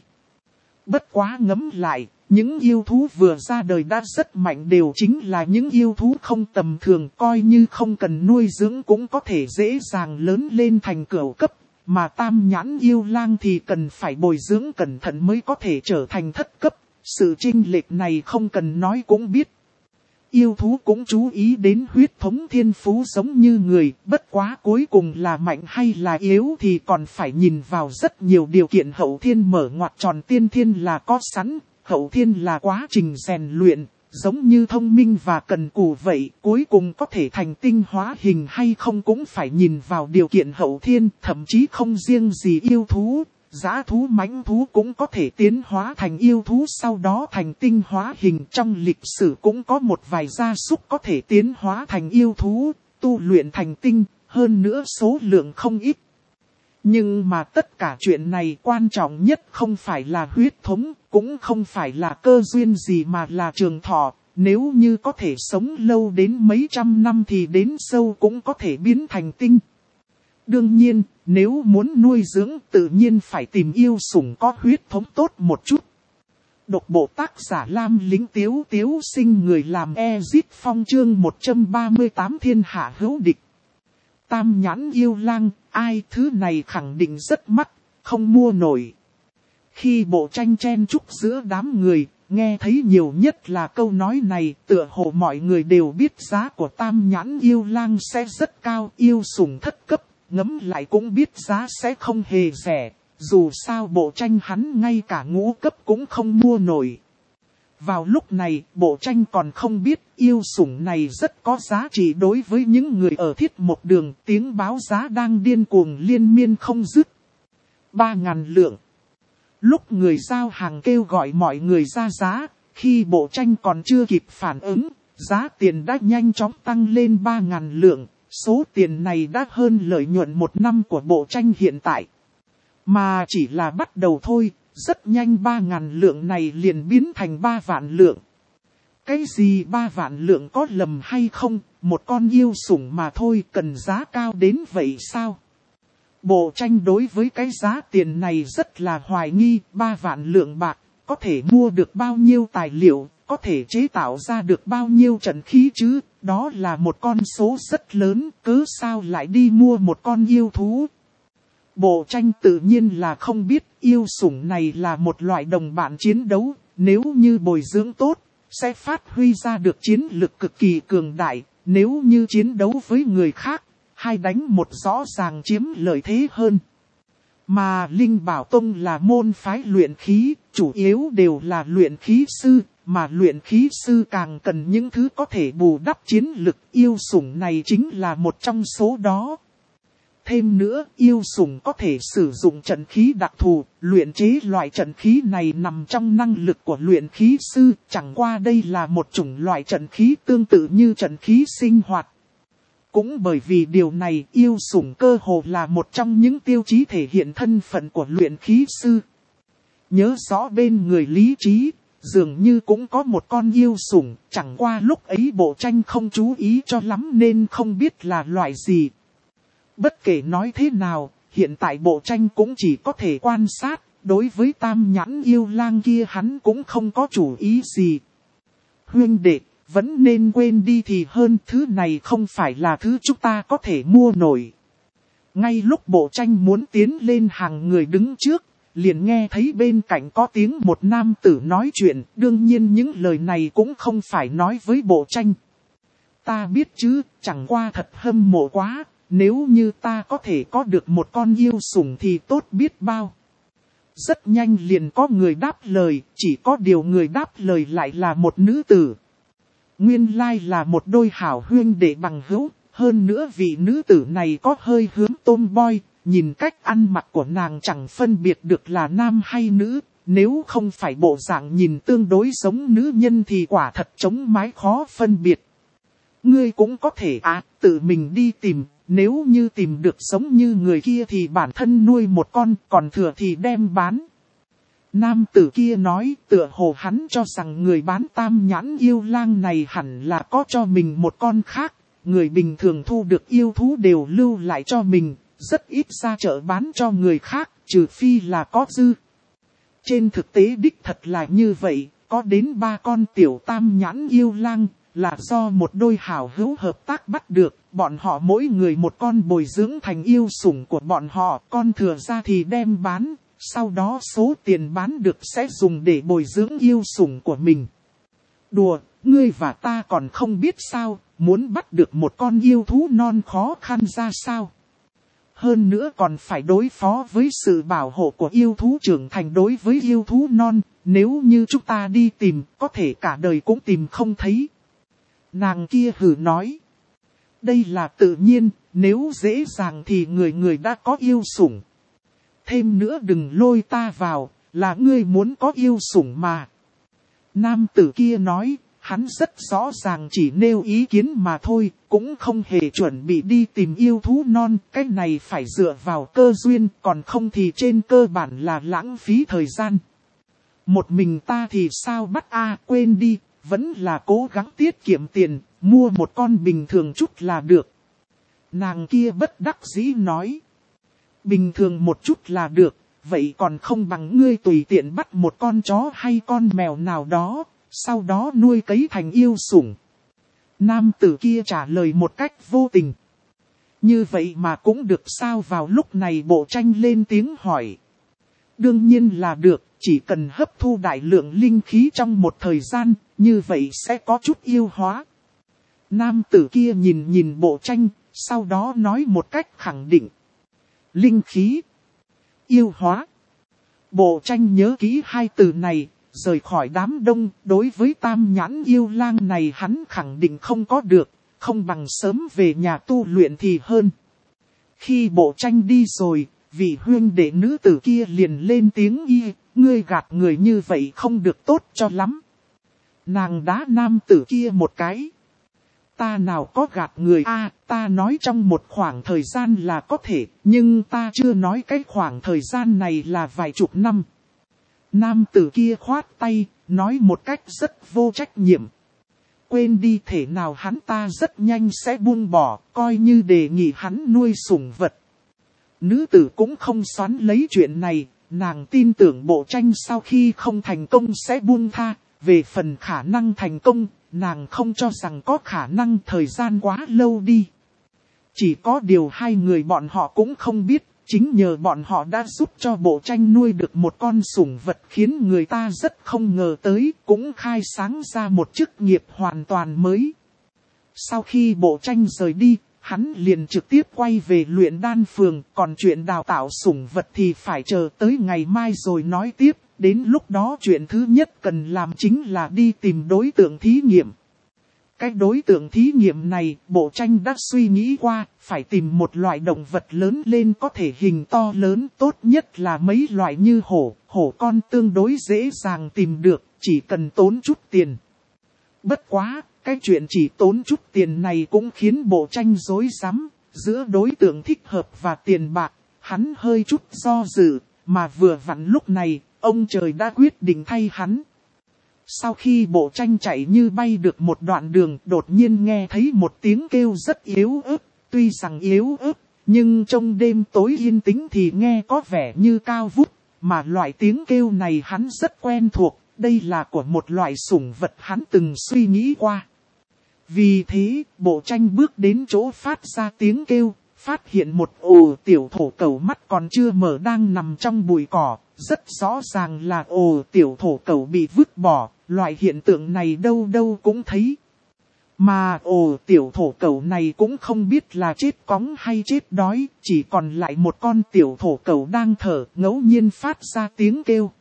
[SPEAKER 1] Bất quá ngẫm lại, những yêu thú vừa ra đời đã rất mạnh đều chính là những yêu thú không tầm thường, coi như không cần nuôi dưỡng cũng có thể dễ dàng lớn lên thành cửu cấp, mà tam nhãn yêu lang thì cần phải bồi dưỡng cẩn thận mới có thể trở thành thất cấp, sự chênh lệch này không cần nói cũng biết. Yêu thú cũng chú ý đến huyết thống thiên phú giống như người, bất quá cuối cùng là mạnh hay là yếu thì còn phải nhìn vào rất nhiều điều kiện. Hậu thiên mở ngoặc tròn tiên thiên là có sẵn, hậu thiên là quá trình rèn luyện, giống như thông minh và cần cù vậy, cuối cùng có thể thành tinh hóa hình hay không cũng phải nhìn vào điều kiện hậu thiên, thậm chí không riêng gì yêu thú. Dã thú mãnh thú cũng có thể tiến hóa thành yêu thú sau đó thành tinh hóa hình. Trong lịch sử cũng có một vài gia súc có thể tiến hóa thành yêu thú, tu luyện thành tinh, hơn nữa số lượng không ít. Nhưng mà tất cả chuyện này quan trọng nhất không phải là huyết thống, cũng không phải là cơ duyên gì mà là trường thọ. Nếu như có thể sống lâu đến mấy trăm năm thì đến sâu cũng có thể biến thành tinh. Đương nhiên, nếu muốn nuôi dưỡng tự nhiên phải tìm yêu sủng có huyết thống tốt một chút. Độc bộ tác giả Lam Lính Tiếu Tiếu sinh người làm Ezit Phong chương một trăm ba mươi tám thiên hạ hữu địch. Tam nhãn yêu lang, ai thứ này khẳng định rất mắc, không mua nổi. Khi bộ tranh chen chúc giữa đám người, nghe thấy nhiều nhất là câu nói này, tựa hồ mọi người đều biết giá của tam nhãn yêu lang sẽ rất cao, yêu sủng thất cấp. Ngẫm lại cũng biết giá sẽ không hề rẻ, dù sao bộ tranh hắn ngay cả ngũ cấp cũng không mua nổi. Vào lúc này, bộ tranh còn không biết yêu sủng này rất có giá trị đối với những người ở thiết một đường, tiếng báo giá đang điên cuồng liên miên không dứt. Ba ngàn lượng. Lúc người giao hàng kêu gọi mọi người ra giá, khi bộ tranh còn chưa kịp phản ứng, giá tiền đã nhanh chóng tăng lên ba ngàn lượng. Số tiền này đã hơn lợi nhuận một năm của bộ tranh hiện tại. Mà chỉ là bắt đầu thôi, rất nhanh ba ngàn lượng này liền biến thành ba vạn lượng. Cái gì ba vạn lượng có lầm hay không, một con yêu sủng mà thôi cần giá cao đến vậy sao? Bộ tranh đối với cái giá tiền này rất là hoài nghi, ba vạn lượng bạc, có thể mua được bao nhiêu tài liệu, có thể chế tạo ra được bao nhiêu trận khí chứ, đó là một con số rất lớn, cớ sao lại đi mua một con yêu thú. Bộ tranh tự nhiên là không biết yêu sủng này là một loại đồng bạn chiến đấu, nếu như bồi dưỡng tốt, sẽ phát huy ra được chiến lực cực kỳ cường đại, nếu như chiến đấu với người khác, hai đánh một rõ ràng chiếm lợi thế hơn. Mà Linh Bảo Tông là môn phái luyện khí, chủ yếu đều là luyện khí sư, mà luyện khí sư càng cần những thứ có thể bù đắp chiến lực, yêu sủng này chính là một trong số đó. Thêm nữa, yêu sủng có thể sử dụng trận khí đặc thù, luyện chế loại trận khí này nằm trong năng lực của luyện khí sư, chẳng qua đây là một chủng loại trận khí tương tự như trận khí sinh hoạt. Cũng bởi vì điều này, yêu sủng cơ hồ là một trong những tiêu chí thể hiện thân phận của luyện khí sư. Nhớ rõ bên người Lý Trí, dường như cũng có một con yêu sủng, chẳng qua lúc ấy bộ tranh không chú ý cho lắm nên không biết là loại gì. Bất kể nói thế nào, hiện tại bộ tranh cũng chỉ có thể quan sát, đối với tam nhãn yêu lang kia hắn cũng không có chủ ý gì. Huynh đệ, vẫn nên quên đi thì hơn, thứ này không phải là thứ chúng ta có thể mua nổi. Ngay lúc bộ tranh muốn tiến lên hàng người đứng trước, liền nghe thấy bên cạnh có tiếng một nam tử nói chuyện, đương nhiên những lời này cũng không phải nói với bộ tranh. Ta biết chứ, chẳng qua thật hâm mộ quá, nếu như ta có thể có được một con yêu sủng thì tốt biết bao. Rất nhanh liền có người đáp lời, chỉ có điều người đáp lời lại là một nữ tử. Nguyên lai là một đôi hảo huyên đệ bằng hữu, hơn nữa vị nữ tử này có hơi hướng tomboy, nhìn cách ăn mặc của nàng chẳng phân biệt được là nam hay nữ, nếu không phải bộ dạng nhìn tương đối giống nữ nhân thì quả thật trống mái khó phân biệt. Ngươi cũng có thể à, tự mình đi tìm, nếu như tìm được giống như người kia thì bản thân nuôi một con, còn thừa thì đem bán. Nam tử kia nói, tựa hồ hắn cho rằng người bán tam nhãn yêu lang này hẳn là có cho mình một con khác, người bình thường thu được yêu thú đều lưu lại cho mình, rất ít ra chợ bán cho người khác, trừ phi là có dư. Trên thực tế đích thật là như vậy, có đến ba con tiểu tam nhãn yêu lang, là do một đôi hảo hữu hợp tác bắt được, bọn họ mỗi người một con bồi dưỡng thành yêu sủng của bọn họ, con thừa ra thì đem bán, sau đó số tiền bán được sẽ dùng để bồi dưỡng yêu sủng của mình. Đùa, ngươi và ta còn không biết sao, muốn bắt được một con yêu thú non khó khăn ra sao. Hơn nữa còn phải đối phó với sự bảo hộ của yêu thú trưởng thành đối với yêu thú non, nếu như chúng ta đi tìm, có thể cả đời cũng tìm không thấy. Nàng kia hừ nói. Đây là tự nhiên, nếu dễ dàng thì người người đã có yêu sủng. Thêm nữa đừng lôi ta vào, là ngươi muốn có yêu sủng mà. Nam tử kia nói, hắn rất rõ ràng chỉ nêu ý kiến mà thôi, cũng không hề chuẩn bị đi tìm yêu thú non. Cái này phải dựa vào cơ duyên, còn không thì trên cơ bản là lãng phí thời gian. Một mình ta thì sao bắt a quên đi. Vẫn là cố gắng tiết kiệm tiền, mua một con bình thường chút là được. Nàng kia bất đắc dĩ nói. Bình thường một chút là được, vậy còn không bằng ngươi tùy tiện bắt một con chó hay con mèo nào đó, sau đó nuôi cấy thành yêu sủng. Nam tử kia trả lời một cách vô tình. Như vậy mà cũng được sao? Vào lúc này bộ tranh lên tiếng hỏi. Đương nhiên là được, chỉ cần hấp thu đại lượng linh khí trong một thời gian, như vậy sẽ có chút yêu hóa. Nam tử kia nhìn nhìn bộ tranh, sau đó nói một cách khẳng định. Linh khí, yêu hóa. Bộ tranh nhớ kỹ hai từ này, rời khỏi đám đông, đối với tam nhãn yêu lang này hắn khẳng định không có được, không bằng sớm về nhà tu luyện thì hơn. Khi bộ tranh đi rồi, vị huyên đệ nữ tử kia liền lên tiếng y, ngươi gạt người như vậy không được tốt cho lắm. Nàng đá nam tử kia một cái. Ta nào có gạt người a, à, ta nói trong một khoảng thời gian là có thể, nhưng ta chưa nói cái khoảng thời gian này là vài chục năm. Nam tử kia khoát tay, nói một cách rất vô trách nhiệm. Quên đi, thể nào hắn ta rất nhanh sẽ buông bỏ, coi như đề nghị hắn nuôi sủng vật. Nữ tử cũng không xoắn lấy chuyện này, nàng tin tưởng bộ tranh sau khi không thành công sẽ buông tha, Về phần khả năng thành công, nàng không cho rằng có khả năng thời gian quá lâu đi. Chỉ có điều hai người bọn họ cũng không biết, chính nhờ bọn họ đã giúp cho bộ tranh nuôi được một con sủng vật khiến người ta rất không ngờ tới, cũng khai sáng ra một chức nghiệp hoàn toàn mới. Sau khi bộ tranh rời đi, hắn liền trực tiếp quay về luyện đan phường, còn chuyện đào tạo sủng vật thì phải chờ tới ngày mai rồi nói tiếp. Đến lúc đó chuyện thứ nhất cần làm chính là đi tìm đối tượng thí nghiệm. Cái đối tượng thí nghiệm này, bộ tranh đã suy nghĩ qua, phải tìm một loại động vật lớn lên có thể hình to lớn, tốt nhất là mấy loại như hổ, hổ con tương đối dễ dàng tìm được, chỉ cần tốn chút tiền. Bất quá, cái chuyện chỉ tốn chút tiền này cũng khiến bộ tranh rối rắm, giữa đối tượng thích hợp và tiền bạc, hắn hơi chút do dự, mà vừa vặn lúc này, ông trời đã quyết định thay hắn. Sau khi bộ tranh chạy như bay được một đoạn đường, đột nhiên nghe thấy một tiếng kêu rất yếu ớt, tuy rằng yếu ớt, nhưng trong đêm tối yên tĩnh thì nghe có vẻ như cao vút, mà loại tiếng kêu này hắn rất quen thuộc, đây là của một loại sủng vật hắn từng suy nghĩ qua. Vì thế, bộ tranh bước đến chỗ phát ra tiếng kêu, phát hiện một ồ tiểu thổ cẩu mắt còn chưa mở đang nằm trong bụi cỏ, rất rõ ràng là ồ tiểu thổ cẩu bị vứt bỏ, loại hiện tượng này đâu đâu cũng thấy. Mà ồ tiểu thổ cẩu này cũng không biết là chết cóng hay chết đói, chỉ còn lại một con tiểu thổ cẩu đang thở, ngẫu nhiên phát ra tiếng kêu.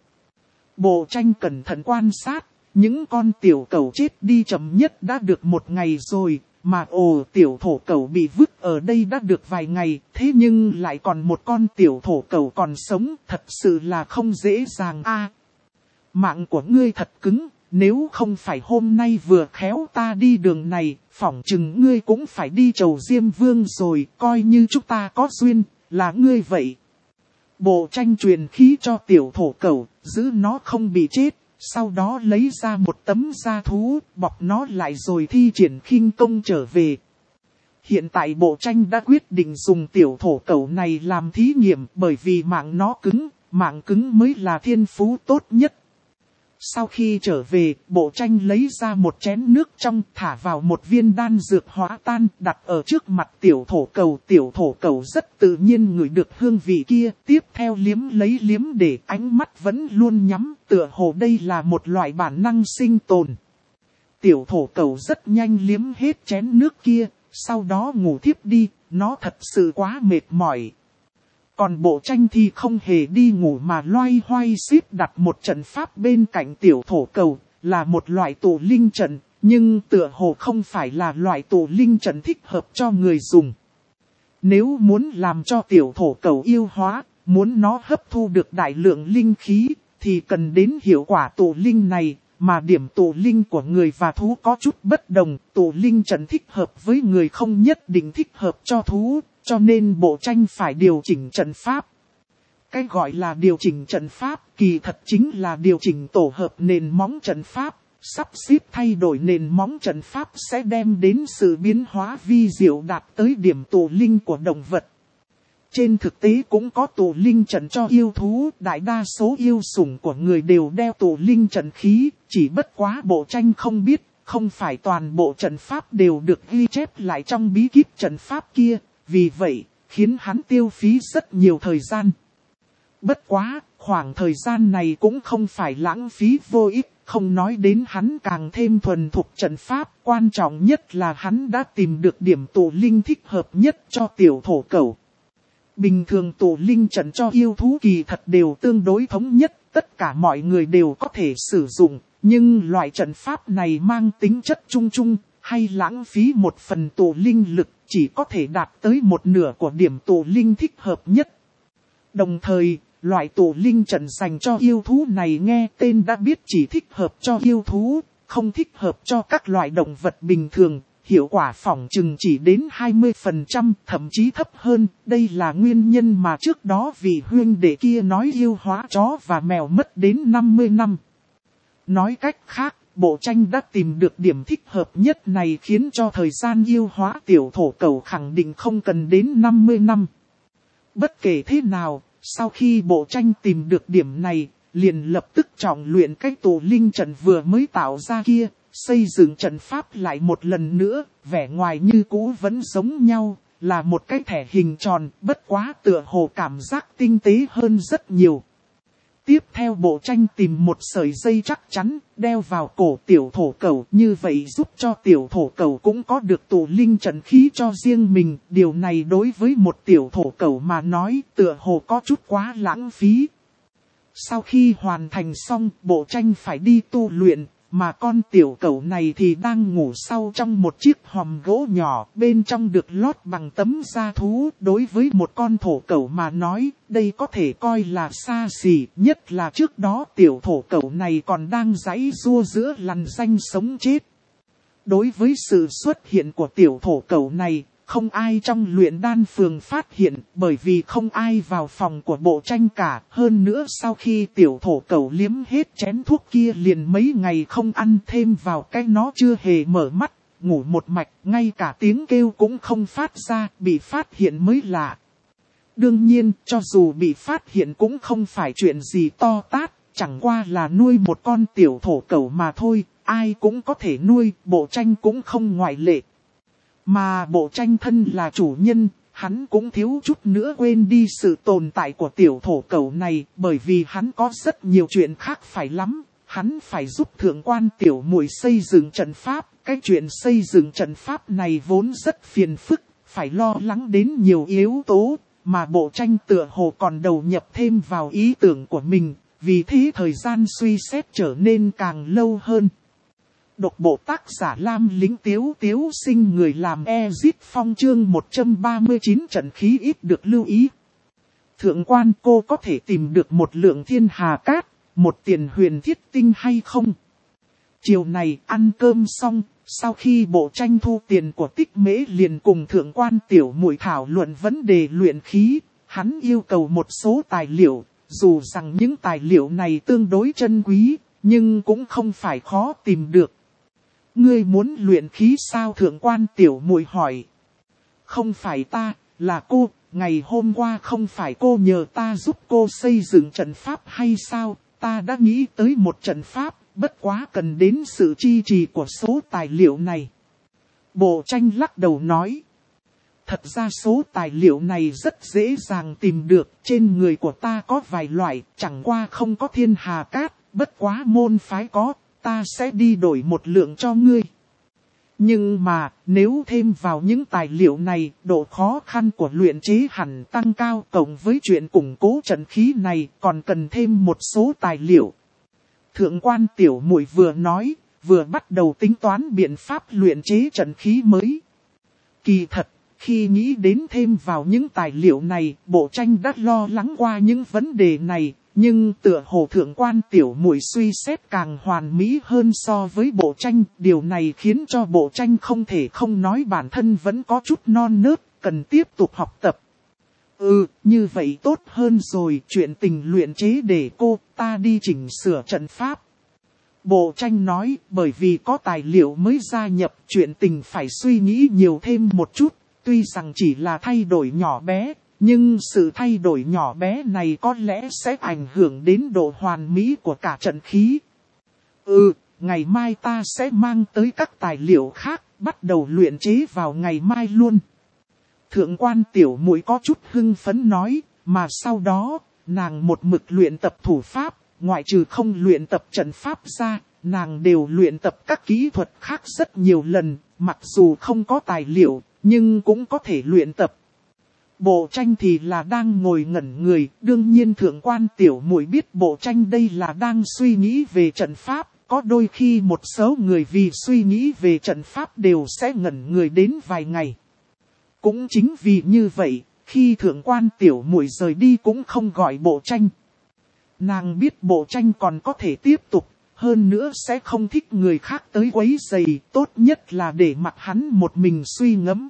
[SPEAKER 1] Bộ tranh cẩn thận quan sát, những con tiểu cẩu chết đi chậm nhất đã được một ngày rồi, mà ồ tiểu thổ cẩu bị vứt ở đây đã được vài ngày, thế nhưng lại còn một con tiểu thổ cẩu còn sống, thật sự là không dễ dàng a. À, mạng của ngươi thật cứng, nếu không phải hôm nay vừa khéo ta đi đường này, phỏng chừng ngươi cũng phải đi chầu Diêm Vương rồi, coi như chúng ta có duyên, là ngươi vậy. Bộ tranh truyền khí cho tiểu thổ cẩu, giữ nó không bị chết. Sau đó lấy ra một tấm da thú, bọc nó lại rồi thi triển khinh công trở về. Hiện tại bộ tranh đã quyết định dùng tiểu thổ cẩu này làm thí nghiệm bởi vì mạng nó cứng, mạng cứng mới là thiên phú tốt nhất. Sau khi trở về, bộ tranh lấy ra một chén nước trong, thả vào một viên đan dược hóa tan, đặt ở trước mặt tiểu thổ cẩu. Tiểu thổ cẩu rất tự nhiên ngửi được hương vị kia, tiếp theo liếm lấy liếm để ánh mắt vẫn luôn nhắm, tựa hồ đây là một loại bản năng sinh tồn. Tiểu thổ cẩu rất nhanh liếm hết chén nước kia, sau đó ngủ thiếp đi, nó thật sự quá mệt mỏi. Còn bộ tranh thì không hề đi ngủ mà loay hoay xếp đặt một trận pháp bên cạnh tiểu thổ cẩu, là một loại tụ linh trận, nhưng tựa hồ không phải là loại tụ linh trận thích hợp cho người dùng. Nếu muốn làm cho tiểu thổ cẩu yêu hóa, muốn nó hấp thu được đại lượng linh khí, thì cần đến hiệu quả tụ linh này, mà điểm tụ linh của người và thú có chút bất đồng, tụ linh trận thích hợp với người không nhất định thích hợp cho thú. Cho nên bộ tranh phải điều chỉnh trận pháp. Cái gọi là điều chỉnh trận pháp kỳ thật chính là điều chỉnh tổ hợp nền móng trận pháp. Sắp xếp thay đổi nền móng trận pháp sẽ đem đến sự biến hóa vi diệu đạt tới điểm tụ linh của động vật. Trên thực tế cũng có tụ linh trận cho yêu thú, đại đa số yêu sủng của người đều đeo tụ linh trận khí, chỉ bất quá bộ tranh không biết, không phải toàn bộ trận pháp đều được ghi chép lại trong bí kíp trận pháp kia. Vì vậy, khiến hắn tiêu phí rất nhiều thời gian. Bất quá, khoảng thời gian này cũng không phải lãng phí vô ích, không nói đến hắn càng thêm thuần thục trận pháp. Quan trọng nhất là hắn đã tìm được điểm tụ linh thích hợp nhất cho tiểu thổ cẩu. Bình thường tụ linh trận cho yêu thú kỳ thật đều tương đối thống nhất, tất cả mọi người đều có thể sử dụng. Nhưng loại trận pháp này mang tính chất chung chung, hay lãng phí một phần tụ linh lực, chỉ có thể đạt tới một nửa của điểm tụ linh thích hợp nhất. Đồng thời, loại tụ linh trận dành cho yêu thú này nghe tên đã biết chỉ thích hợp cho yêu thú, không thích hợp cho các loại động vật bình thường. Hiệu quả phỏng chừng chỉ đến hai mươi phần trăm, thậm chí thấp hơn. Đây là nguyên nhân mà trước đó vị huynh đệ kia nói yêu hóa chó và mèo mất đến năm mươi năm. Nói cách khác, bộ tranh đã tìm được điểm thích hợp nhất này khiến cho thời gian yêu hóa tiểu thổ cẩu khẳng định không cần đến năm mươi năm. Bất kể thế nào, sau khi bộ tranh tìm được điểm này, liền lập tức trọng luyện cái tụ linh trận vừa mới tạo ra kia, xây dựng trận pháp lại một lần nữa, vẻ ngoài như cũ vẫn giống nhau, là một cái thẻ hình tròn, bất quá tựa hồ cảm giác tinh tế hơn rất nhiều. Tiếp theo Bộ Tranh tìm một sợi dây chắc chắn, đeo vào cổ tiểu thổ cẩu, như vậy giúp cho tiểu thổ cẩu cũng có được tụ linh trận khí cho riêng mình. Điều này đối với một tiểu thổ cẩu mà nói tựa hồ có chút quá lãng phí. Sau khi hoàn thành xong, Bộ Tranh phải đi tu luyện, mà con tiểu cẩu này thì đang ngủ sau trong một chiếc hòm gỗ nhỏ, bên trong được lót bằng tấm da thú. Đối với một con thổ cẩu mà nói, đây có thể coi là xa xỉ, nhất là trước đó tiểu thổ cẩu này còn đang giãy giụa giữa lằn ranh sống chết. Đối với sự xuất hiện của tiểu thổ cẩu này, không ai trong luyện đan phường phát hiện, bởi vì không ai vào phòng của Bộ Tranh cả. Hơn nữa sau khi tiểu thổ cẩu liếm hết chén thuốc kia liền mấy ngày không ăn, thêm vào cái nó chưa hề mở mắt, ngủ một mạch, ngay cả tiếng kêu cũng không phát ra, bị phát hiện mới lạ. Đương nhiên, cho dù bị phát hiện cũng không phải chuyện gì to tát, chẳng qua là nuôi một con tiểu thổ cẩu mà thôi, ai cũng có thể nuôi, Bộ Tranh cũng không ngoại lệ. Mà Bộ Tranh thân là chủ nhân, hắn cũng thiếu chút nữa quên đi sự tồn tại của tiểu thổ cẩu này, bởi vì hắn có rất nhiều chuyện khác phải lắm. Hắn phải giúp thượng quan tiểu muội xây dựng trận pháp, cái chuyện xây dựng trận pháp này vốn rất phiền phức, phải lo lắng đến nhiều yếu tố, mà Bộ Tranh tựa hồ còn đầu nhập thêm vào ý tưởng của mình, vì thế thời gian suy xét trở nên càng lâu hơn. Độc bộ tác giả Lam Lĩnh Tiếu Tiếu Sinh, người làm Ezit Phong, chương một trăm ba mươi chín trận khí ít được lưu ý. Thượng quan, cô có thể tìm được một lượng thiên hà cát, một tiền huyền thiết tinh hay không? Chiều này ăn cơm xong, sau khi Bộ Tranh thu tiền của Tích Mễ liền cùng thượng quan tiểu muội thảo luận vấn đề luyện khí. Hắn yêu cầu một số tài liệu, dù rằng những tài liệu này tương đối chân quý, nhưng cũng không phải khó tìm được. Ngươi muốn luyện khí sao? Thượng quan tiểu muội hỏi. Không phải ta, là cô, ngày hôm qua không phải cô nhờ ta giúp cô xây dựng trận pháp hay sao? Ta đã nghĩ tới một trận pháp, bất quá cần đến sự chi trì của số tài liệu này. Bộ Tranh lắc đầu nói. Thật ra số tài liệu này rất dễ dàng tìm được, trên người của ta có vài loại, chẳng qua không có thiên hà cát, bất quá môn phái có. Ta sẽ đi đổi một lượng cho ngươi. Nhưng mà, nếu thêm vào những tài liệu này, độ khó khăn của luyện chế hẳn tăng cao, cộng với chuyện củng cố trận khí này, còn cần thêm một số tài liệu. Thượng quan tiểu muội vừa nói, vừa bắt đầu tính toán biện pháp luyện chế trận khí mới. Kỳ thật, khi nghĩ đến thêm vào những tài liệu này, Bộ Tranh đã lo lắng qua những vấn đề này. Nhưng tựa hồ thượng quan tiểu muội suy xét càng hoàn mỹ hơn so với Bộ Tranh, điều này khiến cho Bộ Tranh không thể không nói bản thân vẫn có chút non nớt, cần tiếp tục học tập. Ừ, như vậy tốt hơn rồi, chuyện tình luyện chế để cô, ta đi chỉnh sửa trận pháp. Bộ Tranh nói, bởi vì có tài liệu mới gia nhập, chuyện tình phải suy nghĩ nhiều thêm một chút, tuy rằng chỉ là thay đổi nhỏ bé. Nhưng sự thay đổi nhỏ bé này có lẽ sẽ ảnh hưởng đến độ hoàn mỹ của cả trận khí. Ừ, ngày mai ta sẽ mang tới các tài liệu khác, bắt đầu luyện chế vào ngày mai luôn. Thượng quan tiểu muội có chút hưng phấn nói, mà sau đó, nàng một mực luyện tập thủ pháp, ngoại trừ không luyện tập trận pháp ra, nàng đều luyện tập các kỹ thuật khác rất nhiều lần, mặc dù không có tài liệu, nhưng cũng có thể luyện tập. Bộ Tranh thì là đang ngồi ngẩn người, đương nhiên thượng quan tiểu muội biết Bộ Tranh đây là đang suy nghĩ về trận pháp, có đôi khi một số người vì suy nghĩ về trận pháp đều sẽ ngẩn người đến vài ngày. Cũng chính vì như vậy, khi thượng quan tiểu muội rời đi cũng không gọi Bộ Tranh. Nàng biết Bộ Tranh còn có thể tiếp tục, hơn nữa sẽ không thích người khác tới quấy rầy, tốt nhất là để mặc hắn một mình suy ngẫm.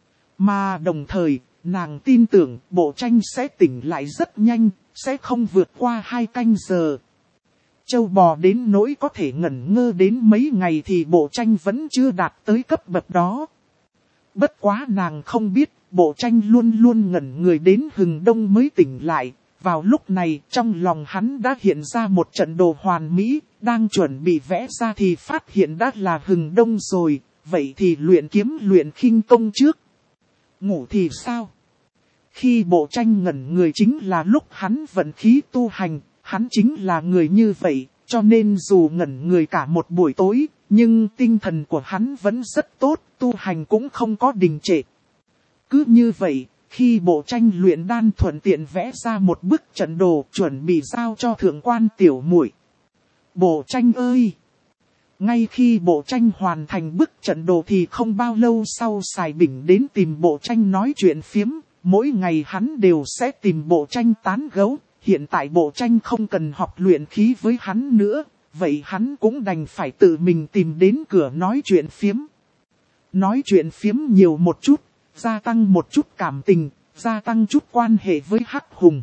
[SPEAKER 1] Mà đồng thời, nàng tin tưởng Bộ Tranh sẽ tỉnh lại rất nhanh, sẽ không vượt qua hai canh giờ. Châu bò đến nỗi có thể ngẩn ngơ đến mấy ngày thì Bộ Tranh vẫn chưa đạt tới cấp bậc đó. Bất quá nàng không biết, Bộ Tranh luôn luôn ngẩn người đến hừng đông mới tỉnh lại, Vào lúc này, trong lòng hắn đã hiện ra một trận đồ hoàn mỹ, đang chuẩn bị vẽ ra thì phát hiện đã là hừng đông rồi, vậy thì luyện kiếm luyện khinh công trước. Ngủ thì sao? Khi bộ tranh ngẩn người chính là lúc hắn vận khí tu hành, hắn chính là người như vậy, cho nên dù ngẩn người cả một buổi tối, nhưng tinh thần của hắn vẫn rất tốt, tu hành cũng không có đình trệ. Cứ như vậy, khi bộ tranh luyện đan thuận tiện vẽ ra một bức trận đồ chuẩn bị giao cho thượng quan tiểu muội. Bộ tranh ơi! Ngay khi bộ tranh hoàn thành bức trận đồ thì không bao lâu sau Sài Bình đến tìm bộ tranh nói chuyện phiếm, mỗi ngày hắn đều sẽ tìm bộ tranh tán gẫu. Hiện tại bộ tranh không cần học luyện khí với hắn nữa, vậy hắn cũng đành phải tự mình tìm đến cửa nói chuyện phiếm. Nói chuyện phiếm nhiều một chút, gia tăng một chút cảm tình, gia tăng chút quan hệ với Hắc Hùng.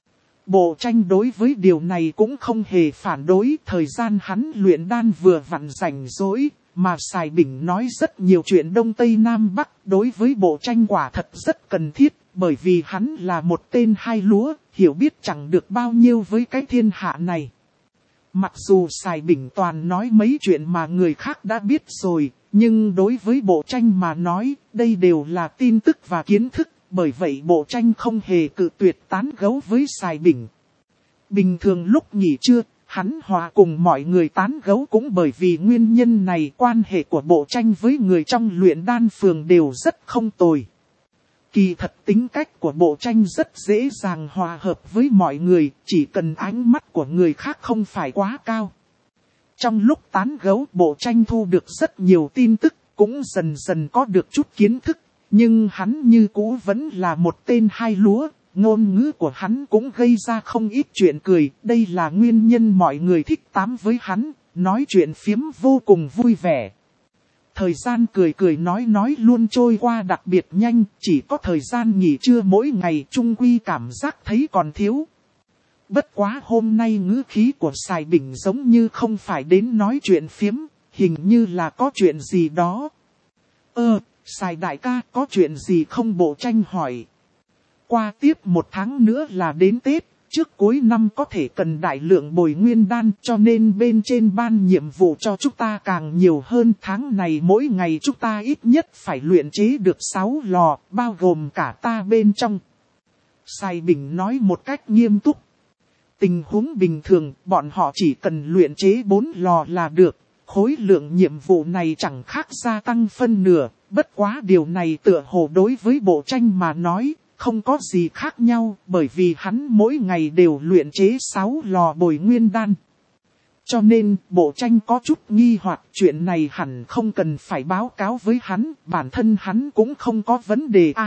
[SPEAKER 1] Bộ tranh đối với điều này cũng không hề phản đối, thời gian hắn luyện đan vừa vặn rảnh rỗi, mà Sài Bình nói rất nhiều chuyện Đông Tây Nam Bắc đối với bộ tranh quả thật rất cần thiết, bởi vì hắn là một tên hai lúa, hiểu biết chẳng được bao nhiêu với cái thiên hạ này. Mặc dù Sài Bình toàn nói mấy chuyện mà người khác đã biết rồi, nhưng đối với bộ tranh mà nói, đây đều là tin tức và kiến thức, bởi vậy bộ tranh không hề cự tuyệt tán gẫu với Sài Bình. Bình thường lúc nghỉ trưa, hắn hòa cùng mọi người tán gẫu cũng bởi vì nguyên nhân này quan hệ của bộ tranh với người trong luyện đan phường đều rất không tồi. Kỳ thật tính cách của bộ tranh rất dễ dàng hòa hợp với mọi người, chỉ cần ánh mắt của người khác không phải quá cao. Trong lúc tán gẫu bộ tranh thu được rất nhiều tin tức, cũng dần dần có được chút kiến thức, nhưng hắn như cũ vẫn là một tên hai lúa, ngôn ngữ của hắn cũng gây ra không ít chuyện cười, đây là nguyên nhân mọi người thích tám với hắn, nói chuyện phiếm vô cùng vui vẻ. Thời gian cười cười nói nói luôn trôi qua đặc biệt nhanh, chỉ có thời gian nghỉ trưa mỗi ngày chung quy cảm giác thấy còn thiếu. Bất quá hôm nay ngữ khí của Sài Bình giống như không phải đến nói chuyện phiếm, hình như là có chuyện gì đó. Ơ, Sài đại ca có chuyện gì không, bộ tranh hỏi. Qua tiếp một tháng nữa là đến Tết, trước cuối năm có thể cần đại lượng bồi nguyên đan cho nên bên trên ban nhiệm vụ cho chúng ta càng nhiều hơn, tháng này mỗi ngày chúng ta ít nhất phải luyện chế được sáu lò, bao gồm cả ta bên trong. Sài Bình nói một cách nghiêm túc. Tình huống bình thường, bọn họ chỉ cần luyện chế bốn lò là được, khối lượng nhiệm vụ này chẳng khác gia tăng phân nửa, bất quá điều này tựa hồ đối với bộ tranh mà nói, không có gì khác nhau, bởi vì hắn mỗi ngày đều luyện chế sáu lò bồi nguyên đan. Cho nên, bộ tranh có chút nghi hoặc chuyện này hẳn không cần phải báo cáo với hắn, bản thân hắn cũng không có vấn đề à.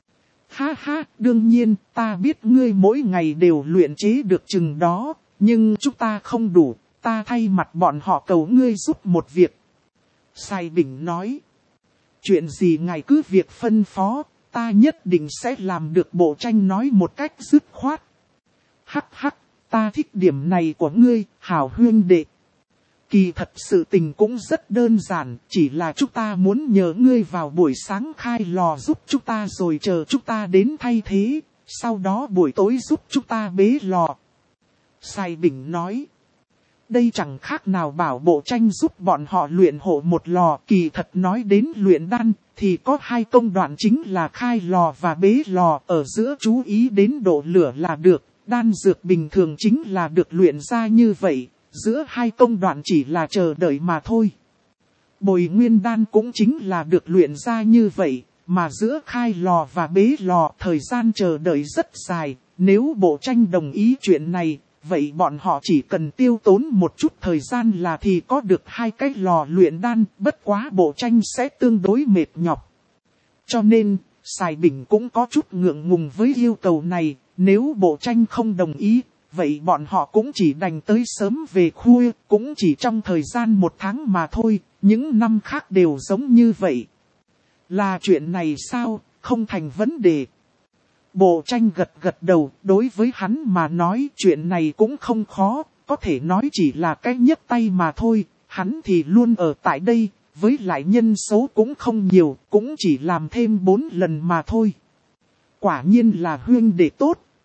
[SPEAKER 1] Ha ha, đương nhiên, ta biết ngươi mỗi ngày đều luyện chế được chừng đó, nhưng chúng ta không đủ, ta thay mặt bọn họ cầu ngươi giúp một việc. Sài Bình nói, chuyện gì ngài cứ việc phân phó, ta nhất định sẽ làm được, bộ tranh nói một cách dứt khoát. Hắc hắc, ta thích điểm này của ngươi, hảo huynh đệ. Kỳ thật sự tình cũng rất đơn giản, chỉ là chúng ta muốn nhờ ngươi vào buổi sáng khai lò giúp chúng ta rồi chờ chúng ta đến thay thế, sau đó buổi tối giúp chúng ta bế lò. Sài Bình nói, đây chẳng khác nào bảo bộ tranh giúp bọn họ luyện hộ một lò, kỳ thật nói đến luyện đan, thì có hai công đoạn chính là khai lò và bế lò, ở giữa chú ý đến độ lửa là được, đan dược bình thường chính là được luyện ra như vậy. Giữa hai công đoạn chỉ là chờ đợi mà thôi. Bồi nguyên đan cũng chính là được luyện ra như vậy, mà giữa khai lò và bế lò thời gian chờ đợi rất dài. Nếu bộ tranh đồng ý chuyện này, vậy bọn họ chỉ cần tiêu tốn một chút thời gian là thì có được hai cái lò luyện đan, bất quá bộ tranh sẽ tương đối mệt nhọc. Cho nên, Sài Bình cũng có chút ngượng ngùng với yêu cầu này, nếu bộ tranh không đồng ý. Vậy bọn họ cũng chỉ đành tới sớm về khuya, cũng chỉ trong thời gian một tháng mà thôi, những năm khác đều giống như vậy. Là chuyện này sao, không thành vấn đề. Bộ tranh gật gật đầu, đối với hắn mà nói chuyện này cũng không khó, có thể nói chỉ là cái nhấc tay mà thôi, hắn thì luôn ở tại đây, với lại nhân số cũng không nhiều, cũng chỉ làm thêm bốn lần mà thôi. Quả nhiên là huynh đệ tốt.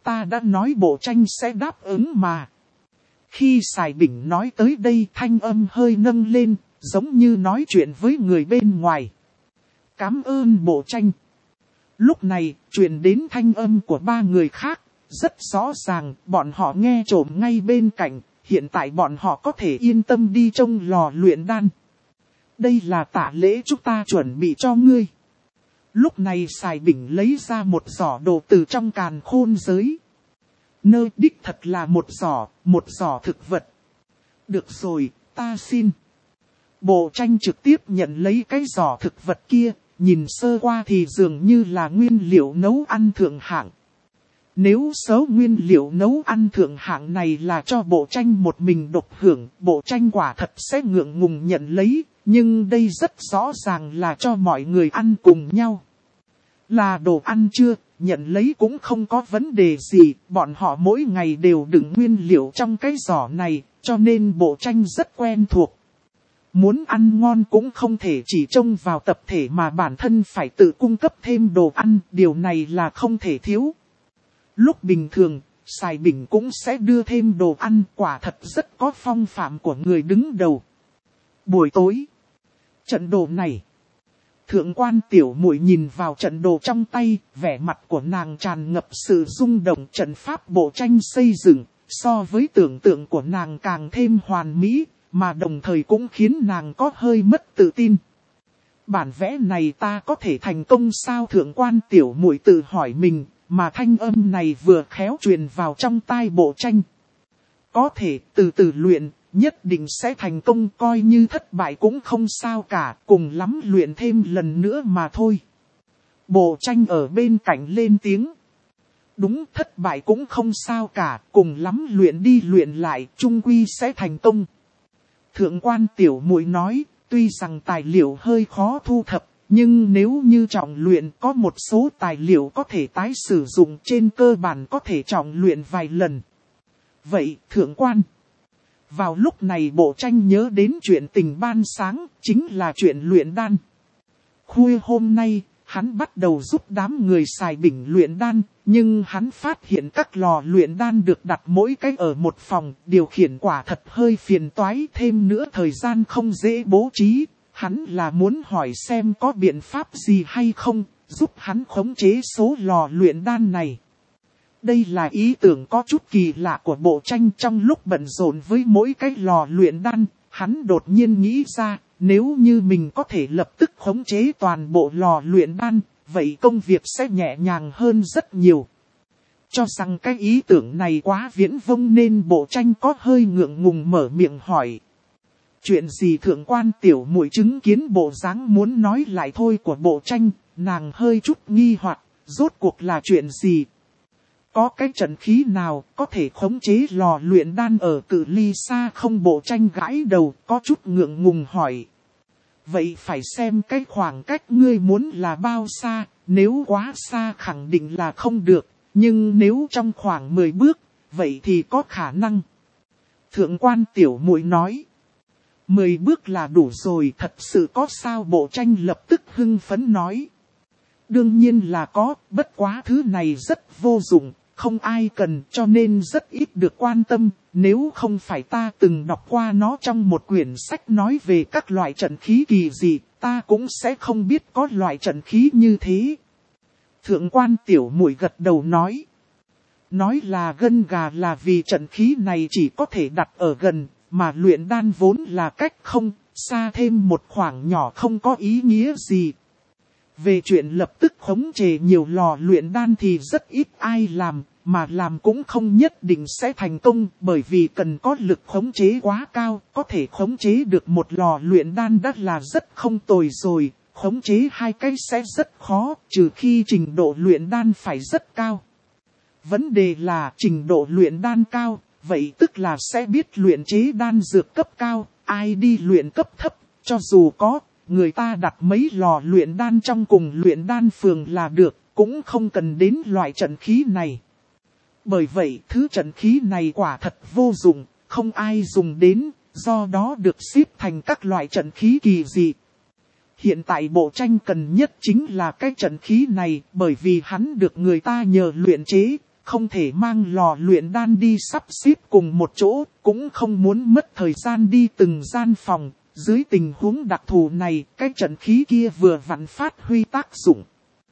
[SPEAKER 1] ta đã nói bộ tranh sẽ đáp ứng mà. Khi Sài Bình nói tới đây thanh âm hơi nâng lên, giống như nói chuyện với người bên ngoài. Cảm ơn bộ tranh. Lúc này, truyền đến thanh âm của ba người khác, rất rõ ràng, bọn họ nghe trộm ngay bên cạnh, hiện tại bọn họ có thể yên tâm đi trông lò luyện đan. Đây là tạ lễ chúng ta chuẩn bị cho ngươi. Lúc này Sài Bình lấy ra một giỏ đồ từ trong càn khôn giới. Nơi đích thật là một giỏ, một giỏ thực vật. Được rồi, ta xin. Bộ tranh trực tiếp nhận lấy cái giỏ thực vật kia, nhìn sơ qua thì dường như là nguyên liệu nấu ăn thượng hạng. Nếu số nguyên liệu nấu ăn thượng hạng này là cho bộ tranh một mình độc hưởng, bộ tranh quả thật sẽ ngượng ngùng nhận lấy, nhưng đây rất rõ ràng là cho mọi người ăn cùng nhau. Là đồ ăn chưa, nhận lấy cũng không có vấn đề gì, bọn họ mỗi ngày đều đựng nguyên liệu trong cái giỏ này, cho nên bộ tranh rất quen thuộc. Muốn ăn ngon cũng không thể chỉ trông vào tập thể mà bản thân phải tự cung cấp thêm đồ ăn, điều này là không thể thiếu. Lúc bình thường, Sài Bình cũng sẽ đưa thêm đồ ăn, quả thật rất có phong phạm của người đứng đầu. Buổi tối, trận đồ này. Thượng quan tiểu muội nhìn vào trận đồ trong tay, vẻ mặt của nàng tràn ngập sự rung động. Trận pháp bộ tranh xây dựng, so với tưởng tượng của nàng càng thêm hoàn mỹ, mà đồng thời cũng khiến nàng có hơi mất tự tin. Bản vẽ này ta có thể thành công sao? Thượng quan tiểu muội tự hỏi mình, mà thanh âm này vừa khéo truyền vào trong tai bộ tranh. Có thể từ từ luyện, nhất định sẽ thành công, coi như thất bại cũng không sao cả, cùng lắm luyện thêm lần nữa mà thôi. Bộ tranh ở bên cạnh lên tiếng. Đúng, thất bại cũng không sao cả, cùng lắm luyện đi luyện lại, chung quy sẽ thành công. Thượng quan tiểu muội nói, tuy rằng tài liệu hơi khó thu thập, nhưng nếu như trọng luyện có một số tài liệu có thể tái sử dụng, trên cơ bản có thể trọng luyện vài lần. Vậy, thượng quan. Vào lúc này bộ tranh nhớ đến chuyện tình ban sáng, chính là chuyện luyện đan. Khuya hôm nay, hắn bắt đầu giúp đám người Sài Bình luyện đan, nhưng hắn phát hiện các lò luyện đan được đặt mỗi cái ở một phòng, điều khiển quả thật hơi phiền toái, thêm nữa thời gian không dễ bố trí. Hắn là muốn hỏi xem có biện pháp gì hay không, giúp hắn khống chế số lò luyện đan này. Đây là ý tưởng có chút kỳ lạ của bộ tranh. Trong lúc bận rộn với mỗi cái lò luyện đan, hắn đột nhiên nghĩ ra, nếu như mình có thể lập tức khống chế toàn bộ lò luyện đan, vậy công việc sẽ nhẹ nhàng hơn rất nhiều. Cho rằng cái ý tưởng này quá viễn vông nên bộ tranh có hơi ngượng ngùng mở miệng hỏi. Chuyện gì? Thượng quan tiểu muội chứng kiến bộ dáng muốn nói lại thôi của bộ tranh, nàng hơi chút nghi hoặc, rốt cuộc là chuyện gì? Có cái trận khí nào có thể khống chế lò luyện đan ở cự ly xa không? Bộ tranh gãi đầu, có chút ngượng ngùng hỏi. Vậy phải xem cái khoảng cách ngươi muốn là bao xa, nếu quá xa khẳng định là không được, nhưng nếu trong khoảng mười bước, vậy thì có khả năng. Thượng quan tiểu muội nói. mười bước là đủ rồi, thật sự có sao? Bộ tranh lập tức hưng phấn nói. Đương nhiên là có, bất quá thứ này rất vô dụng, không ai cần cho nên rất ít được quan tâm, nếu không phải ta từng đọc qua nó trong một quyển sách nói về các loại trận khí kỳ dị, ta cũng sẽ không biết có loại trận khí như thế. Thượng quan tiểu muội gật đầu nói. Nói là gân gà là vì trận khí này chỉ có thể đặt ở gần, mà luyện đan vốn là cách không, xa thêm một khoảng nhỏ không có ý nghĩa gì. Về chuyện lập tức khống chế nhiều lò luyện đan thì rất ít ai làm, mà làm cũng không nhất định sẽ thành công, bởi vì cần có lực khống chế quá cao, có thể khống chế được một lò luyện đan đã là rất không tồi rồi, khống chế hai cái sẽ rất khó, trừ khi trình độ luyện đan phải rất cao. Vấn đề là trình độ luyện đan cao, vậy tức là sẽ biết luyện chế đan dược cấp cao, ai đi luyện cấp thấp, cho dù có, người ta đặt mấy lò luyện đan trong cùng luyện đan phường là được, cũng không cần đến loại trận khí này. Bởi vậy thứ trận khí này quả thật vô dụng, không ai dùng đến, do đó được xếp thành các loại trận khí kỳ dị. Hiện tại bộ tranh cần nhất chính là cái trận khí này, bởi vì hắn được người ta nhờ luyện chế, không thể mang lò luyện đan đi sắp xếp cùng một chỗ, cũng không muốn mất thời gian đi từng gian phòng. Dưới tình huống đặc thù này, cái trận khí kia vừa vặn phát huy tác dụng.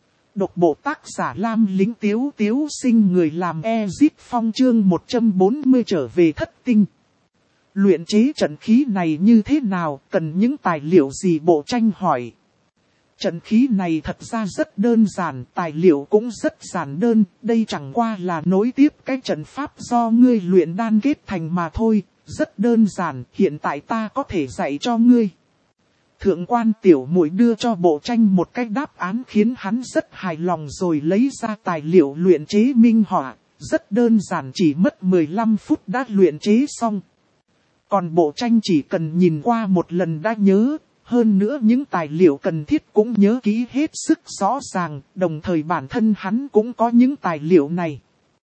[SPEAKER 1] Độc bộ tác giả Lam Lính Tiếu Tiếu Sinh người làm Ezit Phong chương một trăm bốn mươi trở về thất tinh. Luyện chế trận khí này như thế nào, cần những tài liệu gì Bộ Tranh hỏi. Trận khí này thật ra rất đơn giản, tài liệu cũng rất giản đơn, đây chẳng qua là nối tiếp cái trận pháp do ngươi luyện đan kết thành mà thôi, rất đơn giản, hiện tại ta có thể dạy cho ngươi. Thượng quan Tiểu Muội đưa cho Bộ Tranh một cái đáp án khiến hắn rất hài lòng rồi lấy ra tài liệu luyện chế minh họa, rất đơn giản chỉ mất mười lăm phút đã luyện chế xong. Còn Bộ Tranh chỉ cần nhìn qua một lần đã nhớ, hơn nữa những tài liệu cần thiết cũng nhớ kỹ hết sức rõ ràng, đồng thời bản thân hắn cũng có những tài liệu này.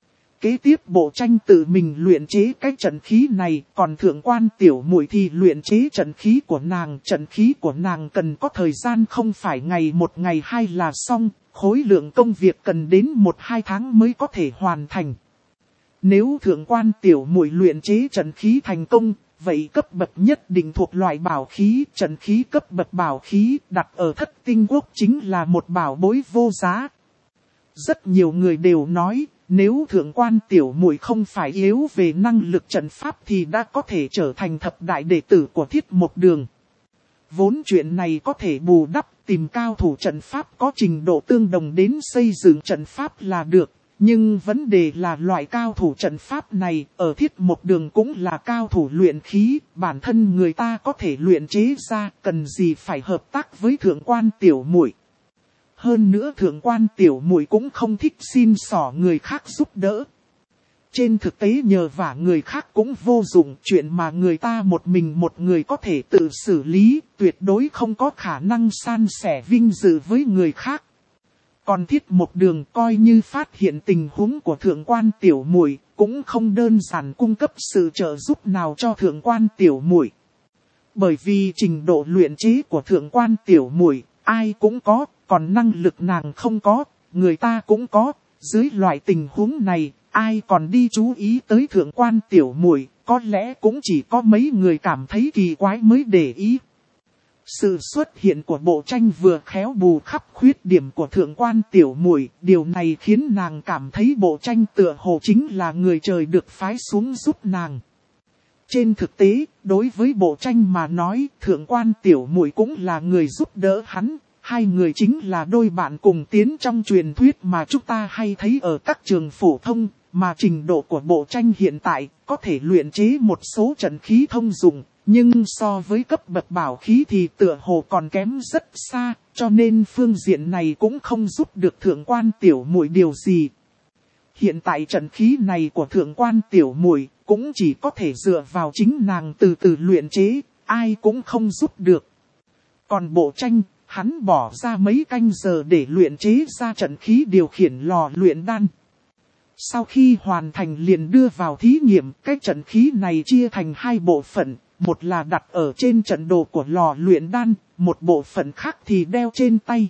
[SPEAKER 1] Kế tiếp Bộ Tranh tự mình luyện chế cái trận khí này, còn Thượng quan Tiểu Muội thì luyện chế trận khí của nàng. Trận khí của nàng cần có thời gian không phải ngày một ngày hai là xong, khối lượng công việc cần đến một hai tháng mới có thể hoàn thành. Nếu Thượng quan Tiểu Muội luyện chế trận khí thành công, vậy cấp bậc nhất định thuộc loại bảo khí. Trận khí cấp bậc bảo khí đặt ở Thất Tinh Quốc chính là một bảo bối vô giá. Rất nhiều người đều nói, nếu Thượng quan Tiểu Muội không phải yếu về năng lực trận pháp thì đã có thể trở thành thập đại đệ tử của Thiết Mộc Đường. Vốn chuyện này có thể bù đắp, tìm cao thủ trận pháp có trình độ tương đồng đến xây dựng trận pháp là được. Nhưng vấn đề là loại cao thủ trận pháp này ở Thiết Mộc Đường cũng là cao thủ luyện khí, bản thân người ta có thể luyện chế ra, cần gì phải hợp tác với Thượng quan Tiểu Muội. Hơn nữa Thượng quan Tiểu Muội cũng không thích xin xỏ người khác giúp đỡ. Trên thực tế nhờ vả người khác cũng vô dụng, chuyện mà người ta một mình một người có thể tự xử lý, tuyệt đối không có khả năng san sẻ vinh dự với người khác. Còn Thiết Mộc Đường coi như phát hiện tình huống của Thượng quan Tiểu Muội, cũng không đơn giản cung cấp sự trợ giúp nào cho Thượng quan Tiểu Muội. Bởi vì trình độ luyện chế của Thượng quan Tiểu Muội ai cũng có, còn năng lực nàng không có, người ta cũng có. Dưới loại tình huống này, ai còn đi chú ý tới Thượng quan Tiểu Muội, có lẽ cũng chỉ có mấy người cảm thấy kỳ quái mới để ý. Sự xuất hiện của Bộ Tranh vừa khéo bù khắp khuyết điểm của Thượng quan Tiểu Muội, điều này khiến nàng cảm thấy Bộ Tranh tựa hồ chính là người trời được phái xuống giúp nàng. Trên thực tế, đối với Bộ Tranh mà nói, Thượng quan Tiểu Muội cũng là người giúp đỡ hắn, hai người chính là đôi bạn cùng tiến trong truyền thuyết mà chúng ta hay thấy ở các trường phổ thông, mà trình độ của Bộ Tranh hiện tại có thể luyện chế một số trận khí thông dụng. Nhưng so với cấp bậc bảo khí thì tựa hồ còn kém rất xa, cho nên phương diện này cũng không giúp được Thượng quan Tiểu Muội điều gì. Hiện tại trận khí này của Thượng quan Tiểu Muội cũng chỉ có thể dựa vào chính nàng từ từ luyện chế, ai cũng không giúp được. Còn Bộ Tranh, hắn bỏ ra mấy canh giờ để luyện chế ra trận khí điều khiển lò luyện đan. Sau khi hoàn thành liền đưa vào thí nghiệm, cái trận khí này chia thành hai bộ phận. Một là đặt ở trên trận đồ của lò luyện đan, một bộ phận khác thì đeo trên tay.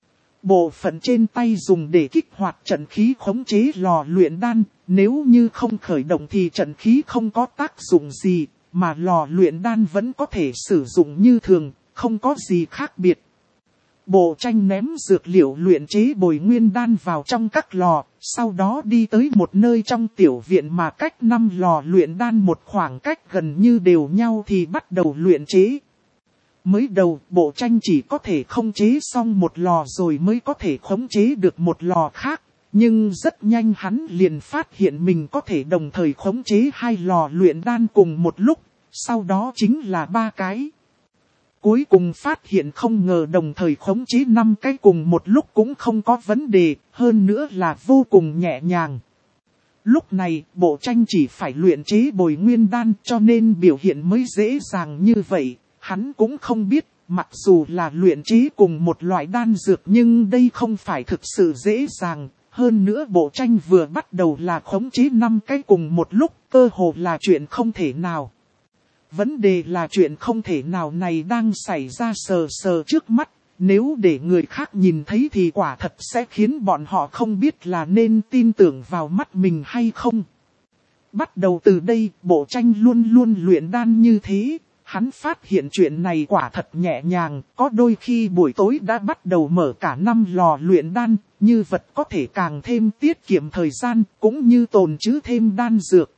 [SPEAKER 1] Bộ phận trên tay dùng để kích hoạt trận khí khống chế lò luyện đan, nếu như không khởi động thì trận khí không có tác dụng gì, mà lò luyện đan vẫn có thể sử dụng như thường, không có gì khác biệt. Bộ Tranh ném dược liệu luyện chế bồi nguyên đan vào trong các lò, sau đó đi tới một nơi trong tiểu viện mà cách năm lò luyện đan một khoảng cách gần như đều nhau thì bắt đầu luyện chế. Mới đầu, Bộ Tranh chỉ có thể khống chế xong một lò rồi mới có thể khống chế được một lò khác, nhưng rất nhanh hắn liền phát hiện mình có thể đồng thời khống chế hai lò luyện đan cùng một lúc, sau đó chính là ba cái. Cuối cùng phát hiện không ngờ đồng thời khống chế năm cái cùng một lúc cũng không có vấn đề, hơn nữa là vô cùng nhẹ nhàng. Lúc này, Bộ Tranh chỉ phải luyện chế bồi nguyên đan cho nên biểu hiện mới dễ dàng như vậy. Hắn cũng không biết, mặc dù là luyện chế cùng một loại đan dược nhưng đây không phải thực sự dễ dàng. Hơn nữa Bộ Tranh vừa bắt đầu là khống chế năm cái cùng một lúc, cơ hồ là chuyện không thể nào. Vấn đề là chuyện không thể nào này đang xảy ra sờ sờ trước mắt, nếu để người khác nhìn thấy thì quả thật sẽ khiến bọn họ không biết là nên tin tưởng vào mắt mình hay không. Bắt đầu từ đây, Bộ Tranh luôn luôn luyện đan như thế. Hắn phát hiện chuyện này quả thật nhẹ nhàng, có đôi khi buổi tối đã bắt đầu mở cả năm lò luyện đan, như vật có thể càng thêm tiết kiệm thời gian, cũng như tồn trữ thêm đan dược.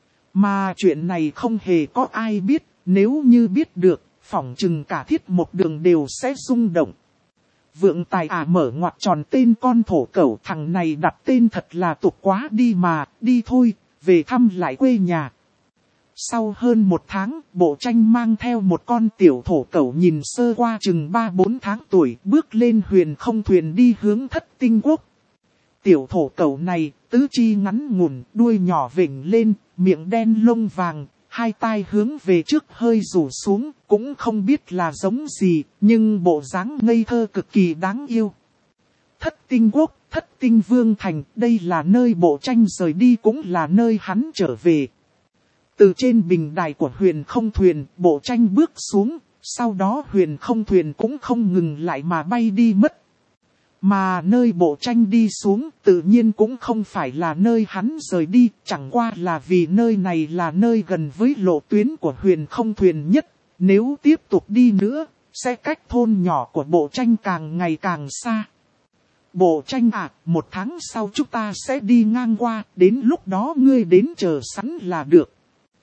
[SPEAKER 1] Mà chuyện này không hề có ai biết, nếu như biết được, phỏng chừng cả Thiết Một Đường đều sẽ rung động. Vượng Tài à mở ngoặc tròn tên con thổ cẩu, thằng này đặt tên thật là tục quá đi mà, đi thôi, về thăm lại quê nhà. Sau hơn một tháng, Bộ Tranh mang theo một con tiểu thổ cẩu nhìn sơ qua chừng ba bốn tháng tuổi, bước lên huyền không thuyền đi hướng Thất Tinh Quốc. Tiểu thổ cẩu này, tứ chi ngắn ngủn, đuôi nhỏ vểnh lên, miệng đen lông vàng, hai tai hướng về trước hơi rủ xuống, cũng không biết là giống gì, nhưng bộ dáng ngây thơ cực kỳ đáng yêu. Thất Tinh Quốc, Thất Tinh Vương Thành, đây là nơi Bộ Tranh rời đi, cũng là nơi hắn trở về. Từ trên bình đài của huyền không thuyền, Bộ Tranh bước xuống, sau đó huyền không thuyền cũng không ngừng lại mà bay đi mất. Mà nơi Bộ Tranh đi xuống tự nhiên cũng không phải là nơi hắn rời đi, chẳng qua là vì nơi này là nơi gần với lộ tuyến của huyền không thuyền nhất. Nếu tiếp tục đi nữa, sẽ cách thôn nhỏ của Bộ Tranh càng ngày càng xa. Bộ Tranh à, một tháng sau chúng ta sẽ đi ngang qua, đến lúc đó ngươi đến chờ sẵn là được.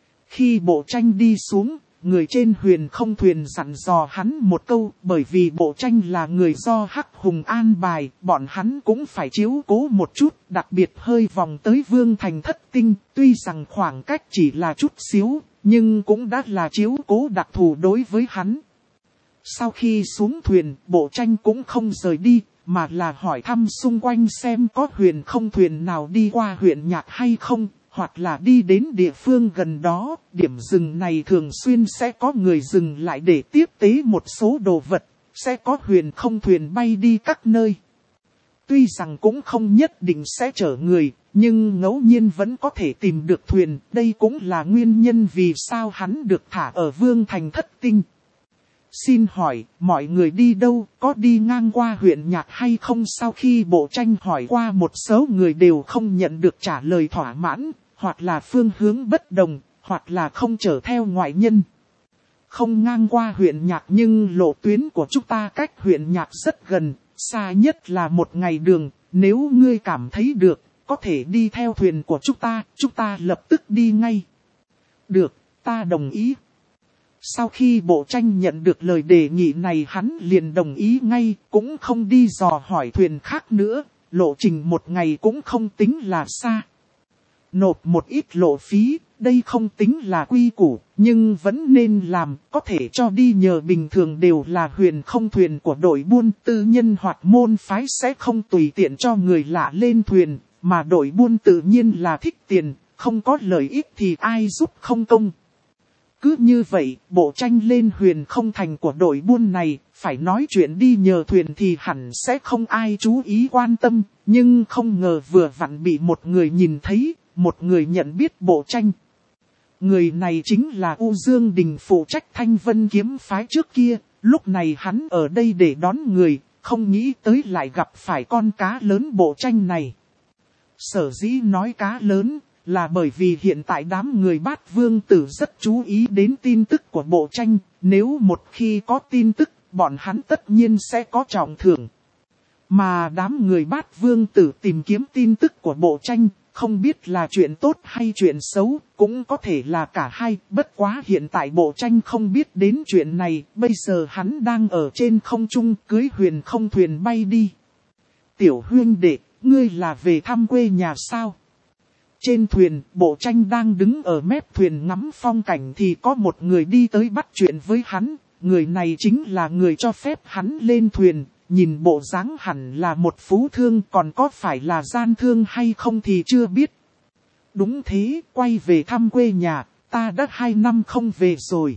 [SPEAKER 1] Khi Bộ Tranh đi xuống, người trên huyền không thuyền dặn dò hắn một câu, bởi vì Bộ Tranh là người do Hắc Hùng an bài, bọn hắn cũng phải chiếu cố một chút, đặc biệt hơi vòng tới Vương Thành Thất Tinh, tuy rằng khoảng cách chỉ là chút xíu, nhưng cũng đã là chiếu cố đặc thù đối với hắn. Sau khi xuống thuyền, Bộ Tranh cũng không rời đi, mà là hỏi thăm xung quanh xem có huyền không thuyền nào đi qua huyện Nhạc hay không. Hoặc là đi đến địa phương gần đó, điểm dừng này thường xuyên sẽ có người dừng lại để tiếp tế một số đồ vật, sẽ có huyền không thuyền bay đi các nơi. Tuy rằng cũng không nhất định sẽ chở người, nhưng ngẫu nhiên vẫn có thể tìm được thuyền, đây cũng là nguyên nhân vì sao hắn được thả ở Vương Thành Thất Tinh. Xin hỏi, mọi người đi đâu, có đi ngang qua huyện Nhạc hay không? Sau khi Bộ Tranh hỏi qua một số người đều không nhận được trả lời thỏa mãn, hoặc là phương hướng bất đồng, hoặc là không chở theo ngoại nhân. Không ngang qua huyện Nhạc nhưng lộ tuyến của chúng ta cách huyện Nhạc rất gần, xa nhất là một ngày đường, nếu ngươi cảm thấy được, có thể đi theo thuyền của chúng ta, chúng ta lập tức đi ngay. Được, ta đồng ý. Sau khi Bộ Tranh nhận được lời đề nghị này hắn liền đồng ý ngay, cũng không đi dò hỏi thuyền khác nữa, lộ trình một ngày cũng không tính là xa. Nộp một ít lộ phí, đây không tính là quy củ, nhưng vẫn nên làm, có thể cho đi nhờ bình thường đều là huyền không thuyền của đội buôn tư nhân hoặc môn phái sẽ không tùy tiện cho người lạ lên thuyền, mà đội buôn tự nhiên là thích tiền, không có lợi ích thì ai giúp không công. Cứ như vậy, Bộ Tranh lên huyền không thành của đội buôn này, phải nói chuyện đi nhờ thuyền thì hẳn sẽ không ai chú ý quan tâm, nhưng không ngờ vừa vặn bị một người nhìn thấy, một người nhận biết Bộ Tranh. Người này chính là U Dương Đình phụ trách Thanh Vân kiếm phái trước kia, lúc này hắn ở đây để đón người, không nghĩ tới lại gặp phải con cá lớn Bộ Tranh này. Sở dĩ nói cá lớn, là bởi vì hiện tại đám người Bát Vương Tử rất chú ý đến tin tức của Bộ Tranh, nếu một khi có tin tức, bọn hắn tất nhiên sẽ có trọng thưởng. Mà đám người Bát Vương Tử tìm kiếm tin tức của Bộ Tranh, không biết là chuyện tốt hay chuyện xấu, cũng có thể là cả hai, bất quá hiện tại Bộ Tranh không biết đến chuyện này, bây giờ hắn đang ở trên không trung cưới huyền không thuyền bay đi. Tiểu huynh đệ, ngươi là về thăm quê nhà sao? Trên thuyền, Bộ Tranh đang đứng ở mép thuyền ngắm phong cảnh thì có một người đi tới bắt chuyện với hắn, người này chính là người cho phép hắn lên thuyền. Nhìn bộ dáng hẳn là một phú thương, còn có phải là gian thương hay không thì chưa biết. Đúng thế, quay về thăm quê nhà, ta đã hai năm không về rồi.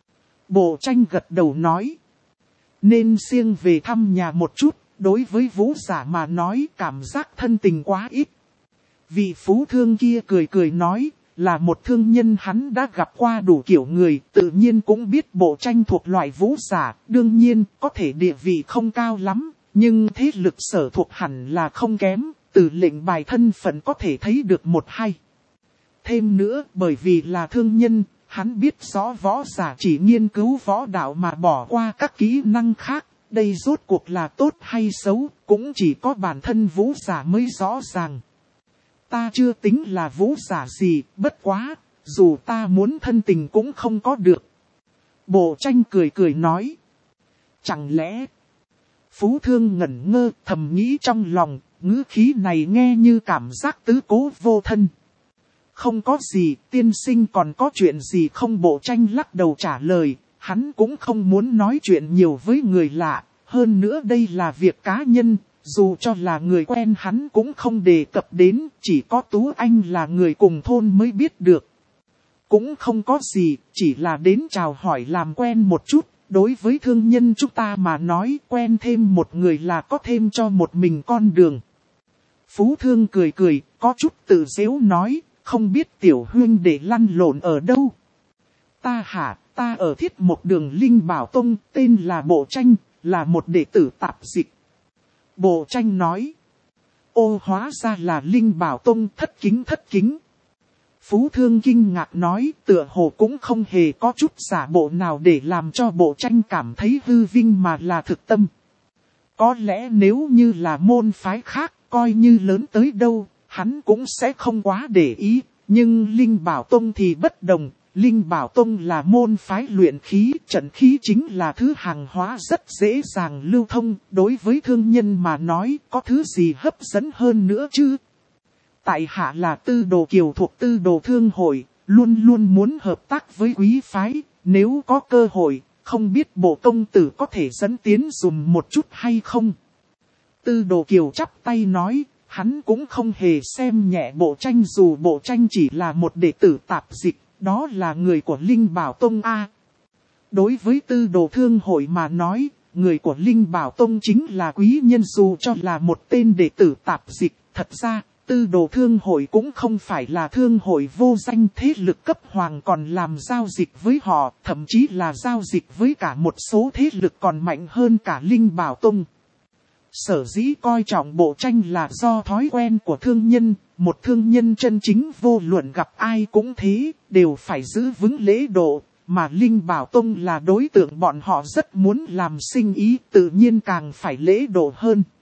[SPEAKER 1] Bộ Tranh gật đầu nói. Nên siêng về thăm nhà một chút, đối với Vũ giả mà nói cảm giác thân tình quá ít. Vị phú thương kia cười cười nói, là một thương nhân hắn đã gặp qua đủ kiểu người, tự nhiên cũng biết Bộ Tranh thuộc loại vũ giả, đương nhiên có thể địa vị không cao lắm, nhưng thế lực sở thuộc hẳn là không kém, từ lệnh bài thân phận có thể thấy được một hay. Thêm nữa, bởi vì là thương nhân, hắn biết rõ võ giả chỉ nghiên cứu võ đạo mà bỏ qua các kỹ năng khác, đây rốt cuộc là tốt hay xấu, cũng chỉ có bản thân vũ giả mới rõ ràng. Ta chưa tính là vũ giả gì, bất quá, dù ta muốn thân tình cũng không có được. Bộ Tranh cười cười nói. Chẳng lẽ... Phú Thương ngẩn ngơ thầm nghĩ trong lòng, ngữ khí này nghe như cảm giác tứ cố vô thân. Không có gì, tiên sinh còn có chuyện gì không? Bộ Tranh lắc đầu trả lời, hắn cũng không muốn nói chuyện nhiều với người lạ, hơn nữa đây là việc cá nhân, dù cho là người quen hắn cũng không đề cập đến, chỉ có Tú Anh là người cùng thôn mới biết được. Cũng không có gì, chỉ là đến chào hỏi làm quen một chút, đối với thương nhân chúng ta mà nói quen thêm một người là có thêm cho một mình con đường. Phú Thương cười cười, có chút tự giễu nói, không biết tiểu huynh để lăn lộn ở đâu. Ta hả, ta ở Thiết Một Đường Linh Bảo Tông, tên là Bộ Tranh, là một đệ tử tạp dịch. Bộ Tranh nói, ô hóa ra là Linh Bảo Tông, thất kính thất kính. Phú Thương kinh ngạc nói, tựa hồ cũng không hề có chút giả bộ nào để làm cho Bộ Tranh cảm thấy hư vinh mà là thực tâm. Có lẽ nếu như là môn phái khác, coi như lớn tới đâu, hắn cũng sẽ không quá để ý, nhưng Linh Bảo Tông thì bất đồng. Linh Bảo Tông là môn phái luyện khí, trận khí chính là thứ hàng hóa rất dễ dàng lưu thông, đối với thương nhân mà nói có thứ gì hấp dẫn hơn nữa chứ. Tại hạ là Tư Đồ Kiều thuộc Tư Đồ Thương Hội, luôn luôn muốn hợp tác với quý phái, nếu có cơ hội, không biết Bộ công tử có thể dẫn tiến dùm một chút hay không. Tư Đồ Kiều chắp tay nói, hắn cũng không hề xem nhẹ Bộ Tranh dù Bộ Tranh chỉ là một đệ tử tạp dịch. Đó là người của Linh Bảo Tông A. Đối với Tư Đồ Thương Hội mà nói, người của Linh Bảo Tông chính là quý nhân dù cho là một tên đệ tử tạp dịch. Thật ra, Tư Đồ Thương Hội cũng không phải là thương hội vô danh, thế lực cấp hoàng còn làm giao dịch với họ, thậm chí là giao dịch với cả một số thế lực còn mạnh hơn cả Linh Bảo Tông. Sở dĩ coi trọng Bộ Tranh là do thói quen của thương nhân, một thương nhân chân chính vô luận gặp ai cũng thế, đều phải giữ vững lễ độ, mà Linh Bảo Tông là đối tượng bọn họ rất muốn làm sinh ý, tự nhiên càng phải lễ độ hơn.